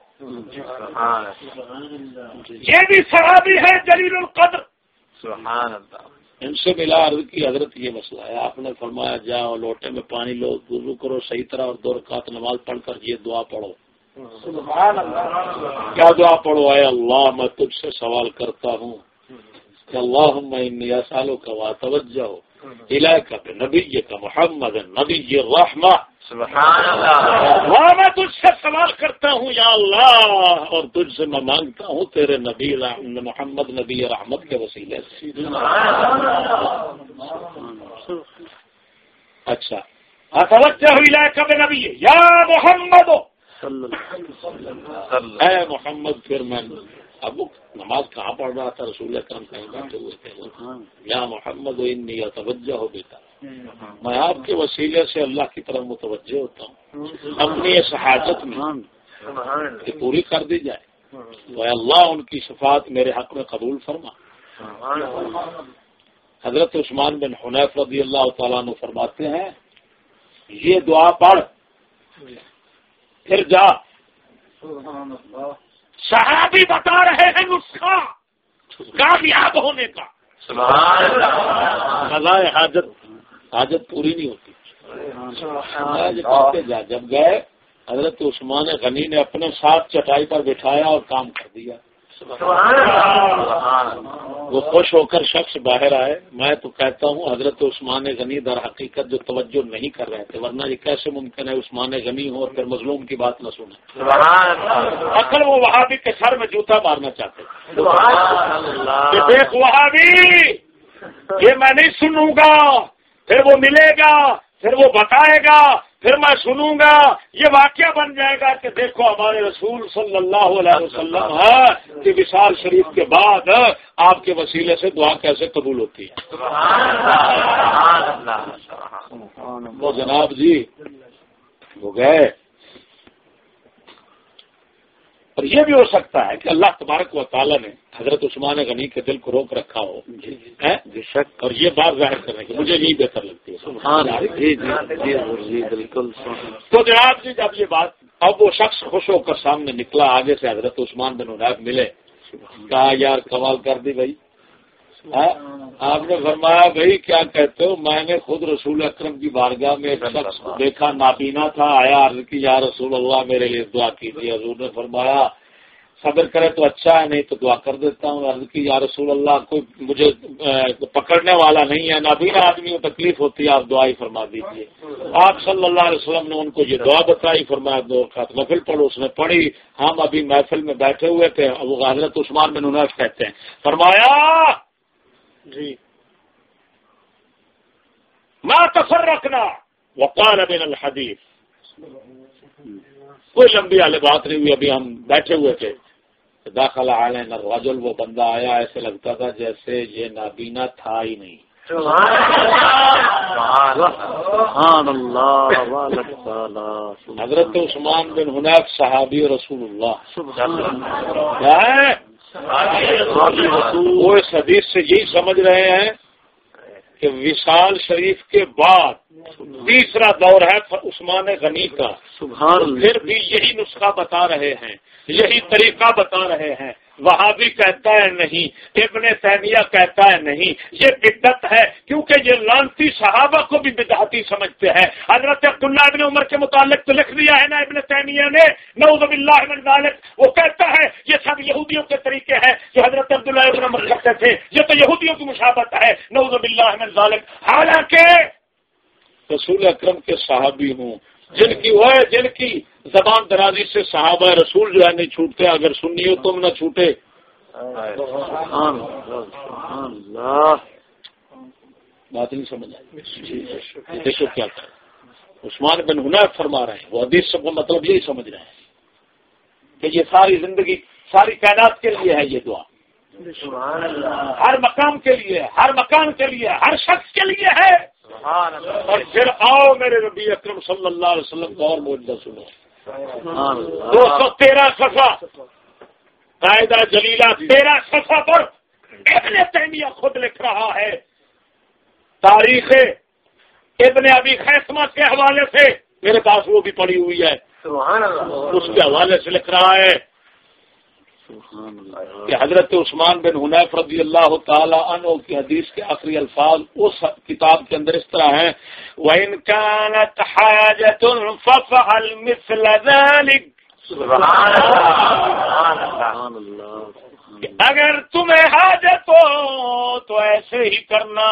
S1: یہ بھی صحابی ہے جلیل القدر،
S3: سبحان اللہ،
S1: ان سے ملا، عرض کی حضرت یہ مسئلہ ہے، آپ نے فرمایا جاؤ لوٹے میں پانی لو، وضو کرو صحیح طرح اور 2 رکعت نماز پڑھ کر یہ دعا پڑھو۔
S2: سبحان اللہ،
S1: کیا دعا پڑھو؟ اے اللہ میں تجھ سے سوال کرتا ہوں کہ اللہم انی اسألک واتوجہ الیک بنبیک محمد نبی الرحمہ،
S3: سبحان اللہ،
S1: میں تجھ سے سوال کرتا ہوں یا اللہ، اور تجھ سے میں مانگتا ہوں تیرے نبی محمد نبی رحمت کے وسیلے سے۔ اچھا، اتوجہ الیک بنبی یا محمد، اے محمد، پھر میں اب نماز کہاں پڑھ رہا تھا، رسول اکرم کہیں بیٹھے ہوئے تھے، یا محمد انی اتوجہ ہو بیٹا، میں آپ کے وسیلے سے اللہ کی طرف متوجہ ہوتا ہوں، اپنی اس حاجت میں کہ پوری کر دی جائے، وہ اللہ ان کی صفات میرے حق میں قبول فرما۔ حضرت عثمان بن حنیف رضی اللہ تعالیٰ عنہ فرماتے ہیں یہ دعا پڑھ پھر جا، صحابی بتا رہے ہیں نسخہ کامیاب ہونے کا،
S3: سبحان اللہ،
S1: قضاء حاجت پوری نہیں ہوتی۔ جب گئے حضرت عثمان غنی نے اپنے ساتھ چٹائی پر بٹھایا اور کام کر دیا، وہ خوش ہو کر شخص باہر آئے۔ میں تو کہتا ہوں حضرت عثمان غنی در حقیقت جو توجہ نہیں کر رہے تھے، ورنہ یہ کیسے ممکن ہے عثمان غنی ہو اور پھر مظلوم کی بات نہ سنیں۔ اصل وہ وہابی کے سر میں جوتا مارنا چاہتے تھے کہ دیکھ وہابی یہ میں نہیں سنوں گا، پھر وہ ملے گا، پھر وہ بتائے گا، پھر میں سنوں گا، یہ واقعہ بن جائے گا کہ دیکھو ہمارے رسول صلی اللہ علیہ وسلم کہ وصال شریف کے بعد آپ کے وسیلے سے دعا کیسے قبول ہوتی ہے۔ وہ جناب جی وہ گئے، اور یہ بھی ہو سکتا ہے کہ اللہ تبارک و تعالیٰ نے حضرت عثمان غنی کے دل کو روک رکھا ہو، بے شک، اور یہ بات ظاہر کرنے کی مجھے نہیں بہتر لگتی ہے۔ بالکل۔ تو جناب جی جب یہ بات، اب وہ شخص خوش ہو کر سامنے نکلا، آگے سے حضرت عثمان بن حنیف ملے، کہا یار کمال کر دی بھائی، آپ نے فرمایا بھائی کیا کہتے ہو؟ میں نے خود رسول اکرم کی بارگاہ میں ایک شخص دیکھا نابینا تھا، آیا عرض کی یا رسول اللہ میرے لیے دعا کیجیے۔ حضور نے فرمایا صبر کرے تو اچھا ہے، نہیں تو دعا کر دیتا ہوں۔ عرض کی یا رسول اللہ کوئی مجھے پکڑنے والا نہیں ہے، نابینا آدمی کو تکلیف ہوتی ہے، آپ دعا ہی فرما دیجیے۔ آپ صلی اللہ علیہ وسلم نے ان کو یہ دعا بتائی، فرمایا 2 رکعت نفل پڑھو، اس نے پڑھی۔ ہم ابھی محفل میں بیٹھے ہوئے تھے، وہ حضرت عثمان بن حنیف کہتے ہیں، فرمایا جی ما تفرقنا وقال بین الحدیث، کوئی لمبی والی بات نہیں ہوئی، ابھی ہم بیٹھے ہوئے تھے، داخل علینا الرجل، وہ بندہ آیا، ایسے لگتا تھا جیسے یہ نابینا تھا ہی نہیں۔ سبحان اللہ، حضرت عثمان بن حنیف صحابی رسول اللہ کیا ہے؟ وہ اس حدیث سے یہی سمجھ رہے ہیں کہ وصال شریف کے بعد تیسرا دور ہے عثمان غنی کا، پھر بھی یہی نسخہ بتا رہے ہیں، یہی طریقہ بتا رہے ہیں۔ وہابی کہتا ہے نہیں، ابن تیمیہ کہتا ہے نہیں، یہ بدعت ہے، کیونکہ یہ لعنتی صحابہ کو بھی بدعتی سمجھتے ہیں۔ حضرت عبداللہ ابن عمر کے متعلق تو لکھ دیا ہے نا ابن تیمیہ نے، نعوذ باللہ من ذالک، وہ کہتا ہے یہ سب یہودیوں کے طریقے ہیں جو حضرت عبداللہ ابن عمر کرتے تھے، یہ تو یہودیوں کی مشابہت ہے، نعوذ باللہ من ذالک۔ حالانکہ رسول اکرم کے صحابی ہوں، جن کی زبان درازی سے صحابہ رسول جو ہے نہیں چھوٹتے، اگر سنی ہو تم نہ چھوٹے۔ بات نہیں سمجھ آئی؟ دیکھو کیا کر عثمان بن حنیف فرما رہے ہیں، وہ حدیث سب کا مطلب یہی سمجھ رہے ہیں کہ یہ ساری زندگی، ساری کائنات کے لیے ہے یہ دعا، ہر مقام کے لیے، ہر مکان کے لیے، ہر شخص کے لیے ہے۔ اور پھر آؤ میرے نبی اکرم صلی اللہ علیہ وسلم کا اور معجزہ سنو. 213 صفحہ قاعدہ جلیلہ 13 صفحہ پر ابن تیمیہ خود لکھ رہا ہے. تاریخ ابن ابی خیثمہ کے حوالے سے میرے پاس وہ بھی پڑی ہوئی ہے. اس کے حوالے سے لکھ رہا ہے کہ حضرت عثمان بن حنیف رضی اللہ تعالی عنہ کی حدیث کے آخری الفاظ اس کتاب کے اندر اس طرح ہیں وَإِن كَانَتْ حَاجَةٌ فَافْعَلْ مِثْلَ ذَلِكَ. اگر تمہیں حاجت ہو تو ایسے ہی کرنا.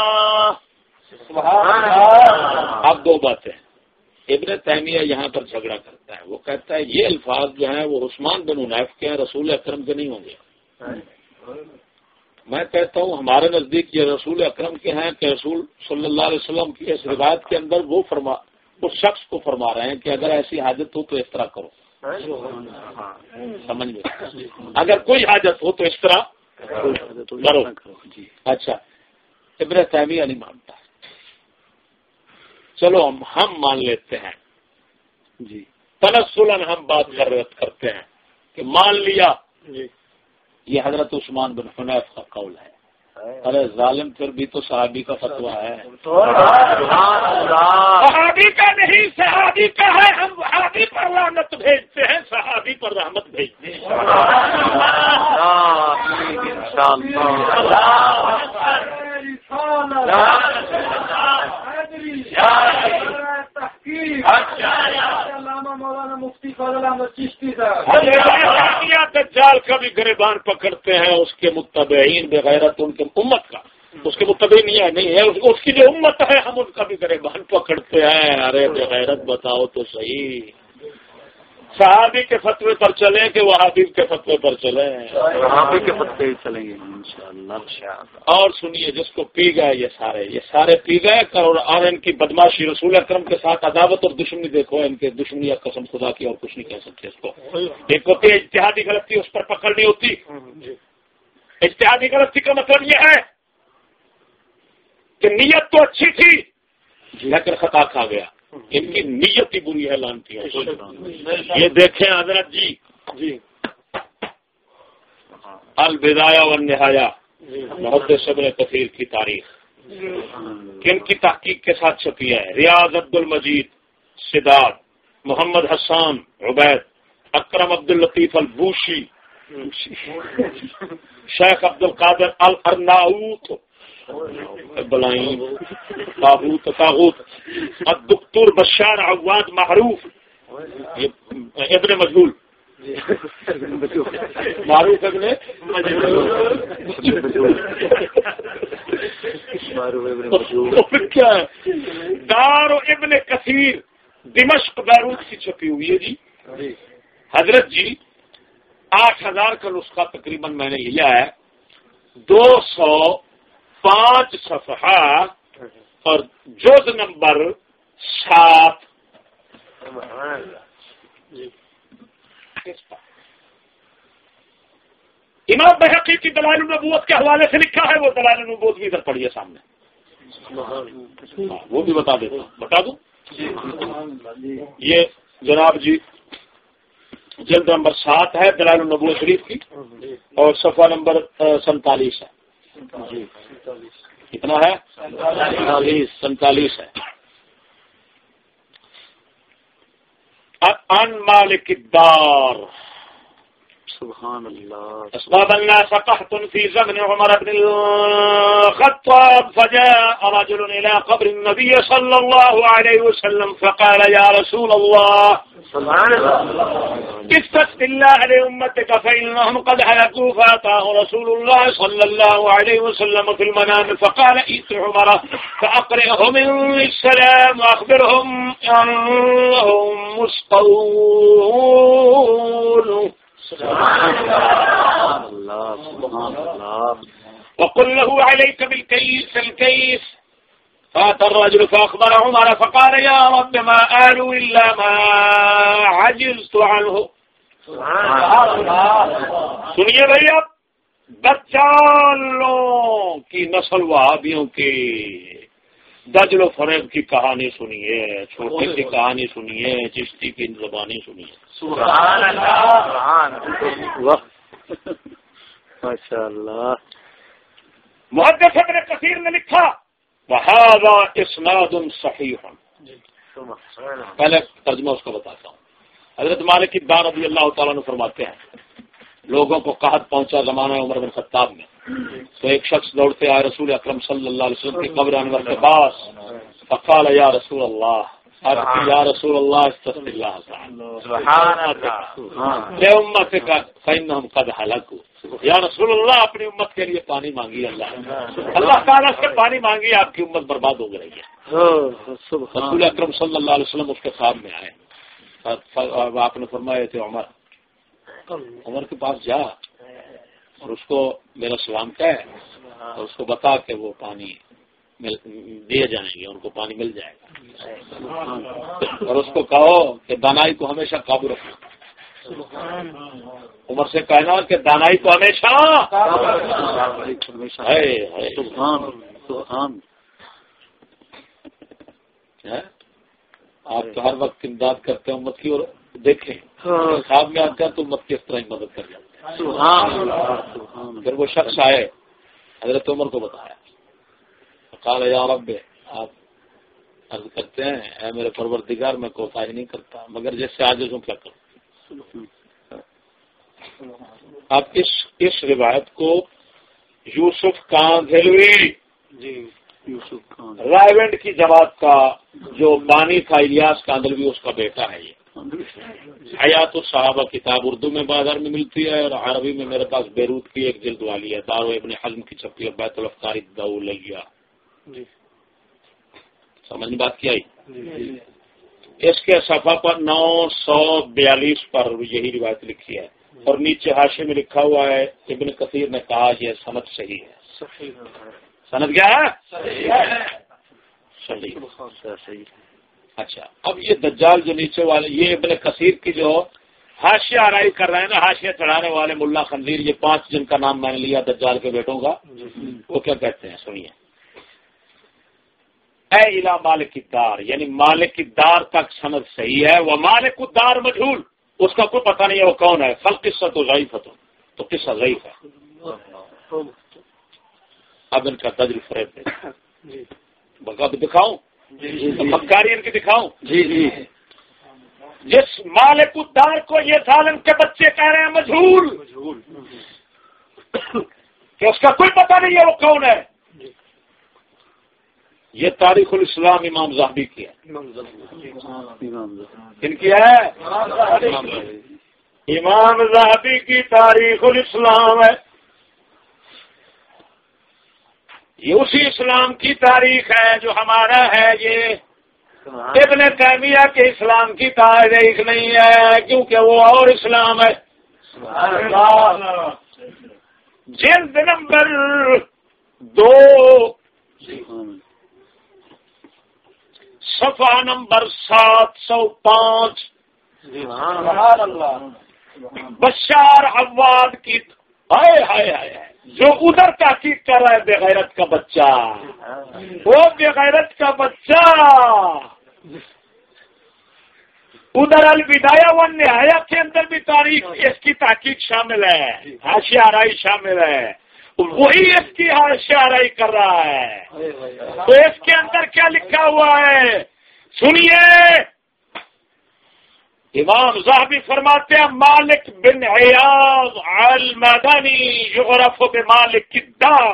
S1: اب دو باتیں. ابن تیمیہ یہاں پر جھگڑا کرتا ہے. وہ کہتا ہے یہ الفاظ جو ہیں وہ عثمان بن حنیف کے ہیں, رسول اکرم کے نہیں ہوں گے. میں کہتا ہوں ہمارے نزدیک یہ رسول اکرم کے ہیں کہ رسول صلی اللہ علیہ وسلم کی اس روایت کے اندر وہ اس شخص کو فرما رہے ہیں کہ اگر ایسی حاجت ہو تو اس طرح کرو. سمجھ میں اگر کوئی حاجت ہو تو اس طرح کرو. اچھا ابن تیمیہ نہیں مانتا. چلو ہم مان لیتے ہیں جی. تنزلاً ہم بات کرتے ہیں کہ مان لیا یہ حضرت عثمان بن حنیف کا قول ہے. ارے ظالم پھر بھی تو صحابی کا فتویٰ ہے. صحابی کا نہیں صحابی کا ہے. ہم صحابی پر لعنت بھیجتے ہیں, صحابی پر رحمت بھیجتے ہیں.
S2: مولانا مفتی فضل احمد چشتی
S1: دجال کا بھی گریبان پکڑتے ہیں اس کے متبعین بغیرت ان کے امت کا. اس کے متبعین نہیں ہے اس کی جو امت ہے ہم ان کا بھی گریبان پکڑتے ہیں. ارے بغیرت بتاؤ تو صحیح. صحابی کے فتوے پر چلیں کہ وہابی کے فتوے پر چلیں.
S3: وہابی کے فتوے چلیں گے انشاءاللہ.
S1: اور سنیے جس کو پی گئے یہ سارے پی گئے اور ان کی بدماشی رسول اکرم کے ساتھ عداوت اور دشمنی دیکھو. ان کے دشمنی یا قسم خدا کی اور کچھ نہیں کہہ سکتے اس کو. ایک ہوتی ہے اجتہادی غلطی, اس پر پکڑنی ہوتی. اجتہادی غلطی کا مطلب یہ ہے کہ نیت تو اچھی تھی لیکن خطا کھا گیا. ان کی نیت ہی بری ہے لانتی ہے. یہ دیکھیں حضرت جی البدایہ والنہایہ محدث ابن کثیر کی تاریخ کن کی تحقیق کے ساتھ چھپی ہے. ریاض عبد المجید سداد, محمد حسان عبید, اکرم عبد الطیف البوشی, شیخ عبد القادر الارناؤت بلائیں تاغوت الدکتور بشار عواد معروف ابن مجہول معروف ابن کیا ہے. دار ابن کثیر دمشق بیروت کی چھپی ہوئی ہے جی. حضرت جی 8000 کا نسخہ تقریباً میں نے لیا ہے. 205 صفحہ اور جز نمبر 7. امام بہقی کی دلائل النبوت کے حوالے سے لکھا ہے. وہ دلائل النبوت بھی ادھر پڑھیے سامنے. وہ بھی بتا دیتا ہوں. بتا دوں یہ جناب جی جلد نمبر 7 ہے دلائل النبوت شریف کی اور صفحہ نمبر 47 ہے. کتنا ہے 47 ہے. ان مالک الدار
S3: سبحان اللہ.
S1: أصاب الناس قحط في زمن عمر بن الخطاب فجاء رجل إلى قبر النبي صلى الله عليه وسلم فقال يا رسول الله استسق الله لأمتك فإنهم قد هلكوا. فأتاه رسول الله صلى الله عليه وسلم في المنام فقال ائت عمر فأقرئهم السلام وأخبرهم أنهم مسقون.
S3: سبحان اللہ سبحان اللہ.
S1: وقل له عليك بالكيس. فأتى الرجل فأخبر عمر فقال يا رب ما آلوا إلا ما عجزت عنه. سنیے بھائی اب بچالوں کی نسل وہابیوں کی دجل و فریب کی کہانی سنیے، چھوٹے کی کہانی سنیے، چشتی کی زبانی سنیے.
S3: سبحان اللہ. ماشاء اللہ.
S1: محدث ابن کثیر نے لکھا وہذا اسناد صحیح. پہلے ترجمہ اس کو بتاتا ہوں. حضرت مالک الدار رضی اللہ تعالیٰ عنہ فرماتے ہیں لوگوں کو قحط پہنچا زمانہ عمر بن خطاب میں، تو ایک شخص دوڑتے آئے رسول اکرم صلی اللہ علیہ وسلم کی قبر انور کے پاس، فقال یا رسول اللہ، یا رسول اللہ استغفر اللہ لامتک فانہم قد ہلکوا. یا رسول اللہ اپنی امت کے لیے پانی مانگی، اللہ تعالیٰ سے پانی مانگی، آپ کی امت برباد ہو گئی ہے. رسول اکرم صلی اللہ علیہ وسلم اس کے خواب میں آئے. آپ نے فرمایا تھے عمر کے پاس جا اور اس کو میرا سلام کہے اور اس کو بتا کہ وہ پانی دیے جائیں گے، ان کو پانی مل جائے گا. اور اس کو کہو کہ دانائی کو ہمیشہ قابو رکھنا. عمر سے کہنا کہ دانائی کو ہمیشہ آپ تو ہر وقت امداد کرتے ہیں امت کی، اور دیکھیں خواب میں آتا ہے تو امت کی اس طرح مدد کر جاتے ہیں. پھر وہ شخص آئے، حضرت عمر کو بتایا، قال یا رب، آپ عرض کرتے ہیں اے میرے پروردگار میں کوتاہی نہیں کرتا مگر جس سے عاجز ہوں کیا کروں. آپ اس روایت کو یوسف کاندھلوی رائیونڈ کی جماعت کا جو بانی تھا الیاس کاندھلوی، اس کا بیٹا ہے. یہ حیات الصحابہ کتاب اردو میں بازار میں ملتی ہے اور عربی میں میرے پاس بیروت کی ایک جلد والی ہے، دار ابن حزم کی چھپی ہے، بیت الافکار الدولیا. سمجھ بات کیا آئی؟ اس کے صفحہ پر 942 پر یہی روایت لکھی ہے اور نیچے حاشیے میں لکھا ہوا ہے ابن کثیر نے کہا یہ سند صحیح ہے. سند کیا ہے؟ صحیح. اچھا، اب یہ دجال جو نیچے والے، یہ ابن کثیر کی جو حاشیہ آرائی کر رہے ہیں نا، حاشیہ چڑھانے والے ملا خنزیر، یہ 5 جن کا نام میں نے لیا دجال کے بیٹوں کا، وہ کیا کہتے ہیں سنیے. اے الہ مالک الدار، یعنی مالک الدار تک سند صحیح ہے، وہ مالک الدار مجہول، اس کا کوئی پتہ نہیں ہے وہ کون ہے. فالقصۃ ضعیفۃ، تو قصہ ضعیف ہے. اب ان کا تجر فریب بغب دکھاؤں، مکاری ان کی دکھاؤں. جس مالک الدار کو یہ ظالم کے بچے کہہ رہے ہیں مجہول، کہ اس کا کوئی پتہ نہیں ہے وہ کون ہے. یہ تاریخ الاسلام امام ذہبی کی ہے. کن کی ہے؟ امام ذہبی کی تاریخ الاسلام ہے. یہ اسی اسلام کی تاریخ ہے جو ہمارا ہے. یہ ابن تیمیہ کے اسلام کی تاریخ نہیں ہے، کیونکہ وہ اور اسلام ہے. جلد نمبر 2 صفحہ نمبر 705 بشار عواد کی. ہائے جو ادھر تحقیق کر رہا ہے بے غیرت کا بچہ، وہ بے غیرت کا بچہ ادھر البدایہ والنہایہ کے اندر بھی تاریخ اس کی تحقیق شامل ہے، حاشیہ آرائی شامل ہے، وہی اس کی حاشیہ آرائی کر رہا ہے. تو اس کے اندر کیا لکھا ہوا ہے سنیے. امام ذہبی فرماتے ہیں مالک بن عیاض المدنی یعرف بمالک الدار،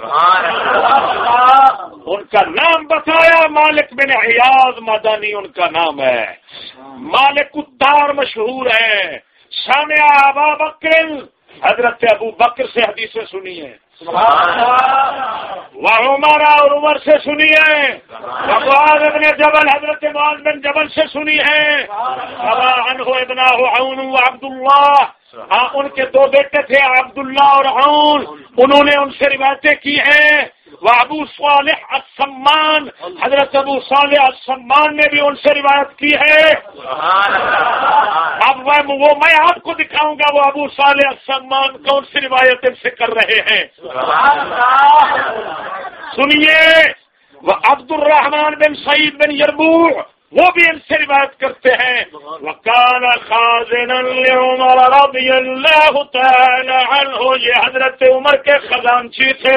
S1: ان کا نام بتایا مالک بن عیاض مدنی ان کا نام ہے. مالک الدار مشہور ہے. سامع ابا بکر، حضرت ابو بکر سے حدیثیں سنی ہیں، وعمر اور عمر سے سنی ہے، معاذ بن جبل حضرت معاذ بن جبل سے سنی ہے، عنہ ابنہ عون و عبداللہ، ان کے 2 بیٹے تھے عبداللہ اور عون، انہوں نے ان سے روایتیں کی ہیں. وابو صالح السمان، حضرت ابو صالح السمان نے بھی ان سے روایت کی ہے. اب وہ میں آپ کو دکھاؤں گا وہ ابو صالح السمان کون سی روایت سے کر رہے ہیں. سنیے وہ عبد الرحمن بن سعید بن یربوع وہ بھی ان سے روایت کرتے ہیں وکان خازنا لعمر رضی اللہ تعالی عنہ، یہ حضرت عمر کے خزانچی تھے.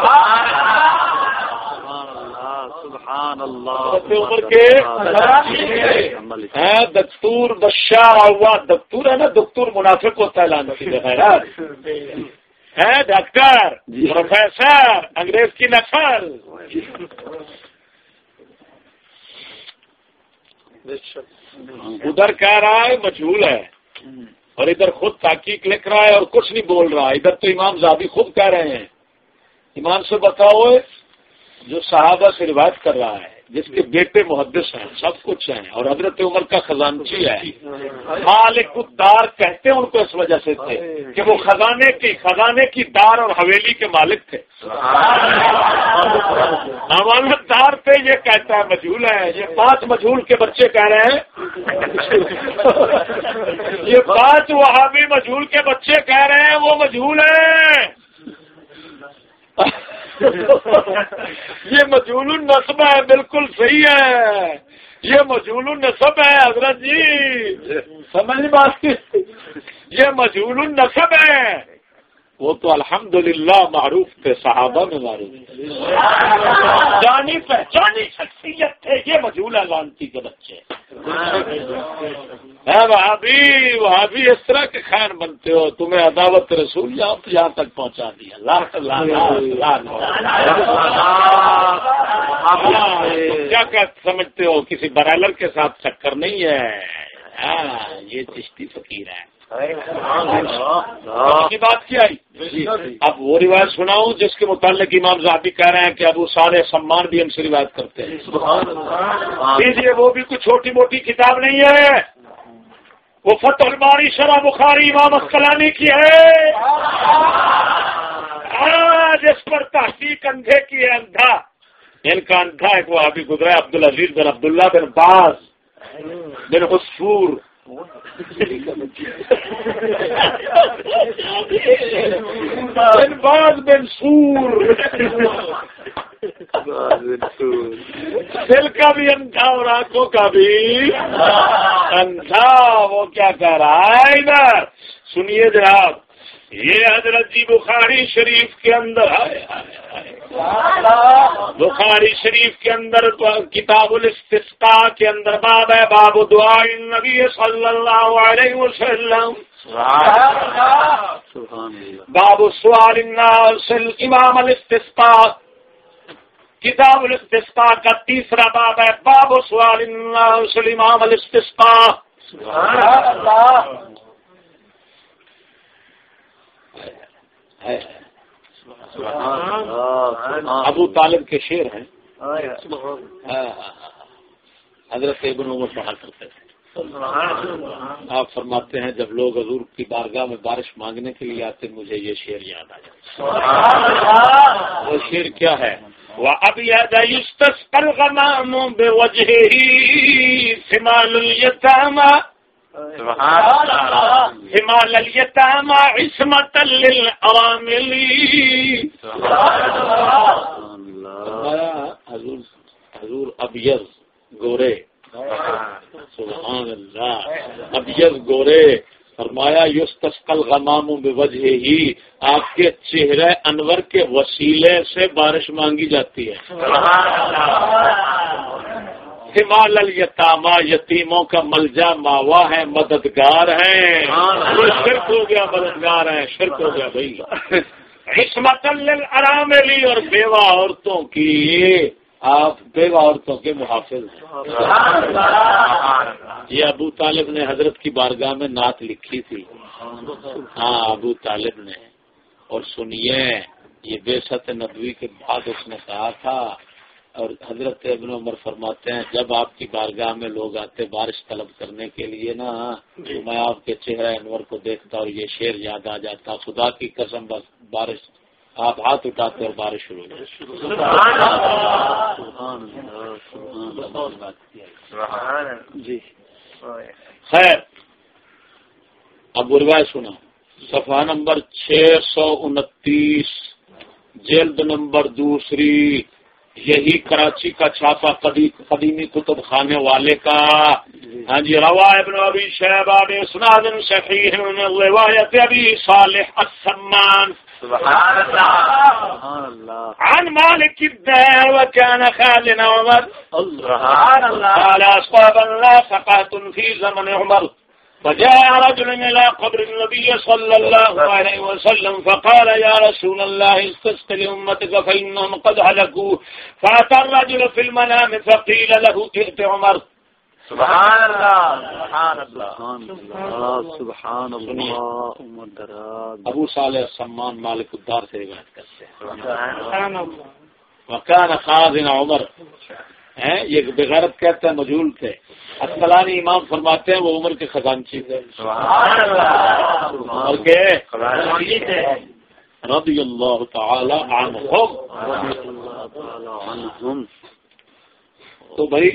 S3: سبحان اللہ.
S1: حضرت عمر کے خزانچی تھے. دستور بشار ہوا، دستور ہے نا، دکتور منافق ہوتا ہے لعنتی ہے، ڈاکٹر پروفیسر انگریز کی نسل. ادھر کہہ رہا ہے مجہول ہے اور ادھر خود تحقیق لکھ رہا ہے اور کچھ نہیں بول رہا. ادھر تو امام زاہبی خود کہہ رہے ہیں. ایمان سے بتاؤ، جو صحابہ سے روایت کر رہا ہے، جس کے بیٹے محدث ہیں، سب کچھ ہیں، اور حضرت عمر کا خزانچی ہے. مالک الدار کہتے ہیں ان کو اس وجہ سے تھے کہ وہ خزانے کی دار اور حویلی کے مالک تھے. امانت دار پہ یہ کہتا ہے مجہول ہے. یہ 5 مجہول کے بچے کہہ رہے ہیں، یہ 5 وہابی مجہول کے بچے کہہ رہے ہیں وہ مجہول ہیں. یہ مجہول النسب ہے، بالکل صحیح ہے، یہ مجہول النسب ہے حضرت جی، سمجھ بات کی. یہ مجہول النسب ہے. وہ تو الحمدللہ معروف تھے، صحابہ میں معروف تھے، جانی پہچانی شخصیت تھے. یہ مجہول لانتی کے بچے وہابی اس طرح کے خیر بنتے ہو، تمہیں عداوت رسول یہاں تک پہنچا دیا. کیا سمجھتے ہو کسی برائلر کے ساتھ چکر نہیں ہے. یہ چشتی فقیر ہے. کی بات کیا آئی. اب وہ روایت سناؤں جس کے متعلق امام زاہبی کہہ رہے ہیں کہ ابو صالح سمان بھی ہم سے روایت کرتے ہیں. دیجیے، وہ بھی کوئی چھوٹی موٹی کتاب نہیں ہے، وہ فتح الباری شرح بخاری امام عسقلانی کی ہے. آج اس پر تحقیق اندھے کی ہے. اندھا ان کا اندھا ایک وہ ابھی گزرا ہے، عبدالعزیز بن عبداللہ بن باز بن غفور. باز بن سور، دل کا بھی اندھا اور آنکھوں کا بھی اندھا. وہ کیا کہہ رہا ہے ادھر سنیے جناب. یہ حضرت جی بخاری شریف کے اندر بخاری شریف کے اندر کتاب الاستسقاء کے اندر باب ہے، باب دعاء النبی صلی اللہ علیہ وسلم، باب سؤال الناس امام الاستسقاء. کتاب الاستسقاء کا 3را باب ہے، باب سؤال الناس امام الاستسقاء. ابو طالب کے شعر ہیں، حضرت ابن عمر پڑھا کرتے تھے. آپ فرماتے ہیں جب لوگ حضور کی بارگاہ میں بارش مانگنے کے لیے آتے مجھے یہ شعر یاد آ جاتا. وہ شعر کیا ہے؟ وَأَبْيَضَ يُسْتَسْقَى الْغَمَامُ بِوَجْهِهِ ثِمَالُ الْيَتَامَى حمال الیتامى عصمۃ للارامل. حضور ابیض گورے، سبحان اللہ، ابیض گورے. فرمایا یستسقى الغمام بوجهه، آپ کے چہرے انور کے وسیلے سے بارش مانگی جاتی ہے. حمال الیتامى، یتیموں کا ملجا ماوا ہے، مددگار ہیں. شرک ہو گیا، مددگار ہیں، شرک ہو گیا بھائی. عصمۃ للارامل، اور بیوہ عورتوں کی، آپ بیوہ عورتوں کے محافظ ہیں. یہ ابو طالب نے حضرت کی بارگاہ میں نعت لکھی تھی. ہاں ابو طالب نے. اور سنیے، یہ بعثت نبوی کے بعد اس نے کہا تھا. اور حضرت ابن عمر فرماتے ہیں جب آپ کی بارگاہ میں لوگ آتے بارش طلب کرنے کے لیے نا، تو میں آپ کے چہرہ انور کو دیکھتا اور یہ شعر یاد آ جاتا، خدا کی قسم بس بارش، آپ ہاتھ اٹھاتے اور بارش شروع ہو جاتی. جی خیر، اب روایت سنا. صفحہ نمبر 629، جلد نمبر 2، یہی کراچی کا چھاپا قدیمی کتب خانے والے کا. ہاں جی روا ابن ابی شیبہ نے اسناد صحیح روایت ابی صالح السمان
S3: سبحان اللہ
S1: عن مالك الدار وكان خالد عمر
S3: سبحان اللہ
S1: قال أصاب الناس سقاط في زمن عمر فجاء رجل إلى قبر النبي صلى الله عليه وسلم فقال يا رسول الله استسق لأمتك فإنهم قد هلكوا فأتى الرجل في المنام فقيل له ائت عمر.
S3: سبحان اللہ سبحان اللہ سبحان اللہ.
S1: ابو صالح السمان مالک الدار سے روایت کرتے ہیں.
S3: سبحان اللہ.
S1: وكان خازن عمر ہیں یہ بغیرت کہتے ہیں مجہول تھے. اسقلانی امام فرماتے ہیں وہ عمر کے خزانچی تھے.
S3: سبحان اللہ.
S1: اور کہ
S3: خزانچی تھے
S1: رضی اللہ تعالی عنہم. تو بھائی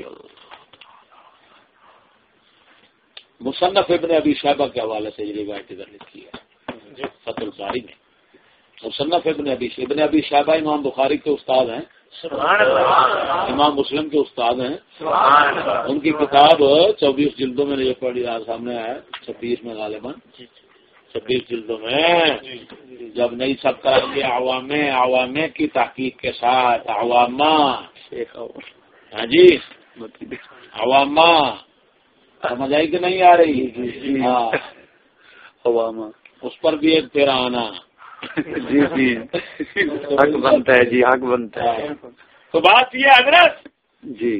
S1: مصنف ابن ابی شیبہ کے حوالے سے یہ روایت ادھر لکھی ہے فتح الباری میں. مصنف ابن ابی شیبہ امام بخاری کے استاد ہیں.
S3: سبحان اللہ.
S1: امام مسلم کے استاد ہیں.
S3: سبحان اللہ.
S1: ان کی کتاب 24 جلدوں میں یہ پڑھی آج سامنے ہے 26 میں غالباً 26 جلدوں میں جب نہیں سب طرح کے عوامے کی تحقیق کے ساتھ عوامہ. ہاں جی عوامہ سمجھ آئی کہ نہیں آ رہی؟ ہاں
S3: عوامہ
S1: اس پر بھی ایک پھر آنا.
S3: جی جی حق بنتا ہے جی حق بنتا ہے.
S1: تو بات یہ حضرت
S3: جی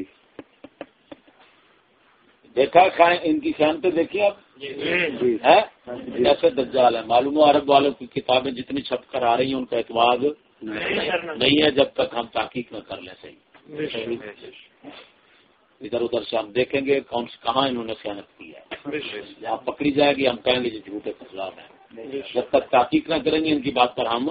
S1: دیکھا ان کی خیانتیں دیکھی آپ
S3: جی
S1: ہے جیسے دجال ہے. معلوم ہو عرب والوں کی کتابیں جتنی چھپ کر آ رہی ہیں ان کا اعتماد نہیں ہے جب تک ہم تحقیق نہ کر لیں. صحیح ادھر ادھر سے ہم دیکھیں گے کہاں انہوں نے خیانت کی ہے. جہاں پکڑی جائے گی ہم کہیں گے جو جھوٹے خلاف ہیں. جب تک تحقیق نہ کریں گے ان کی بات پر ہم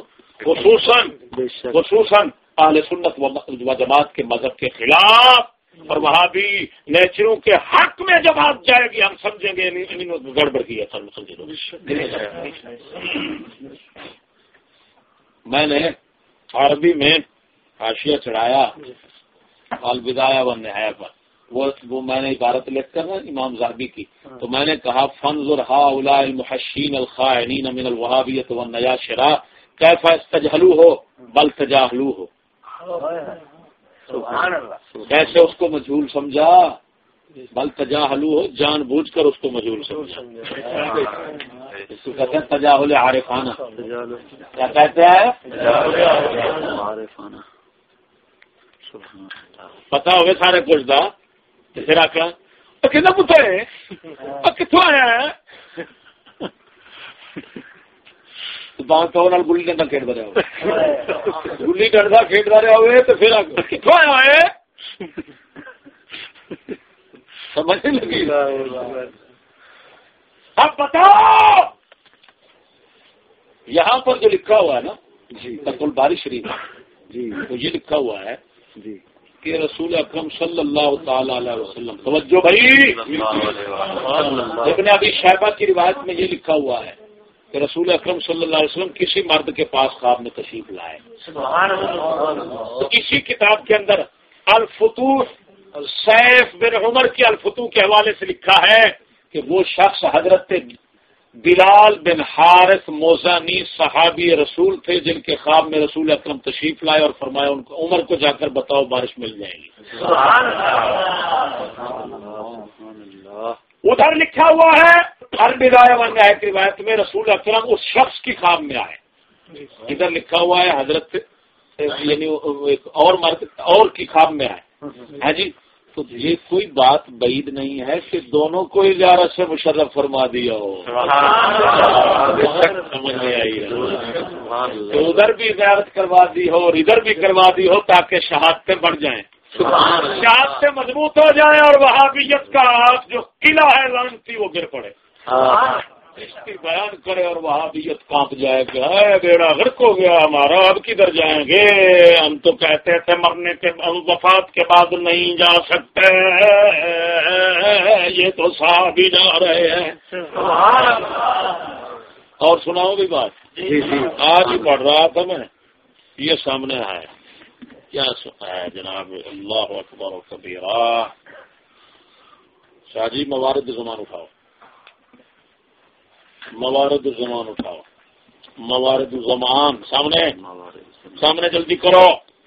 S1: خصوصاً اہل سنت و جماعت کے مذہب کے خلاف اور وہاں بھی نیچروں کے حق میں جب بات جائے گی ہم سمجھیں گے گڑبڑ کی ہے. سمجھے لو میں نے عربی میں حاشیہ چڑھایا البدایہ والنہایہ پر وہ میں نے عبارت لکھ کر امام ذہبی کی تو میں نے کہا فانظر هؤلاء المحشین الخائنین من الوهابیۃ والنیاشرہ کیف استجهلوه بل تجاهلوه.
S3: سبحان اللہ.
S1: کیسے اس کو مجہول سمجھا بل تجاهلوه جان بوجھ کر اس کو مجہول سمجھا. اس کو کہتے ہیں تجاہل عارفانہ. کیا کہتے ہیں
S3: عارفانہ.
S1: پتا ہوگا سارے کچھ دا پھر آخر کتنا پتہ ہے کتوں آیا ہے گلی ڈنڈا کھیلتا رہا گلی ڈنڈا کھیلتا رہا ہوئے تو پھر کتوں آیا ہے سمجھ نہیں لگی. اب بتاؤ یہاں پر جو لکھا ہوا ہے نا
S3: جی
S1: تقل باری شریف
S3: جی
S1: تو یہ لکھا ہوا ہے
S3: جی
S1: کہ رسول اکرم صلی اللہ تعالی علیہ وسلم توجہ بھائی ابن ابی شیبہ کی روایت میں یہ لکھا ہوا ہے کہ رسول اکرم صلی اللہ علیہ وسلم کسی مرد کے پاس خواب میں تشریف لائے. تو اسی کتاب کے اندر الفتوح سیف بن عمر کی الفتوح کے حوالے سے لکھا ہے کہ وہ شخص حضرت بلال بن حارث موزانی صحابی رسول تھے جن کے خواب میں رسول اکرم تشریف لائے اور فرمایا ان کو عمر کو جا کر بتاؤ بارش مل جائے گی. ادھر لکھا ہوا ہے البدایہ والنہایہ کی روایت میں رسول اکرم اس شخص کی خواب میں آئے. ادھر لکھا ہوا ہے حضرت یعنی ایک اور مرد اور کی خواب میں آئے ہے جی. تو یہ کوئی بات بعید نہیں ہے کہ دونوں کو زیارت سے مشرف فرما دیا ہو. سمجھ میں آئی ہے تو ادھر بھی زیارت کروا دی ہو اور ادھر بھی کروا دی ہو تاکہ شہادتیں بڑھ جائیں شہادتیں مضبوط ہو جائیں اور وہابیت کا جو قلعہ ہے لعنتی وہ گر پڑے. اس کی بیان کرے اور وہابیت کانپ جائے کہ بیڑا غرق ہو گیا ہمارا اب کدھر جائیں گے. ہم تو کہتے تھے مرنے کے وفات کے بعد نہیں جا سکتے یہ تو صاحب ہی جا رہے ہیں. اور سناؤ بھی بات آج ہی پڑھ رہا تھا میں یہ سامنے ہے کیا ہے جناب. اللہ اکبر و کبیرہ. شاہ جی موارد زمان اٹھاؤ, موارد زمان اٹھاؤ, موارد زمان سامنے جلدی کرو.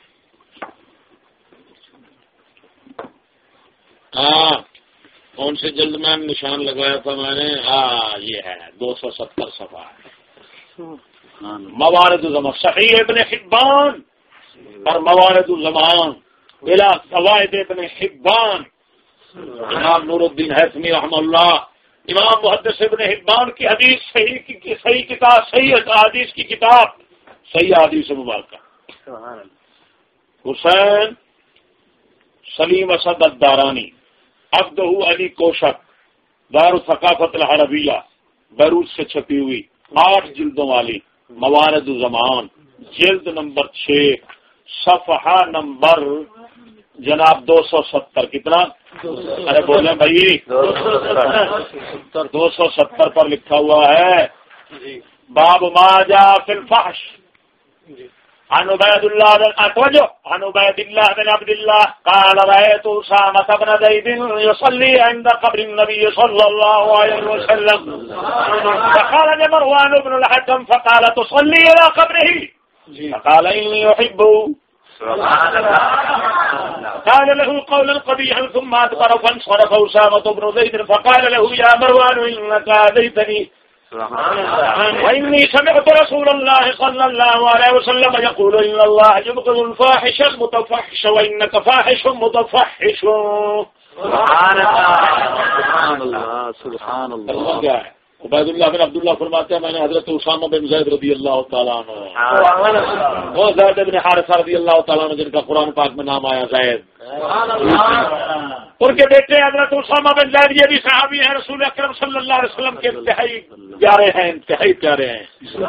S1: ہاں کون سے جلد میں نشان لگایا تھا میں نے؟ ہاں یہ ہے 270 صفحہ ہے. موارد زمان صحیح ابن حبان اور موارد زمان بلا قواعد ابن حبان. امام نور الدین حیثمی رحمہ اللہ, امام محدث ابن حبان کی حدیث صحیح کتاب, صحیح حدیث کی کتاب, صحیح حدیث مبارکہ. حسین سلیم اسد الدارانی, عبدہ علی کوشک, دار الثقافت العربیہ, بیروت سے چھپی ہوئی 8 جلدوں والی موارد الزمان, جلد نمبر 6, صفحہ نمبر جناب 270. کتنا؟ ارے بولیں بھائی. 270 پر لکھا ہوا ہے باب ما جاء فی الفحش. عن عبید اللہ بن عبد اللہ قال رأيت أسامة بن زيد يصلي عند قبر النبي صلى الله عليه وسلم فقال مروان بن الحكم فقال تصلي إلى قبره فقال إني أحبه قال له قولا قبيحا ثم أدبر فانصرف أسامة بن زيد فقال له يا مروان إنك آذيتني وإني سمعت رسول الله صلى الله عليه وسلم يقول إن الله يبغض الفاحش المتفحش وإنك فاحش متفحش.
S3: سبحان اللہ سبحان اللہ.
S1: عبید اللہ بن عبداللہ فرماتے ہیں میں نے حضرت اسامہ بن زید رضی اللہ تعالیٰ عنہ, وہ زید بن حارثہ رضی اللہ تعالیٰ عنہ جن کا قرآن پاک میں نام آیا زید, ان کے بیٹے حضرت اسامہ بن زید یہ بھی صحابی ہیں, رسول اکرم صلی اللہ علیہ وسلم کے انتہائی پیارے ہیں, انتہائی پیارے ہیں.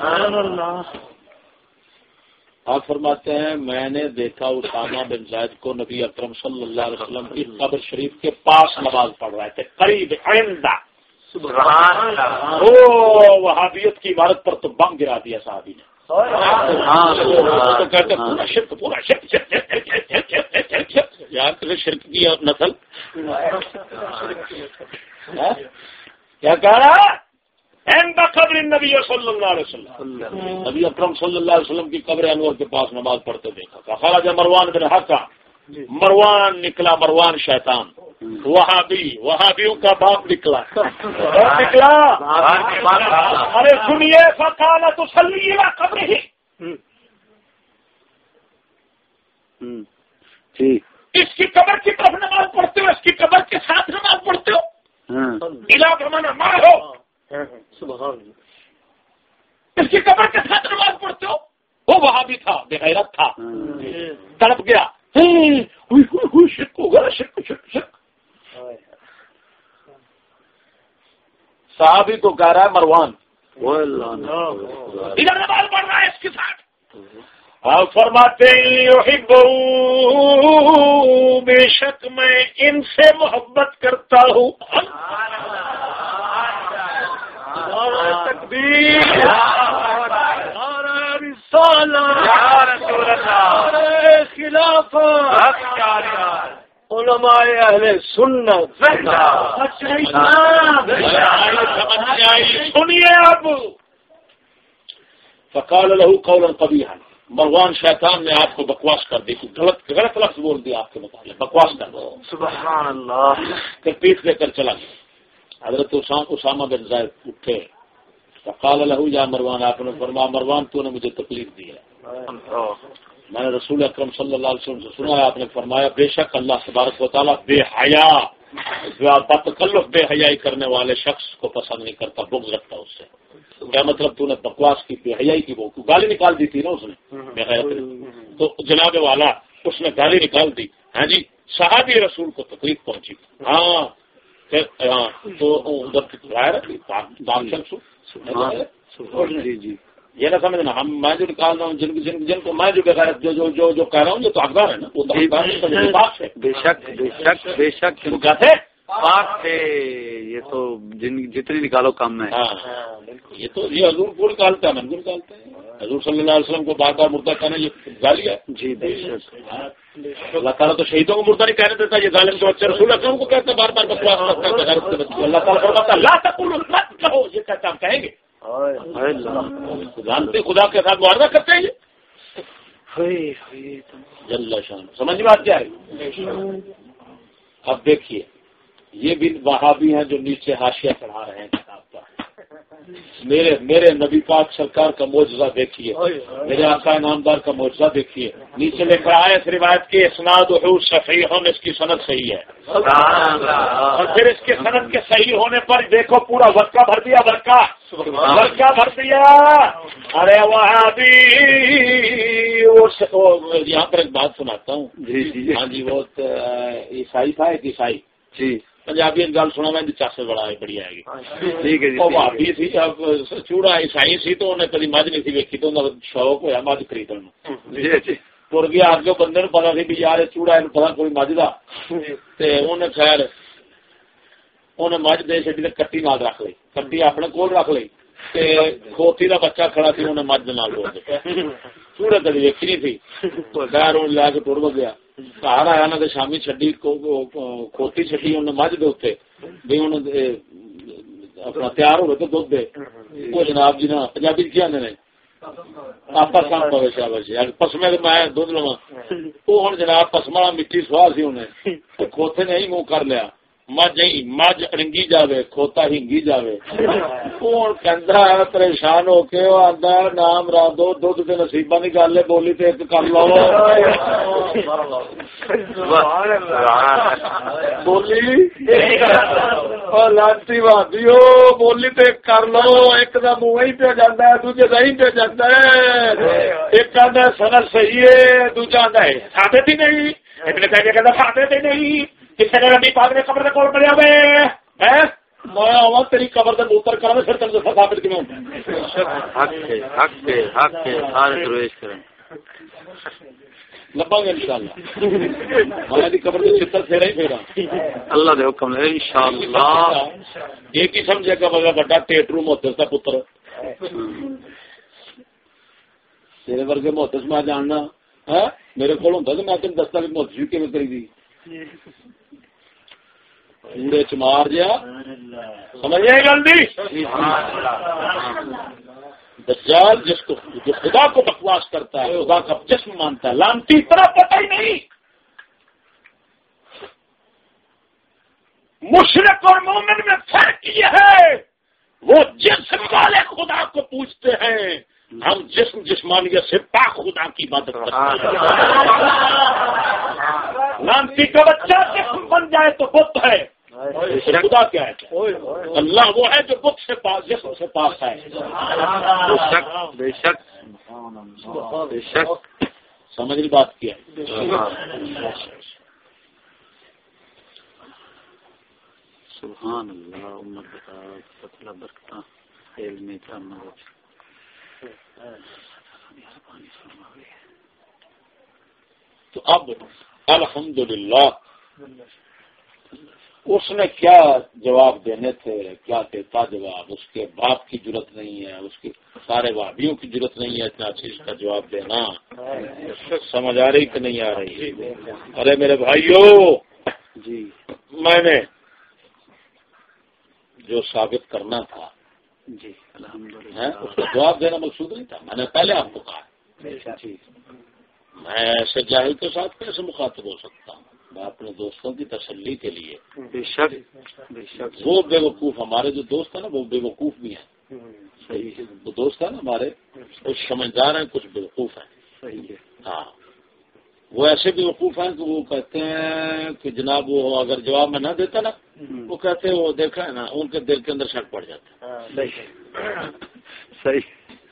S1: آپ فرماتے ہیں میں نے دیکھا اسامہ بن زید کو نبی اکرم صلی اللہ علیہ وسلم کی قبر شریف کے پاس نماز پڑھ رہے تھے, قریب عندہ. وہابیت کی عبارت پر تو بم گرا دیا صحابی نے. تو کہتے پورا شرک, پورا شرک یار شرک کی نسل کیا کہہ رہا عند قبر النبی صلی اللہ علیہ وسلم, نبی اکرم صلی اللہ علیہ وسلم کی قبر انور کے پاس نماز پڑھتے دیکھا. خرج مروان بن حقہ, مروان نکلا, مروان شیطان, وہابیوں کا باپ نکلا. ارے سنیے فقال تصلی الی قبرہ, اس کی قبر کی طرف نماز پڑھتے ہو, اس کی قبر کے ساتھ نماز پڑھتے ہو. علاقہ مانا مارو, اس کی قبر کے ساتھ نماز پڑھتے ہو. وہ وہابی تھا, بے غیرت تھا, تڑپ گیا, شرک ہوگا, شرک شرک شرک. صحابی کو کہہ رہا ہے مروان ادھر نماز پڑھ رہا ہے اس کے ساتھ. آپ فرماتے بے شک میں ان سے محبت کرتا ہوں. تکبیر, خلافت, علماء اہل سنت. سنیے اب. فقال له قولا قبيحا, مروان شیطان نے آپ کو بکواس کر دی, غلط لفظ بول دیا آپ کے متعلق, بکواس کر دو.
S3: سبحان اللہ.
S1: پھر پیٹ لے کر چلا گیا. حضرت اسامہ بن زید اٹھے. فقال له یا مروان, آپ نے فرمایا مروان تو نے مجھے تکلیف دی ہے. میں نے رسول اکرم صلی اللہ علیہ وسلم سے سنا ہے, آپ نے فرمایا بے شک اللہ تبارک و تعالیٰ بے حیا, بتکلف بے حیائی کرنے والے شخص کو پسند نہیں کرتا, بغض رکھتا اس سے. کیا مطلب تو نے بکواس کی, بے حیائی کی, وہ گالی نکال دی تھی نا اس نے بے حیات نے, تو جناب والا اس نے گالی نکال دی. ہاں جی, صحابی رسول کو تکلیف پہنچی. ہاں تو
S3: جی جی
S1: یہ نہ سمجھنا, میں جو نکال رہا ہوں جن کو میں جو بغیرت جو کہہ رہا ہوں یہ تو حقدار ہے نا, وہ تو پاک ہے.
S3: بے شک بے شک بے شک پاک تھے, یہ تو جتنی نکالو کم ہے.
S1: یہ تو یہ حضور کو نکالتا ہے, من کو نکالتا ہے. حضور صلی اللہ علیہ وسلم کو بار بار مردہ کہنا یہ گالی ہے؟
S3: جی بے شک.
S1: اللہ تعالیٰ تو شہیدوں کو مردہ نہیں کہنے دیتا، یہ ظالم جو بچے رسول اکرم کو کہتے ہیں بار بار بکواس کرتا ہے غیرت کے بچے. اللہ تعالیٰ فرماتا ہے لا تقولوا، مت کہو، یہ کہتا ہم کہیں گے. جانتے خدا کے ساتھ معاہدہ کرتے ہیں یہ جل شان. سمجھ میں بات کیا ہے؟ اب دیکھیے یہ بھی وہابی ہیں جو نیچے حاشیہ چڑھا رہے ہیں کتاب کا. میرے نبی پاک سرکار کا معجزہ دیکھیے، میرے آقا نامدار کا معجزہ دیکھیے. نیچے لکھ رہا ہے اس روایت کی اسناد صحیح ہونے، اس کی سند صحیح ہے. اور پھر اس کے سند کے صحیح ہونے پر دیکھو پورا ورقہ بھر دیا، ورقہ بھر دیا. ارے وہابی یہاں پر ایک بات سناتا ہوں. ہاں جی وہ عیسائی تھا، ایک عیسائی جی پنجابی گل سنا میں چاس بڑا بڑی آئے گی. ٹھیک ہے جی. بھابی سی چوڑا عیسائی سی تو انہیں کدی مجھ نہیں سی ویکھی تو انہیں شوق ہوا مجھ خریدنے. تر گیا اگے بندے نو پتا سی بھی یار چوڑا یہ پتا کوئی مجھ کا انہیں خیر انہیں مجھ دے چی کٹی نال رکھ لی، کٹی اپنے کول رکھ لی. کھوتی کا بچہ کھڑا سی انہیں مجھ نال بول دیا. چوڑے کدی ویکھی نہیں تھی. خیر لے کے ٹر گیا. گھر آیا نہ شامی چڈی کھوتی چڈی انہیں مجھ دے بھی ہوں اپنا تیار ہو تو دھد دے. وہ جناب جی نا پنجابی کیا نے آپ کام پوے شاباش پسمے میں دھد لوا. وہ ہوں جناب پسما والا مٹی سواہ سی انہیں کھوتے نے ہی منہ کر لیا. مجھ اڑنگی جاوے کھوتا ہنگی جاوے. ہوں کہ پریشان ہو کے آدھا نام را دو دھد کے نصیبہ کی گل ہے بولی تو ایک کر لو. بولی لانتی بھابی ہو بولی تو ایک کر لو. ایک کا منہ ہی پہ جانا ہے، دوجے کا ہی پہ جانا ہے. ایک آدھا سنر صحیح ہے، دوجا آدھا ہے ثابت ہی نہیں. ایک نے کہا ثابت ہی نہیں. کسی نے نبی پاک نے قبر کے کول پڑیا میں آوا تیری قبر سے موتر کرا پھر تم دسا ثابت کیوں لبا گے انشاءاللہ. میں قبر کے چتر پھیرا ہی پھیرا اللہ دے حکم ہے انشاءاللہ. ایک ہی سمجھے گا بڑا بڑا ٹیٹرو محدث کا پتر تیرے ورگے محدث میں جاننا میرے کو ہوتا تو میں تین دستا کہ محدثی کیون کری دی پورے چمار جا سمجھے گل. دجال جس کو جو خدا کو بکواس کرتا ہے، خدا کا جسم مانتا ہے، لانتی اتنا پتہ ہی نہیں. مشرک اور مومن میں فرق یہ ہے وہ جسم والے خدا کو پوچھتے ہیں، ہم جسم جسمانیت سے پاک خدا کی مدد کرتے ہیں. لانتی کا بچہ جسم بن جائے تو بت ہے، خدا کیا ہے؟ اللہ وہ ہے جو بت سے پاک جسم سے پاک ہے. بے شک بے شک سمجھ بات کیا سبحان اللہ. امت بتا برکتاں علم تو اب الحمدللہ اس نے کیا جواب دینے تھے، کیا دیتا جواب. اس کے باپ کی جرت نہیں ہے، اس کے سارے وہابیوں کی جرت نہیں ہے اتنا چیز کا جواب دینا. سمجھ آ رہی کہ نہیں آ رہی؟ ارے میرے بھائیو جی میں نے جو ثابت کرنا تھا جی الحمدللہ اس کا جواب دینا مقصود نہیں تھا. میں نے پہلے آپ کو کہا میں ایسے جاہل کے ساتھ کیسے مخاطب ہو سکتا ہوں. میں اپنے دوستوں کی تسلی کے لیے بے شک وہ بے وقوف ہمارے جو دوست ہیں نا وہ بے وقوف بھی ہیں. صحیح وہ دوست ہیں نا ہمارے کچھ سمجھدار ہیں کچھ بے وقوف ہیں. صحیح ہے. ہاں وہ ایسے بے وقوف ہیں کہ وہ کہتے ہیں کہ جناب وہ اگر جواب میں نہ دیتا نا وہ کہتے ہیں وہ دیکھا ہے نا ان کے دل کے اندر شک پڑ جاتا ہے. صحیح.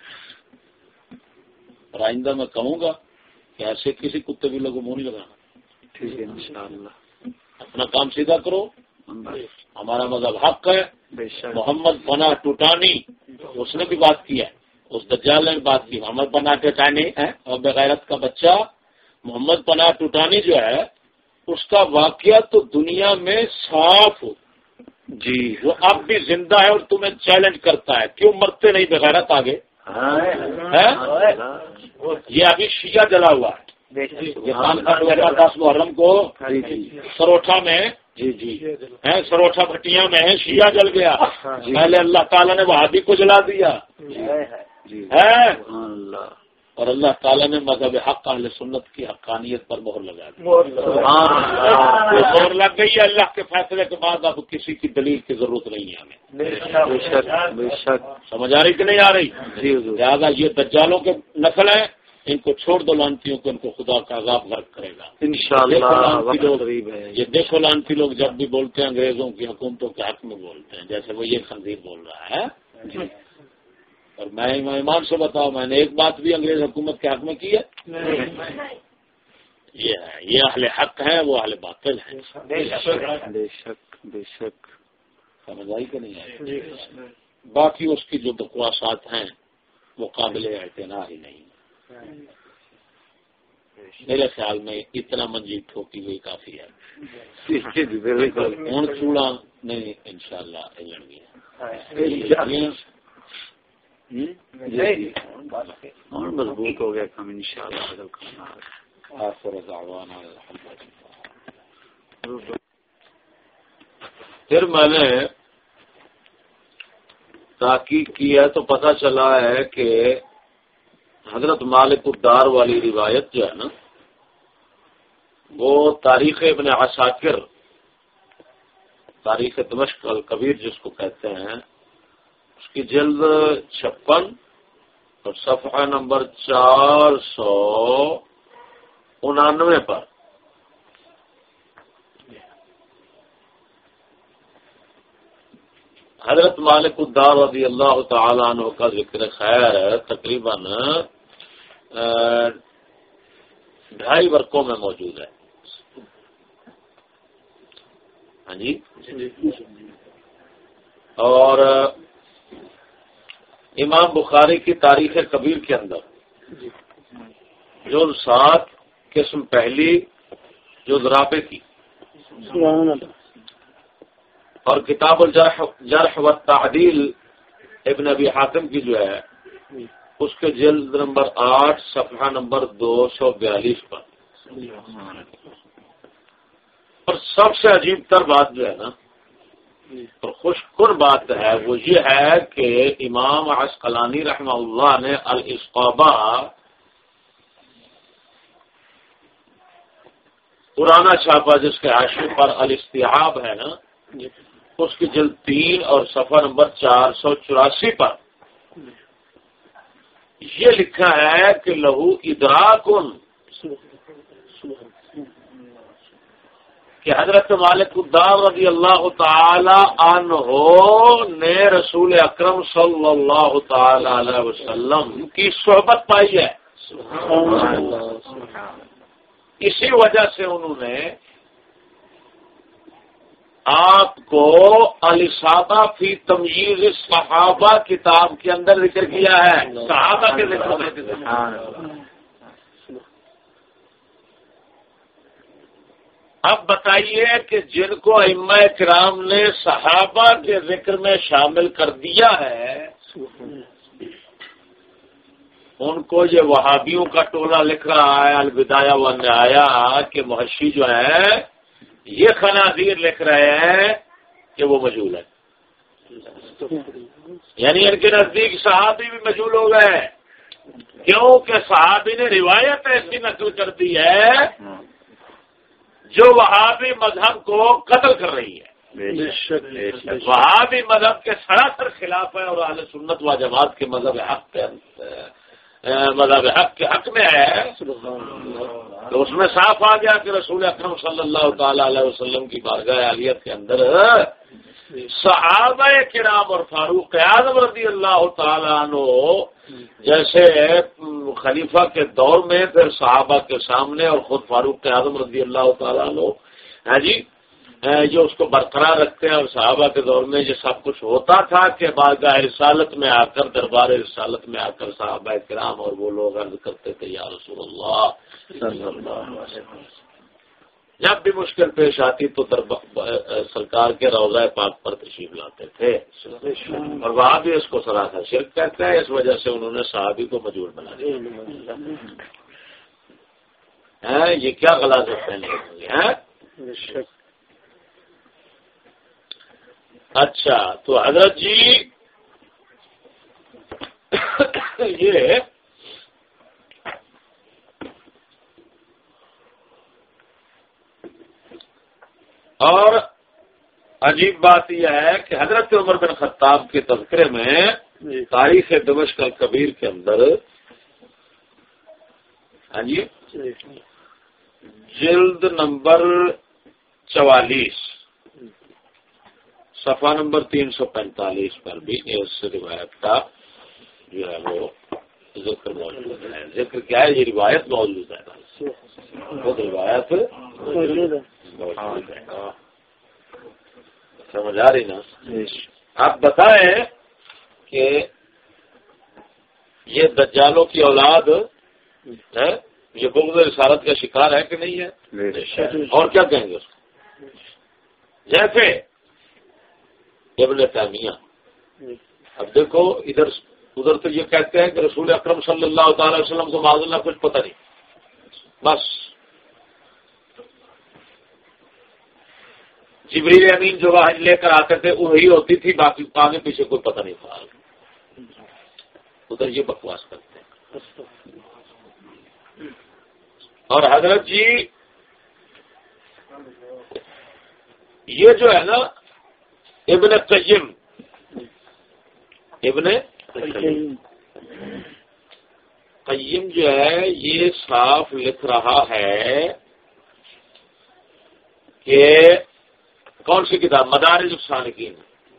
S1: اور آئندہ میں کہوں گا کہ ایسے کسی کتے بھی لوگوں منہ نہیں لگانا. ٹھیک ہے انشاءاللہ. اپنا کام سیدھا کرو. ہمارا مذہب حق ہے. محمد پناہ ٹوٹانی اس نے بھی بات کی ہے، اس دجال نے بھی بات کی. محمد پناہ ٹوٹانی اور بغیرت کا بچہ محمد پناہ ٹوٹانی جو ہے اس کا واقعہ تو دنیا میں صاف جی وہ اب بھی زندہ ہے اور تمہیں چیلنج کرتا ہے کیوں مرتے نہیں بغیرت آگے. یہ ابھی شیعہ جلا ہوا ہے. یہ خانقاہ 10 محرم کو سروٹھا میں سروٹھا بھٹیاں میں شیعہ جل گیا. پہلے اللہ تعالیٰ نے وہابی کو جلا دیا ہے اور اللہ تعالیٰ نے مذہب حق اہل سنت کی حقانیت پر مہر لگا دی. مہر لگ گئی ہے. اللہ کے فیصلے کے بعد اب کسی کی دلیل کی ضرورت نہیں ہے ہمیں. سمجھ آ رہی کہ نہیں آ رہی؟ لہٰذا یہ دجالوں کے نسل ہیں، ان کو چھوڑ دو لانتیوں کو، ان کو خدا کا عذاب غرق کرے گا انشاءاللہ. یہ دیکھو لانتی لوگ جب بھی بولتے ہیں انگریزوں کی حکومتوں کے حق میں بولتے ہیں، جیسے وہ یہ خنزیر بول رہا ہے. اور میں ایمان سے بتاؤں، میں نے ایک بات بھی انگریز حکومت کے حق میں کی ہے. یہ ہے، یہ اہل حق ہیں، وہ اہل باطل ہیں. بے شک سمجھ آئی کہ نہیں آئی؟ باقی اس کی جو بکواسات ہیں وہ قابل اعتنا ہی نہیں. میرے خیال میں اتنا منجی ٹھوکی ہوئی کافی ہے. ہوں چوڑا نہیں انشاءاللہ ہلن گیا.
S3: مضبوط ہو گیا کام انشاءاللہ.
S1: پھر میں نے تحقیق کی ہے تو پتہ چلا ہے کہ حضرت مالک الدار والی روایت جو ہے نا، وہ تاریخ ابن عساکر، تاریخ دمشق الکبیر جس کو کہتے ہیں، اس کی جلد 56 اور صفحہ نمبر 499 پر حضرت مالک الدار رضی اللہ تعالیٰ عنہ کا ذکر خیر تقریباً 2.5 ورقوں میں موجود ہے. ہاں جی. اور امام بخاری کی تاریخ کبیر کے اندر جز 7 قسم پہلی جز رابع کی، اور کتاب الجرح والتعدیل ابن ابی حاتم کی جو ہے اس کے جلد نمبر 8 صفحہ نمبر 242 پر. اور سب سے عجیب تر بات جو ہے نا اور خوش کن بات ہے وہ یہ ہے کہ امام عسقلانی رحمہ اللہ نے الاصابہ پرانا چھاپا جس کے حاشیے پر الاستیعاب ہے نا، اس کی جلد 3 اور صفحہ نمبر 484 پر یہ لکھا ہے کہ لہو ادراکن، کہ حضرت مالک الدار رضی اللہ تعالی عنہ نے رسول اکرم صلی اللہ تعالی علیہ وسلم کی صحبت پائی ہے. اسی وجہ سے انہوں نے آپ کو الاصابہ فی تمییز الصحابہ کتاب کے اندر ذکر کیا ہے. صحابہ کے ذکر میں اب بتائیے کہ جن کو ائمہ کرام نے صحابہ کے ذکر میں شامل کر دیا ہے ان کو یہ وہابیوں کا ٹولہ لکھ رہا ہے البدایہ والنہایہ کہ محشی جو ہے یہ خنازیر لکھ رہے ہیں کہ وہ مجہول ہے. یعنی ان کے نزدیک صحابی بھی مجہول ہو گئے کیونکہ صحابی نے روایت ایسی نقل کر دی ہے جو وہابی مذہب کو قتل کر رہی ہے. وہابی مذہب کے سراسر خلاف ہے اور اہل سنت و جماعت کے مذہب حق کے حق میں ہے. تو اس میں صاف آ گیا کہ رسول اکرم صلی اللہ تعالی علیہ وسلم کی بارگاہ عالیت کے اندر صحابہ کرام اور فاروق اعظم رضی اللہ تعالیٰ عنہ جیسے خلیفہ کے دور میں پھر صحابہ کے سامنے اور خود فاروق اعظم رضی اللہ تعالیٰ عنہ ہاں جی جو اس کو برقرار رکھتے ہیں. اور صحابہ کے دور میں یہ سب کچھ ہوتا تھا کہ بارگاہ رسالت میں آ کر دربار رسالت میں آ کر صحابہ کرام اور وہ لوگ عرض کرتے تھے یا رسول اللہ صلی اللہ علیہ وسلم جب بھی مشکل پیش آتی تو سرکار کے روضہ پاک پر تشریف لاتے تھے، اور وہاں بھی اس کو سراخا شرک کہتے ہیں. اس وجہ سے انہوں نے صحابی کو مجبور بنا دیا. یہ کیا غلاظت پہلے ہوئی. اچھا تو حضرت جی یہ اور عجیب بات یہ ہے کہ حضرت عمر بن خطاب کے تذکرے میں تاریخ دمشق الکبیر کے اندر ہاں جی جلد نمبر 44 صفحہ نمبر 345 پر بھی اس روایت کا جو ہے وہ ذکر موجود ہے. ذکر کیا ہے؟ یہ روایت موجود ہے، وہ روایت موجود ہے. سمجھ آ رہی نا؟ آپ بتائیں کہ یہ دجالوں کی اولاد ہے، یہ بغض رسالت کا شکار ہے کہ نہیں ہے؟ اور کیا کہیں گے اس کو؟ جیسے ابن تیمیہ، اب دیکھو ادھر تو یہ کہتے ہیں کہ رسول اکرم صلی اللہ تعالی وسلم کو معاذ اللہ کچھ پتہ نہیں، بس جبریل امین جو وحی لے کر آتے تھے وہی ہوتی تھی، باقی آگے پیچھے کوئی پتہ نہیں تھا. ادھر یہ بکواس کرتے ہیں. اور حضرت جی یہ جو ہے نا ابن قیم جو ہے یہ صاف لکھ رہا ہے کہ کون سی کتاب؟ مدارج السالکین.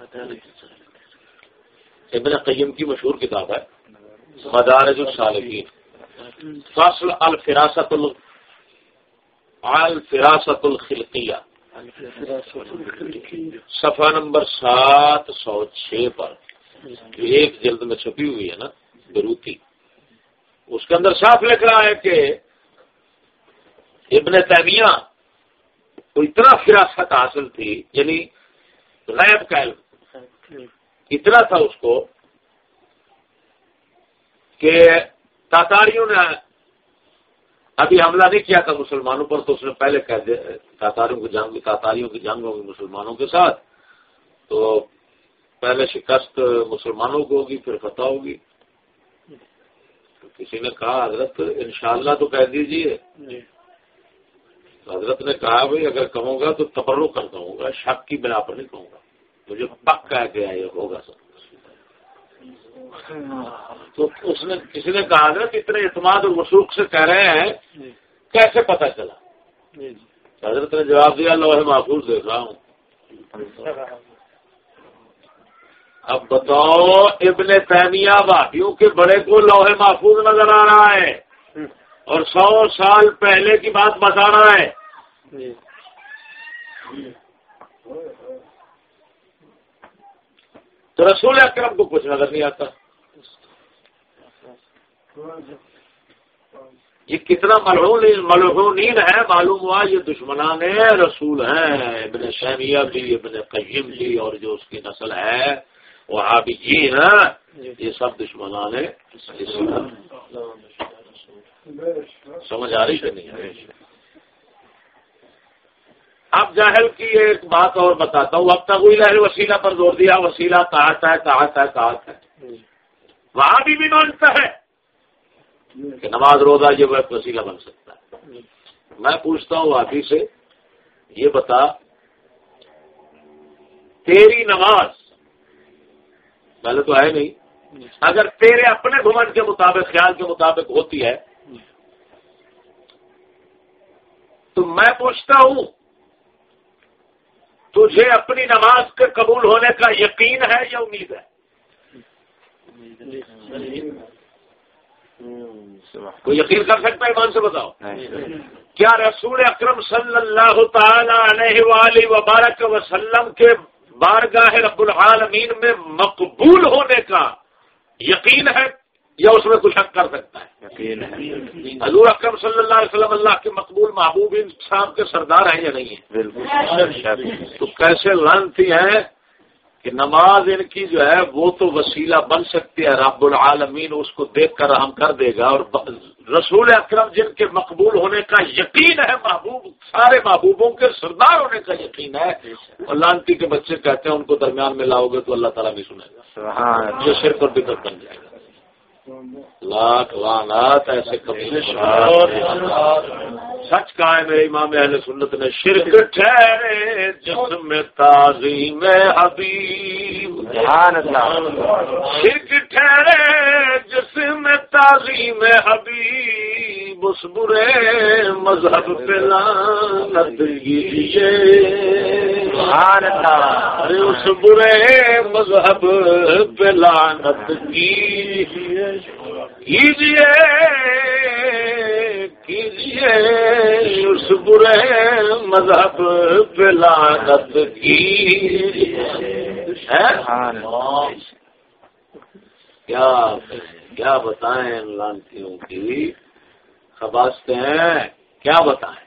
S1: ابن قیم کی مشہور کتاب ہے مدارج السالکین. فصل الفراست الخلقیہ صفحہ نمبر 706 پر جو ایک جلد میں چھپی ہوئی ہے نا بروتی، اس کے اندر صاف لکھ رہا ہے کہ ابن تیمیہ کو اتنا فراست حاصل تھی، یعنی غیب کا علم اتنا تھا اس کو کہ تاتاریوں نے ابھی حملہ نہیں کیا تھا مسلمانوں پر تو اس نے پہلے کہہ دیا تاتاریوں کی جنگ ہوگی مسلمانوں کے ساتھ، تو پہلے شکست مسلمانوں کو ہوگی پھر فتح ہوگی. تو کسی نے کہا حضرت انشاءاللہ تو کہہ دیجیے. حضرت نے کہا بھائی اگر کہوں گا تو تبرک کر کہوں گا، شک کی بنا پر نہیں کہوں گا، مجھے پکا کیا یہ ہوگا سب. تو اس نے کسی نے کہا حضرت اتنے اعتماد اور وثوق سے کہہ رہے ہیں کیسے پتہ چلا؟ حضرت نے جواب دیا لوح محفوظ دیکھ رہا ہوں. اب بتاؤ ابن تیمیہ وہابیوں کے بڑے کو لوح محفوظ نظر آ رہا ہے اور 100 سال پہلے کی بات بتا رہا ہے. تو رسول اکرم کو کچھ نظر نہیں آتا. یہ کتنا ملعونین ہے معلوم ہوا، یہ دشمنان رسول ہیں. ابن تیمیہ بھی، ابن قیم بھی، اور جو اس کی نسل ہے وہابیین یہ سب دشمنان ہیں. سمجھ آ رہی کہ نہیں؟ اب جاہل کی ایک بات اور بتاتا ہوں. اب تک وہی وسیلہ پر زور دیا، وسیلہ کہا ہے. وہاں بھی مانتا ہے کہ نماز روزہ یہ وسیلہ بن سکتا ہے. میں پوچھتا ہوں وہابی سے، یہ بتا تیری نماز پہلے تو ہے نہیں، اگر تیرے اپنے گھمنڈ کے مطابق، خیال کے مطابق ہوتی ہے تو میں پوچھتا ہوں تجھے اپنی نماز کے قبول ہونے کا یقین ہے یا امید ہے؟ کوئی یقین کر سکتا ہے؟ ایمان سے بتاؤ. کیا رسول اکرم صلی اللہ تعالی علیہ وآلہ وبارک وسلم کے بارگاہ رب العالمین میں مقبول ہونے کا یقین ہے یا اس میں کچھ شک کر سکتا ہے؟ حضور اکرم صلی اللہ علیہ وسلم اللہ کے مقبول محبوب انسان کے سردار ہیں یا نہیں ہیں؟
S3: بالکل.
S1: تو کیسے لعنتی ہیں کہ نماز ان کی جو ہے وہ تو وسیلہ بن سکتی ہے، رب العالمین اس کو دیکھ کر رحم کر دے گا، اور رسول اکرم جن کے مقبول ہونے کا یقین ہے، محبوب سارے محبوبوں کے سردار ہونے کا یقین ہے، اور لعنتی کے بچے کہتے ہیں ان کو درمیان میں لاؤ گے تو اللہ تعالیٰ بھی سنے گا، یہ شرک اور بدعت بن جائے گا. لاکھ لعنات ایسے کبھی سچ کہا ہے میرے امام اہل سنت نے، شرک ٹھہرے جسم تعظیم حبیب، شرک ٹھہرے جسم تعظیم حبیب، اس برے مذہب پہ لعنت کیجیے، اس برے مذہب پہ لعنت کیجیے اس برے مذہب پہ لعنت کی. کیا بتائیں ان لعنتیوں کی خباستیں ہیں، کیا بتائیں؟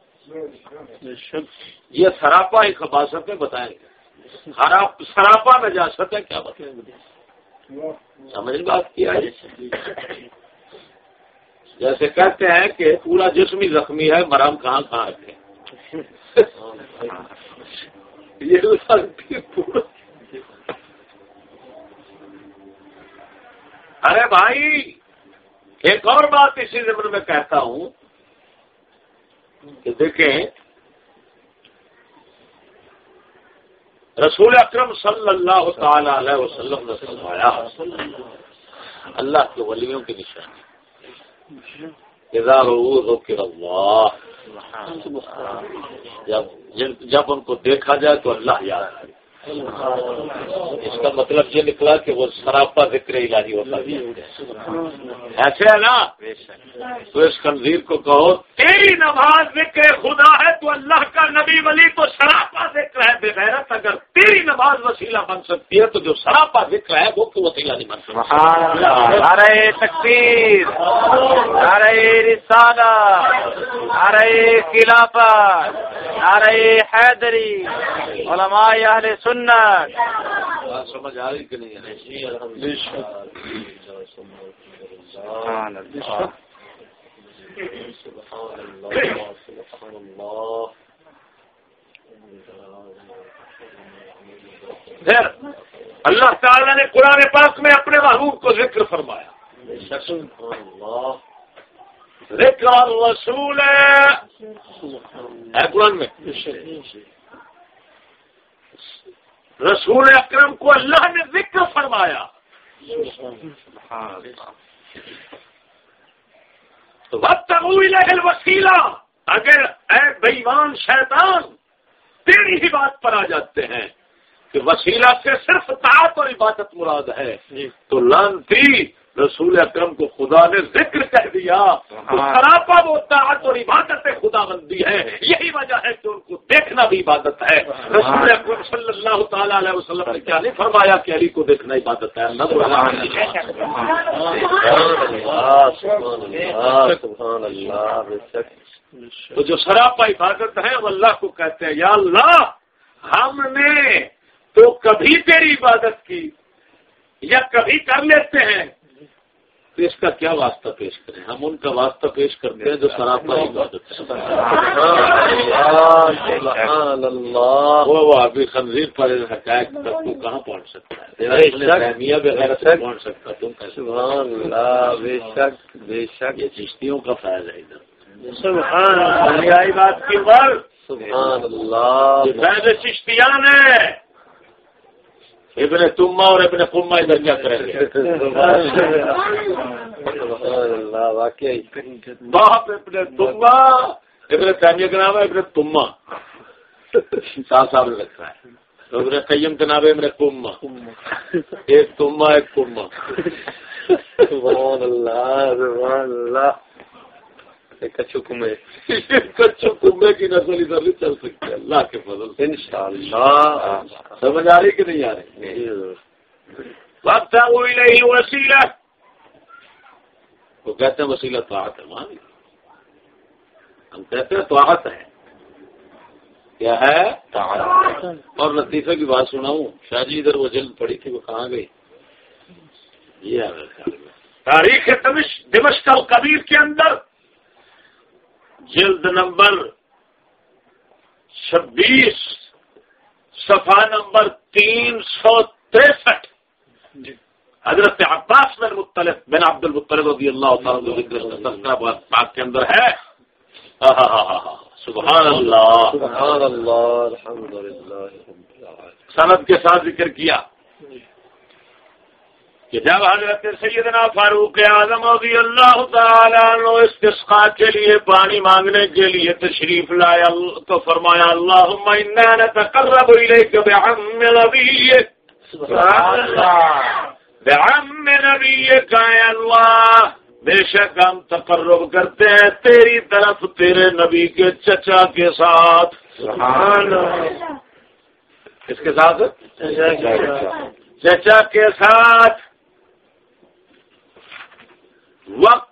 S1: یہ سراپا ہی خباستیں بتائیں گے، سراپا نجاست ہے، کیا بتائیں گے؟ سمجھ بات کیا ہے؟ جیسے کہتے ہیں کہ پورا جسم ہی زخمی ہے، مرہم کہاں رکھے. ارے بھائی ایک اور بات اسی ضمن میں کہتا ہوں کہ دیکھیں رسول اکرم صلی اللہ تعالی علیہ وسلم نے فرمایا اللہ کے ولیوں کی نشانی اذا رؤوا ذکر اللہ، جب ان کو دیکھا جائے تو اللہ یاد آئے. اس کا مطلب یہ نکلا کہ وہ سراپا ذکر الہی ہوتا ہے. ایسے ہے نا؟ تو اس خنزیر کو کہو تیری نماز ذکر خدا ہے تو اللہ کا نبی ولی تو سراپا ذکر ہے. بے غیرت اگر تیری نماز وسیلہ بن سکتی ہے تو جو سراپا ذکر ہے وہ کوئی وسیلہ نہیں بن سکتا.
S3: نعرہ تکبیر، نعرہ رسالت، نعرہ خلافت، نعرہ حیدری، علماء اہل سنت.
S1: سمجھ آ رہی کہ نہیں؟ پھر اللہ تعالیٰ نے قرآن پاک میں اپنے محبوب کو ذکر فرمایا. ذکر الرسول ہے قرآن میں. رسول اکرم کو اللہ نے ذکر فرمایا. تو وابتغوا الیہ الوسیلہ، اگر اے بےایمان شیطان تیری ہی بات پر آ جاتے ہیں کہ وسیلہ سے صرف طاعت اور عبادت مراد ہے تو لعنتی رسول اکرم کو خدا نے ذکر کہہ دیا. سراپا وہ طاعت اور عبادت خدا بندی ہے. یہی وجہ ہے کہ ان کو دیکھنا بھی عبادت ہے. رسول اکرم صلی اللہ تعالی علیہ وسلم نے کیا نہیں فرمایا کہ علی کو دیکھنا عبادت ہے؟ تو جو سراپا عبادت ہے وہ اللہ کو کہتے ہیں یا اللہ ہم نے تو کبھی تیری عبادت کی یا کبھی کر لیتے ہیں، تو اس کا کیا واسطہ پیش کریں؟ ہم ان کا واسطہ پیش کرتے ہیں جو سراپا عبادت ہے. وہ ابھی خنزیر پر حقائق تک تو کہاں پہنچ سکتا ہے؟ میاں بغیر سے پہنچ سکتا تم کیسے؟
S3: بے شک بے شک
S1: یہ چشتیوں کا فائدہ ہے ادھر. آئی بات کی عمر
S3: سبحان اللہ،
S1: یہ فائدہ چشتیان ہے. ابن تما اور ابن قمہ ادھر کیا کریں گے؟
S3: واقعی
S1: باپ ابن تما، ابن تیمیہ کا نام ہے ابن تما، صاحب نے لکھا ہے. تو ابن قیم کا نام ہے ابن قمہ، ایک تما ایک قمہ.
S3: سبحان اللہ سبحان اللہ. کچو
S1: کمبے کی نسل ادھر نہیں چل سکتی اللہ کے فضل سے
S3: انشاءاللہ.
S1: سمجھ آ رہی کہ نہیں آ رہی؟ وابتغوا الیہ الوسیلہ، تو کہتے ہیں وسیلہ طاعت ہے، مان لیا، ہم کہتے ہیں طاعت ہے، کیا ہے طاعت۔ اور لطیفے کی بات سناؤں، شاہ جی ادھر وہ جلد پڑی تھی، وہ کہاں گئی؟ یہ ہے میرے خیال میں تاریخ دمشق الکبیر کے اندر جلد نمبر 26 صفحہ نمبر 363 حضرت عباس بن عبد المطلب رضی اللہ تعالیٰ پاک کے اندر ہے۔ سبحان اللہ
S3: سبحان اللہ الحمدللہ
S1: سند کے ساتھ ذکر کیا کہ جب حضرت سیدنا فاروق اعظم رضی اللہ تعالیٰ عنہ استسقاء کے لیے پانی مانگنے کے لیے تشریف لایا تو فرمایا اللہم انا نتقرب الیک بعم نبیک، سبحان اللہ، بعم نبیک اے اللہ، بے شک ہم تقرب کرتے ہیں تیری طرف تیرے نبی کے چچا کے ساتھ، سبحان اللہ، کس کے ساتھ؟ چچا کے ساتھ۔ وقت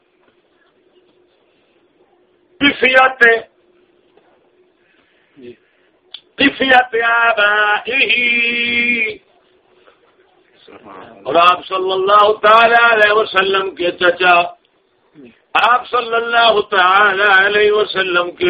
S1: کفیت آبائہ، اور آپ صلی اللہ تعالی علیہ وسلم کے چچا، آپ صلی اللہ تعالی علیہ وسلم کے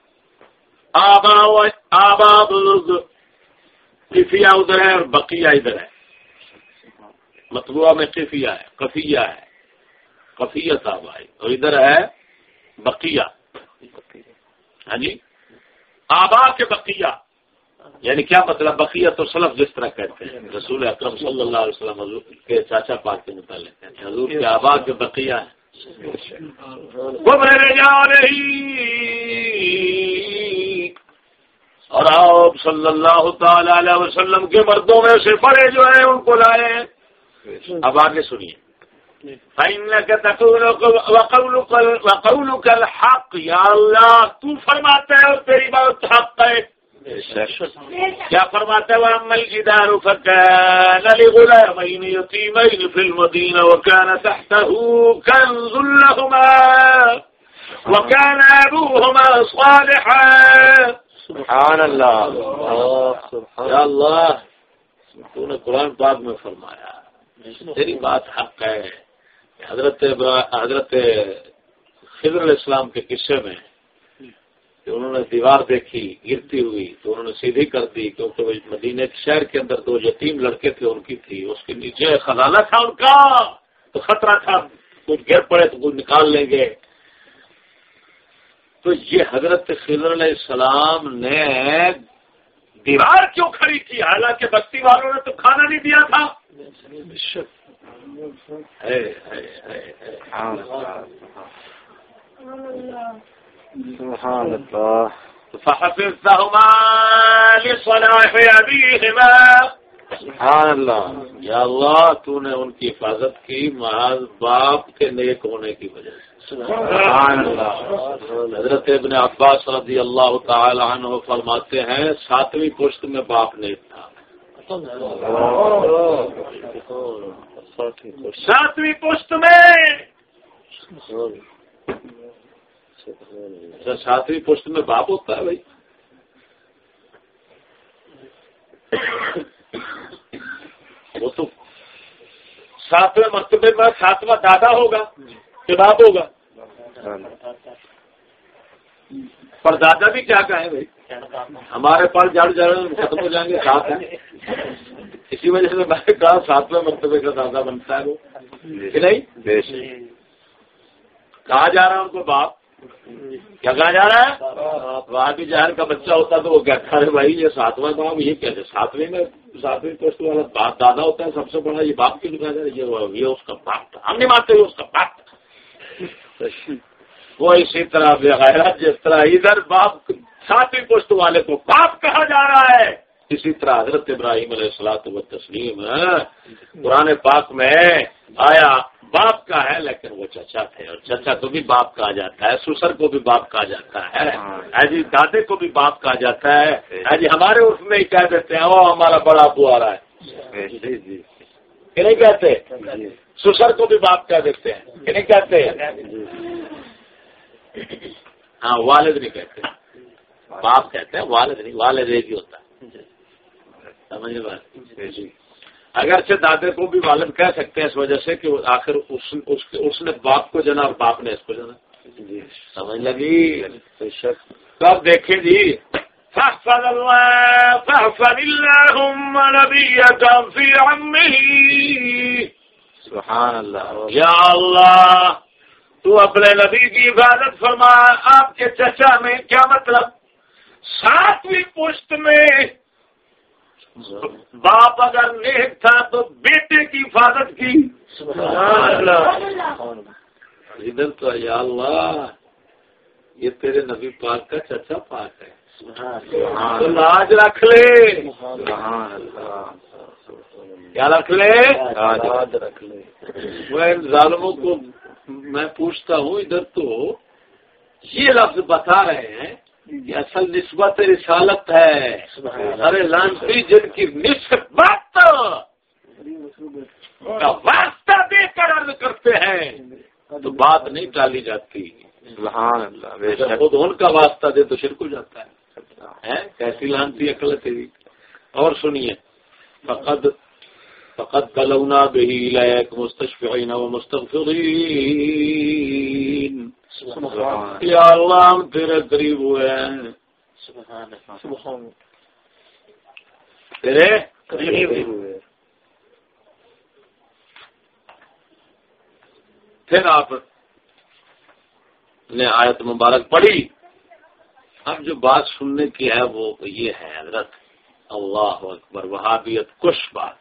S1: آبا بزرگ، کفیہ ادھر ہے اور بقیہ ادھر ہے، مطبوعہ میں کفیہ ہے، کفیہ ہے، کفیت آبائی، اور ادھر ہے بقیہ، ہاں جی، آبا کے بقیہ، یعنی کیا مطلب؟ بقیہ تو سلف جس طرح کہتے ہیں، رسول اکرم صلی اللہ علیہ وسلم حضور کے چاچا پاک کے متعلق ہیں، حضور کے آبا کے بقیہ ہیں۔ اور آپ صلی اللہ تعالی علیہ وسلم کے مردوں میں سے بڑے جو ہیں ان کو لائے ہیں۔ اب آگے سنیے، فَإِنَّكَ تَقُولُ وَقَوْلُكَ الْحَقُّ، یا اللہ تو فرماتا ہے اور تیری بات حق ہے۔ کیا فرماتا ہے؟ وَأَمَّا الْجِدَارُ فَكَانَ لِغُلَامَيْنِ يَتِيمَيْنِ فِي الْمَدِينَةِ وَكَانَ تَحْتَهُ كَنْزٌ لَهُمَا وَكَانَ أَبُوهُمَا صَالِحًا۔
S3: سبحان اللہ،
S1: یا اللہ تو نے قرآن پاک میں فرمایا تیری بات حق ہے۔ حضرت خضر علیہ السلام کے قصے میں کہ انہوں نے دیوار دیکھی گرتی ہوئی تو انہوں نے سیدھی کر دی، کیونکہ مدینے شہر کے اندر 2 یتیم لڑکے تھے، ان کی تھی، اس کے نیچے خزانہ تھا ان کا، تو خطرہ تھا کچھ گر پڑے تو کچھ نکال لیں گے۔ تو یہ حضرت خضر علیہ السلام نے دیوار کیوں کھڑی کی؟ حالانکہ بستی والوں نے تو کھانا نہیں دیا تھا۔
S3: سبحان اللہ،
S1: فحفظتهما لصلاح ابيهما،
S3: سبحان اللہ،
S1: یا اللہ تو نے ان کی حفاظت کی محض باپ کے نیک ہونے کی وجہ سے۔
S3: سبحان اللہ۔
S1: حضرت ابن عباس رضی اللہ تعالی عنہ فرماتے ہیں 7ویں پشت میں باپ نیک تھا، 7ویں پشت میں، 7ویں پشت میں باپ ہوتا ہے بھائی۔ وہ تو 7ویں مرتبے میں 7واں دادا ہوگا کہ باپ ہوگا؟ پر دادا بھی کیا کہیں بھائی، ہمارے پاس جڑ ختم ہو جائیں گے، 7 ہیں، اسی وجہ سے میں نے کہا 7ویں مرتبے کا دادا بنتا ہے وہ، کہ نہیں؟ کہا جا رہا ہے ان کو باپ، کیا کہا جا رہا ہے؟ وہاں بھی جہر کا بچہ ہوتا تو وہ کہتا ہے بھائی یہ 7واں باپ، یہ کہتے 7ویں میں 7ویں پوسٹ والا باپ دادا ہوتا ہے سب سے بڑا، یہ باپ کی لکھا جائے یہ اس کا باپ تھا، ہم نہیں مانتے اس کا باپ تھا۔ وہ اسی طرح بغیرت جس طرح ادھر باپ 7ویں پوسٹ والے کو باپ کہا جا رہا ہے، اسی طرح حضرت ابراہیم علیہ الصلوۃ والتسلیم قرآن پاک میں آیا باپ کا ہے، لیکن وہ چچا تھے، اور چچا کو بھی باپ کہا جاتا ہے، سسر کو بھی باپ کہا جاتا ہے، جی دادے کو بھی باپ کہا جاتا ہے، جی ہمارے عرف میں ہی کہہ دیتے ہیں وہ ہمارا بڑا ابو آ رہا ہے، کہ نہیں کہتے؟ سسر کو بھی باپ کہہ دیتے ہیں کہ نہیں کہتے؟ ہاں والد نہیں کہتے، باپ کہتے ہیں، والد نہیں، والد ایک ہی ہوتا ہے، سمجھ بات؟ اگرچہ دادے کو بھی والد کہہ سکتے ہیں اس وجہ سے کہ آخر اس نے باپ کو جنا اور باپ نے اس کو جنا، سمجھ لگی؟ تو اب دیکھیں جی، فاحفظ اللهم نبيك في عمه،
S3: سبحان اللہ،
S1: یا اللہ تو اپنے نبی کی حفاظت فرما آپ کے چچا میں، کیا مطلب؟ ساتویں پشت میں باپ اگر نیک تھا تو بیٹے کی حفاظت کی، سبحان اللہ۔ ادھر تو یا اللہ یہ تیرے نبی پاک کا چچا پاک ہے، تو لاج رکھ لے، کیا رکھ لے؟ لاج رکھ لے۔ میں ان ظالموں کو میں پوچھتا ہوں، ادھر تو یہ لفظ بتا رہے ہیں کہ اصل نسبت رسالت ہے، ارے لانسی جن کی نسبت کا واسطہ دے کر عرض کرتے ہیں تو بات نہیں ٹالی جاتی،
S3: سبحان اللہ،
S1: خود ان کا واسطہ دے تو شرک ہو جاتا ہے، کیسی لانتی عقل تیری۔ اور سنیے، فقد بلونا به الیک مستشفعین و مستغفرین، یا اللہ ہم تیرے قریب ہوئے ہیں، تیرے قریب ہوئے۔ پھر آپ نے آیت مبارک پڑھی، اب جو بات سننے کی ہے وہ یہ ہے حضرت، اللہ اکبر، وہابیت کش بات۔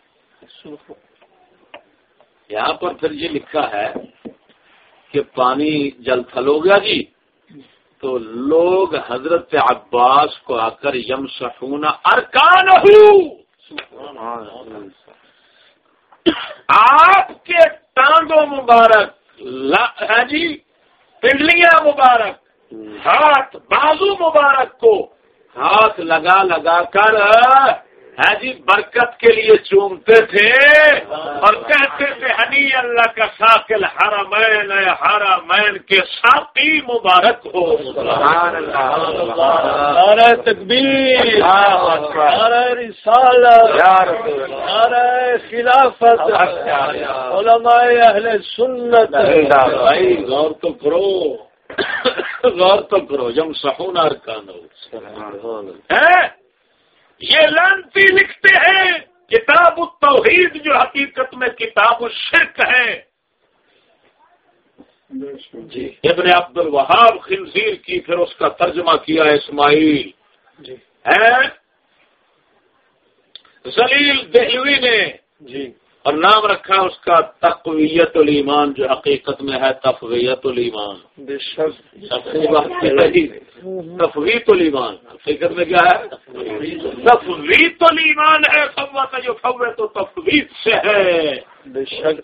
S1: یہاں پر پھر یہ لکھا ہے کہ پانی جل تھل ہو گیا جی، تو لوگ حضرت عباس کو آ کر یمسحون ارکانہ، آپ کے ٹانگوں مبارک ہے جی، پنڈلیاں مبارک، ہاتھ بازو مبارک کو ہاتھ لگا لگا کر ہے جی برکت کے لیے چومتے تھے اور کہتے تھے ہنی اللہ کا ساقل حرمین، حرمین کے ساقی مبارک ہو، سبحان اللہ، نعرہ تکبیر، نعرہ رسالت، نعرہ خلافت، علماء اہل سنت۔ بھائی غور تو کرو، غور تو کرو، یمسحون ارکانہ، یہ لانتی لکھتے ہیں کتاب التوحید جو حقیقت میں کتاب الشرک ہے، ابن عبد الوہاب خنزیر کی، پھر اس کا ترجمہ کیا اسماعیل ہے زلیل دہلوی نے جی، اور نام رکھا اس کا تقویت الایمان، جو حقیقت میں ہے تفویت الایمان، تفویت الایمان، حقیقت میں کیا ہے؟ تفویت الایمان ہے، فوت جو فوت تو تفویت سے ہے، بے شک۔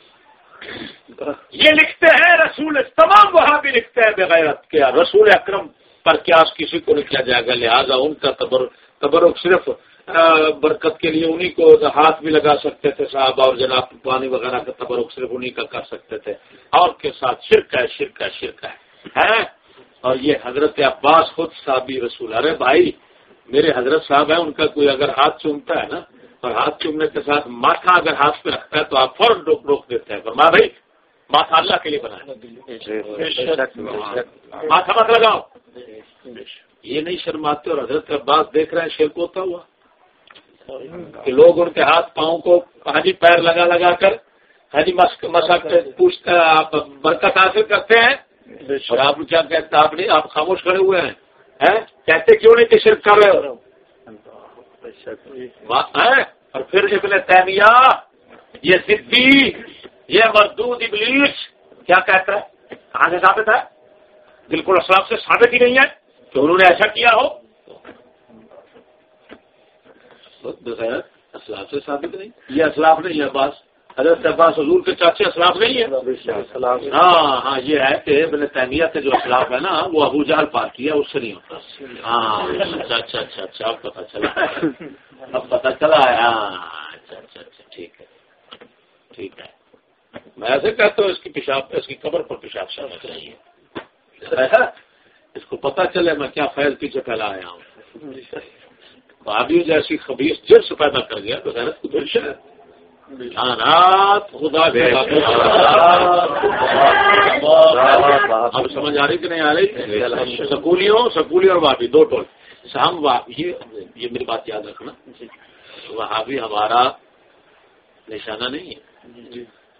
S1: یہ لکھتے ہیں رسول، تمام وہاں بھی لکھتے ہیں بغیرت کیا رسول اکرم پر قیاس کسی کو نہیں کیا جائے گا، لہذا ان کا تبرک صرف برکت کے لیے انہی کو ہاتھ بھی لگا سکتے تھے صحابہ، اور جناب پانی وغیرہ کا تبرک صرف انہی کا کر سکتے تھے، اور کے ساتھ شرک ہے، شرک ہے، شرک ہے۔ اور یہ حضرت عباس خود صحابی رسول، ارے بھائی میرے حضرت صاحب ہیں، ان کا کوئی اگر ہاتھ چومتا ہے نا، اور ہاتھ چومنے کے ساتھ ماتھا اگر ہاتھ پہ رکھتا ہے تو آپ فوراً روک دیتے ہیں، فرمایا بھائی ماتھا اللہ کے لیے بنا ہے، ماتھا مت لگاؤ، یہ نہیں شرماتے۔ اور حضرت عباس دیکھ رہے ہیں شرک ہوتا ہوا کہ لوگ ان کے ہاتھ پاؤں کو حاجی پیر لگا لگا کر حاجی مسک پوچھتے آپ برکت حاصل کرتے ہیں، اور آپ کیا کہتے ہیں؟ آپ نہیں، آپ خاموش کھڑے ہوئے ہیں، کہتے کیوں نہیں کہ شرک کر رہے ہو؟ اور پھر ابن تیمیہ یہ ضدی، یہ مردود ابلیس کیا کہتا ہے؟ کہاں سے ثابت ہے؟ بالکل اسلاف سے ثابت ہی نہیں ہے کہ انہوں نے ایسا کیا ہو، بغیر اسلاف سے ثابت نہیں، یہ اسلاف نہیں ہے عباس، حضرت عباس حضور کے چاچے اسلاف نہیں ہے۔ ہاں یہ ہے کہ ابن تیمیہ کے جو اسلاف ہے نا وہ ابو جہل پارٹی ہے، اس سے نہیں ہوتا۔ ہاں اچھا اب پتہ چلا، اب پتہ چلا ہے، ہاں اچھا ٹھیک ہے۔ ٹھیک ہے، میں ایسے کہتا ہوں اس کی قبر پر پیشاب کرنا چاہیے، اس کو پتہ چلے میں کیا فیض پیچھے پھیلا آیا ہوں. بھابھی جیسی خبیث جرس پیدا کر گیا تو غیرت کو دلش ہے. خدا اب سمجھ آ رہی کہ نہیں آ رہی؟ سکولی اور وہابی دو ٹول. ہم یہ میری بات یاد رکھنا، وہابی ہمارا نشانہ نہیں ہے.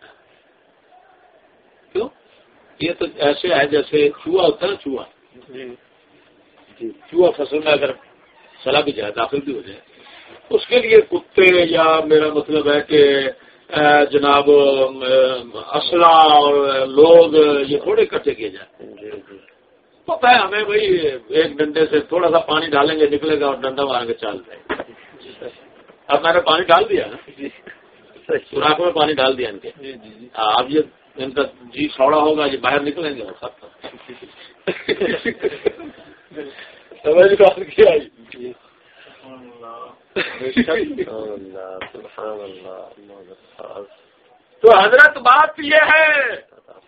S1: کیوں؟ یہ تو ایسے ہے جیسے چوہا ہوتا ہے نا، چوہا فصل میں اگر چلا بھی جائے، داخل بھی ہو جائے، اس کے لیے کتے یا میرا مطلب ہے کہ جناب اسلحہ اور لوگ یہ تھوڑے اکٹھے کیے جائیں. پتہ ہے ہمیں بھائی ایک ڈنڈے سے تھوڑا سا پانی ڈالیں گے نکلے گا اور ڈنڈا مار کے چل جائے. اب میں نے پانی ڈال دیا نا، سوراخ میں پانی ڈال دیا ان کے. اب یہ ان کا جی سوڑا ہوگا، یہ باہر نکلیں گے اور سب تو حضرت بات یہ ہے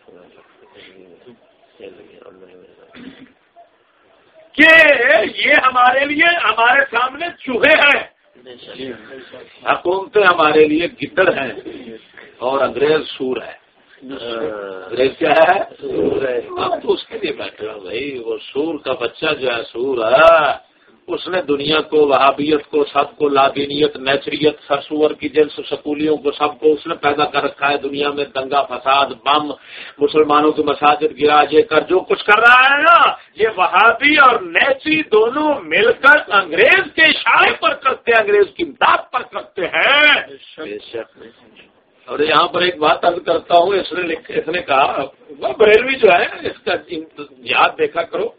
S1: کہ یہ ہمارے لیے ہمارے سامنے چوہے ہیں، حکومتیں ہمارے لیے گدڑ ہیں اور انگریز سور ہے. انگریز کیا ہے؟ سور ہے. اب تو اس کے لیے بیٹھے ہو بھائی، وہ سور کا بچہ جو ہے سور ہے، اس نے دنیا کو، وہابیت کو، سب کو، لادینیت، نیچریت، سرسور کی جنس، سکولیوں کو، سب کو اس نے پیدا کر رکھا ہے. دنیا میں دنگا فساد، بم، مسلمانوں کی مساجد گرا، یہ کر جو کچھ کر رہا ہے نا، یہ وہابی اور نیچری دونوں مل کر انگریز کے اشارے پر کرتے ہیں، انگریز کی امداد پر کرتے ہیں. اور یہاں پر ایک بات عرض کرتا ہوں، اس نے کہا بریلوی جو ہے اس کا جہاد دیکھا کرو،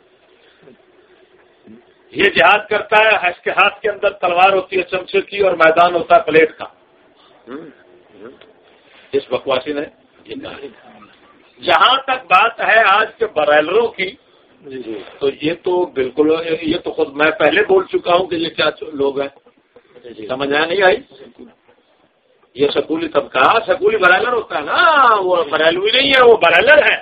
S1: یہ جہاد کرتا ہے، اس کے ہاتھ کے اندر تلوار ہوتی ہے چمچے کی اور میدان ہوتا ہے پلیٹ کا. اس بکواسی نے یہ کہا. جہاں تک بات ہے آج کے برائلروں کی، تو یہ تو بالکل، یہ تو خود میں پہلے بول چکا ہوں کہ یہ کیا لوگ ہیں. سمجھ نہیں آئی؟ یہ سکولی طبقہ، سکولی برائلر ہوتا ہے نا، وہ برائلوی نہیں ہے، وہ برائلر ہے.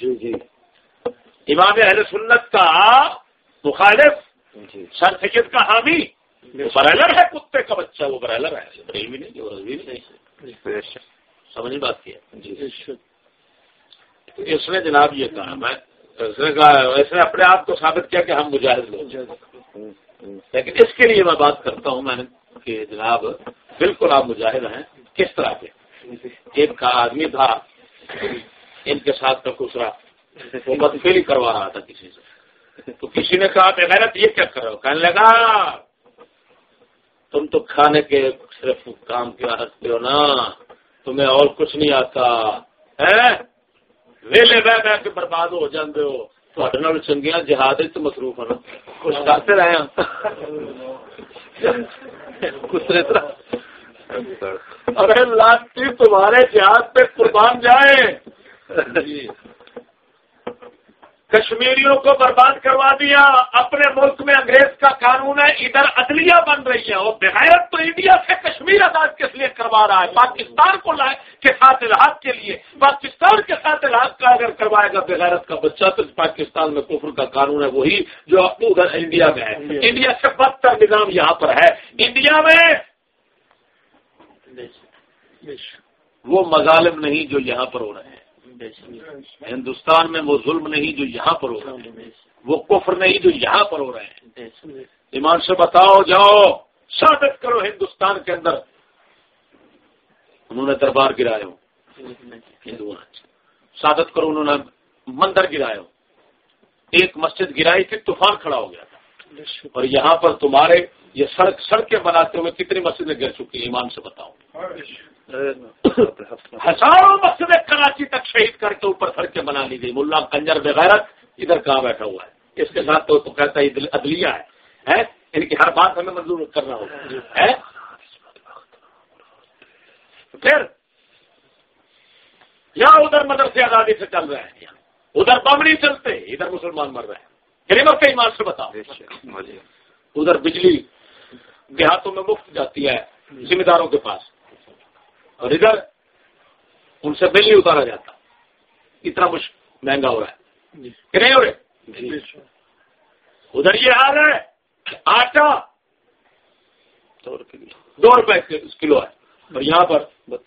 S1: امام اہل سنت کا مخالف، سر سید کا حامی، برائلر ہے، کتے کا بچہ، وہ برائلر ہے، بریلوی نہیں، وہ رضوی نہیں. سمجھ بات کی ہے. اس نے جناب یہ کہا، اس نے اپنے آپ کو ثابت کیا کہ ہم مجاہد لوگ، لیکن اس کے لیے میں بات کرتا ہوں میں نے کہ جناب بالکل آپ مجاہد ہیں. کس طرح کے؟ ایک کا آدمی تھا ان کے ساتھ کا دوسرا، وہ بدفعلی کروا رہا تھا کسی سے، تو کسی نے کہا بغیرت یہ کیا کر رہے ہو؟ کہنے لگا تم تو کھانے کے صرف کام کیا رکھتے ہو نا، تمہیں اور کچھ نہیں آتا ہے، ویلے بہ بہ کے برباد ہو جاندے ہو. تو چنگیاں جہاد تو مصروف ہے نا، کچھ کرتے رہے کتنے طرح. ارے لاتی تمہارے جہاد پہ قربان جائے. کشمیریوں کو برباد کروا دیا، اپنے ملک میں انگریز کا قانون ہے، ادھر عدلیہ بن رہی ہے. اور بغیرت تو انڈیا سے کشمیر آزاد کس لیے کروا رہا ہے؟ پاکستان کو کے ساتھ الحاق کے لیے. پاکستان کے ساتھ الحاق کا اگر کروائے گا بغیرت کا بچہ تو پاکستان میں کفر کا قانون ہے وہی جو ادھر انڈیا میں ہے. انڈیا سے بدتر نظام یہاں پر ہے. انڈیا میں وہ مظالم نہیں جو یہاں پر ہو رہے ہیں، ہندوستان میں وہ ظلم نہیں جو یہاں پر ہو رہے ہیں، وہ کفر نہیں جو یہاں پر ہو رہے ہیں. ایمان سے بتاؤ، جاؤ ثابت کرو ہندوستان کے اندر انہوں نے دربار گرائے ہو، ہندوؤں نے ثابت کرو انہوں نے مندر گرائے ہو. ایک مسجد گرائی تھی، طوفان کھڑا ہو گیا تھا، اور یہاں پر تمہارے یہ سڑکیں بناتے ہوئے کتنی مسجدیں گر چکی ہیں؟ ایمان سے بتاؤ. ہزاروں مسجدیں کراچی تک شہید کر کے اوپر سڑکیں بنا لی گئی. ملا کنجر بغیرت ادھر کہاں بیٹھا ہوا ہے؟ اس کے ساتھ تو کہتا ہے عدلیہ ہے، ان کی ہر بات ہمیں منظور کرنا ہوگا. پھر یہاں ادھر مدرسے آزادی سے چل رہے ہیں، ادھر بم نہیں چلتے، ادھر مسلمان مر رہے ہیں. غریبت کے ایمان سے بتاؤ. ادھر بجلی دیہاتوں میں مفت جاتی ہے ذمہ داروں کے پاس، اور ادھر ان سے بل نہیں اتارا جاتا، اتنا مہنگا ہو رہا ہے کہ نہیں ہو رہے؟ ادھر یہ حال ہے، آٹا 2 روپے کلو ہے اور یہاں پر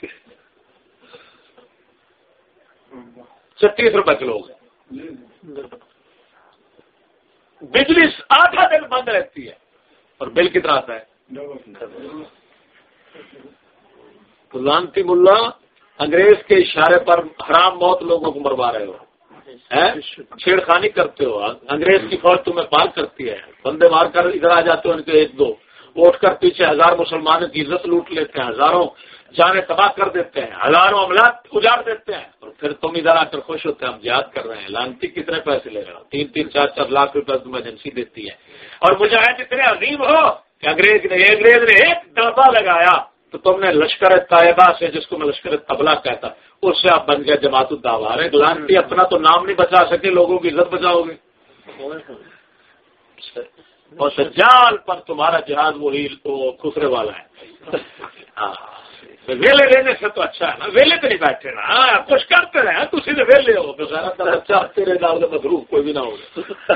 S1: 36 روپے کلو ہو گئے۔ بجلی آدھا دن بند رہتی ہے اور بل کتنا آتا ہے؟ تو لانتی ملا انگریز کے اشارے پر حرام موت لوگوں کو مروا رہے ہو، چھیڑخانی کرتے ہو، انگریز کی فوج تمہیں پال کرتی ہے، بندے مار کر ادھر آ جاتے ہو ان کے 1-2، اٹھ کر پیچھے 1000 مسلمانوں کی عزت لوٹ لیتے ہیں، ہزاروں جانیں تباہ کر دیتے ہیں، ہزاروں عملات اجاڑ دیتے ہیں، اور پھر تم ادھر آ کر خوش ہوتے ہیں ہم جہاد کر رہے ہیں۔ لانتی کتنے پیسے لے رہے ہو؟ 3-3 4-4 لاکھ روپے تمہیں ایجنسی دیتی ہے، اور مجاہد اتنے عظیم ہو کہ انگریز نے ایک ڈانٹا لگایا تو تم نے لشکر طیبہ سے، جس کو میں لشکر طبلہ کہتا، اس سے آپ بن گئے جماعت الدعوار۔ لانتی اپنا تو نام نہیں بچا سکے، لوگوں کی عزت بچاؤ گے، اور دجال پر تمہارا جہاد وہی خسرے والا ہے۔ ہاں ویلے رہنے سے تو اچھا ہے نا، ویلے تو نہیں بیٹھے نا، ہاں کچھ کرتے رہے، تھی تو ویلے ہو بچہ تیرے نام مصروف کوئی بھی نہ ہوگا۔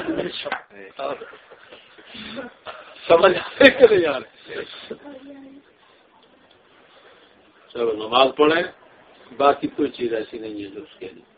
S1: سمجھ آئے نہیں یار؟ چلو نماز پڑھیں، باقی کوئی چیز ایسی نہیں ہے جو اس کے لیے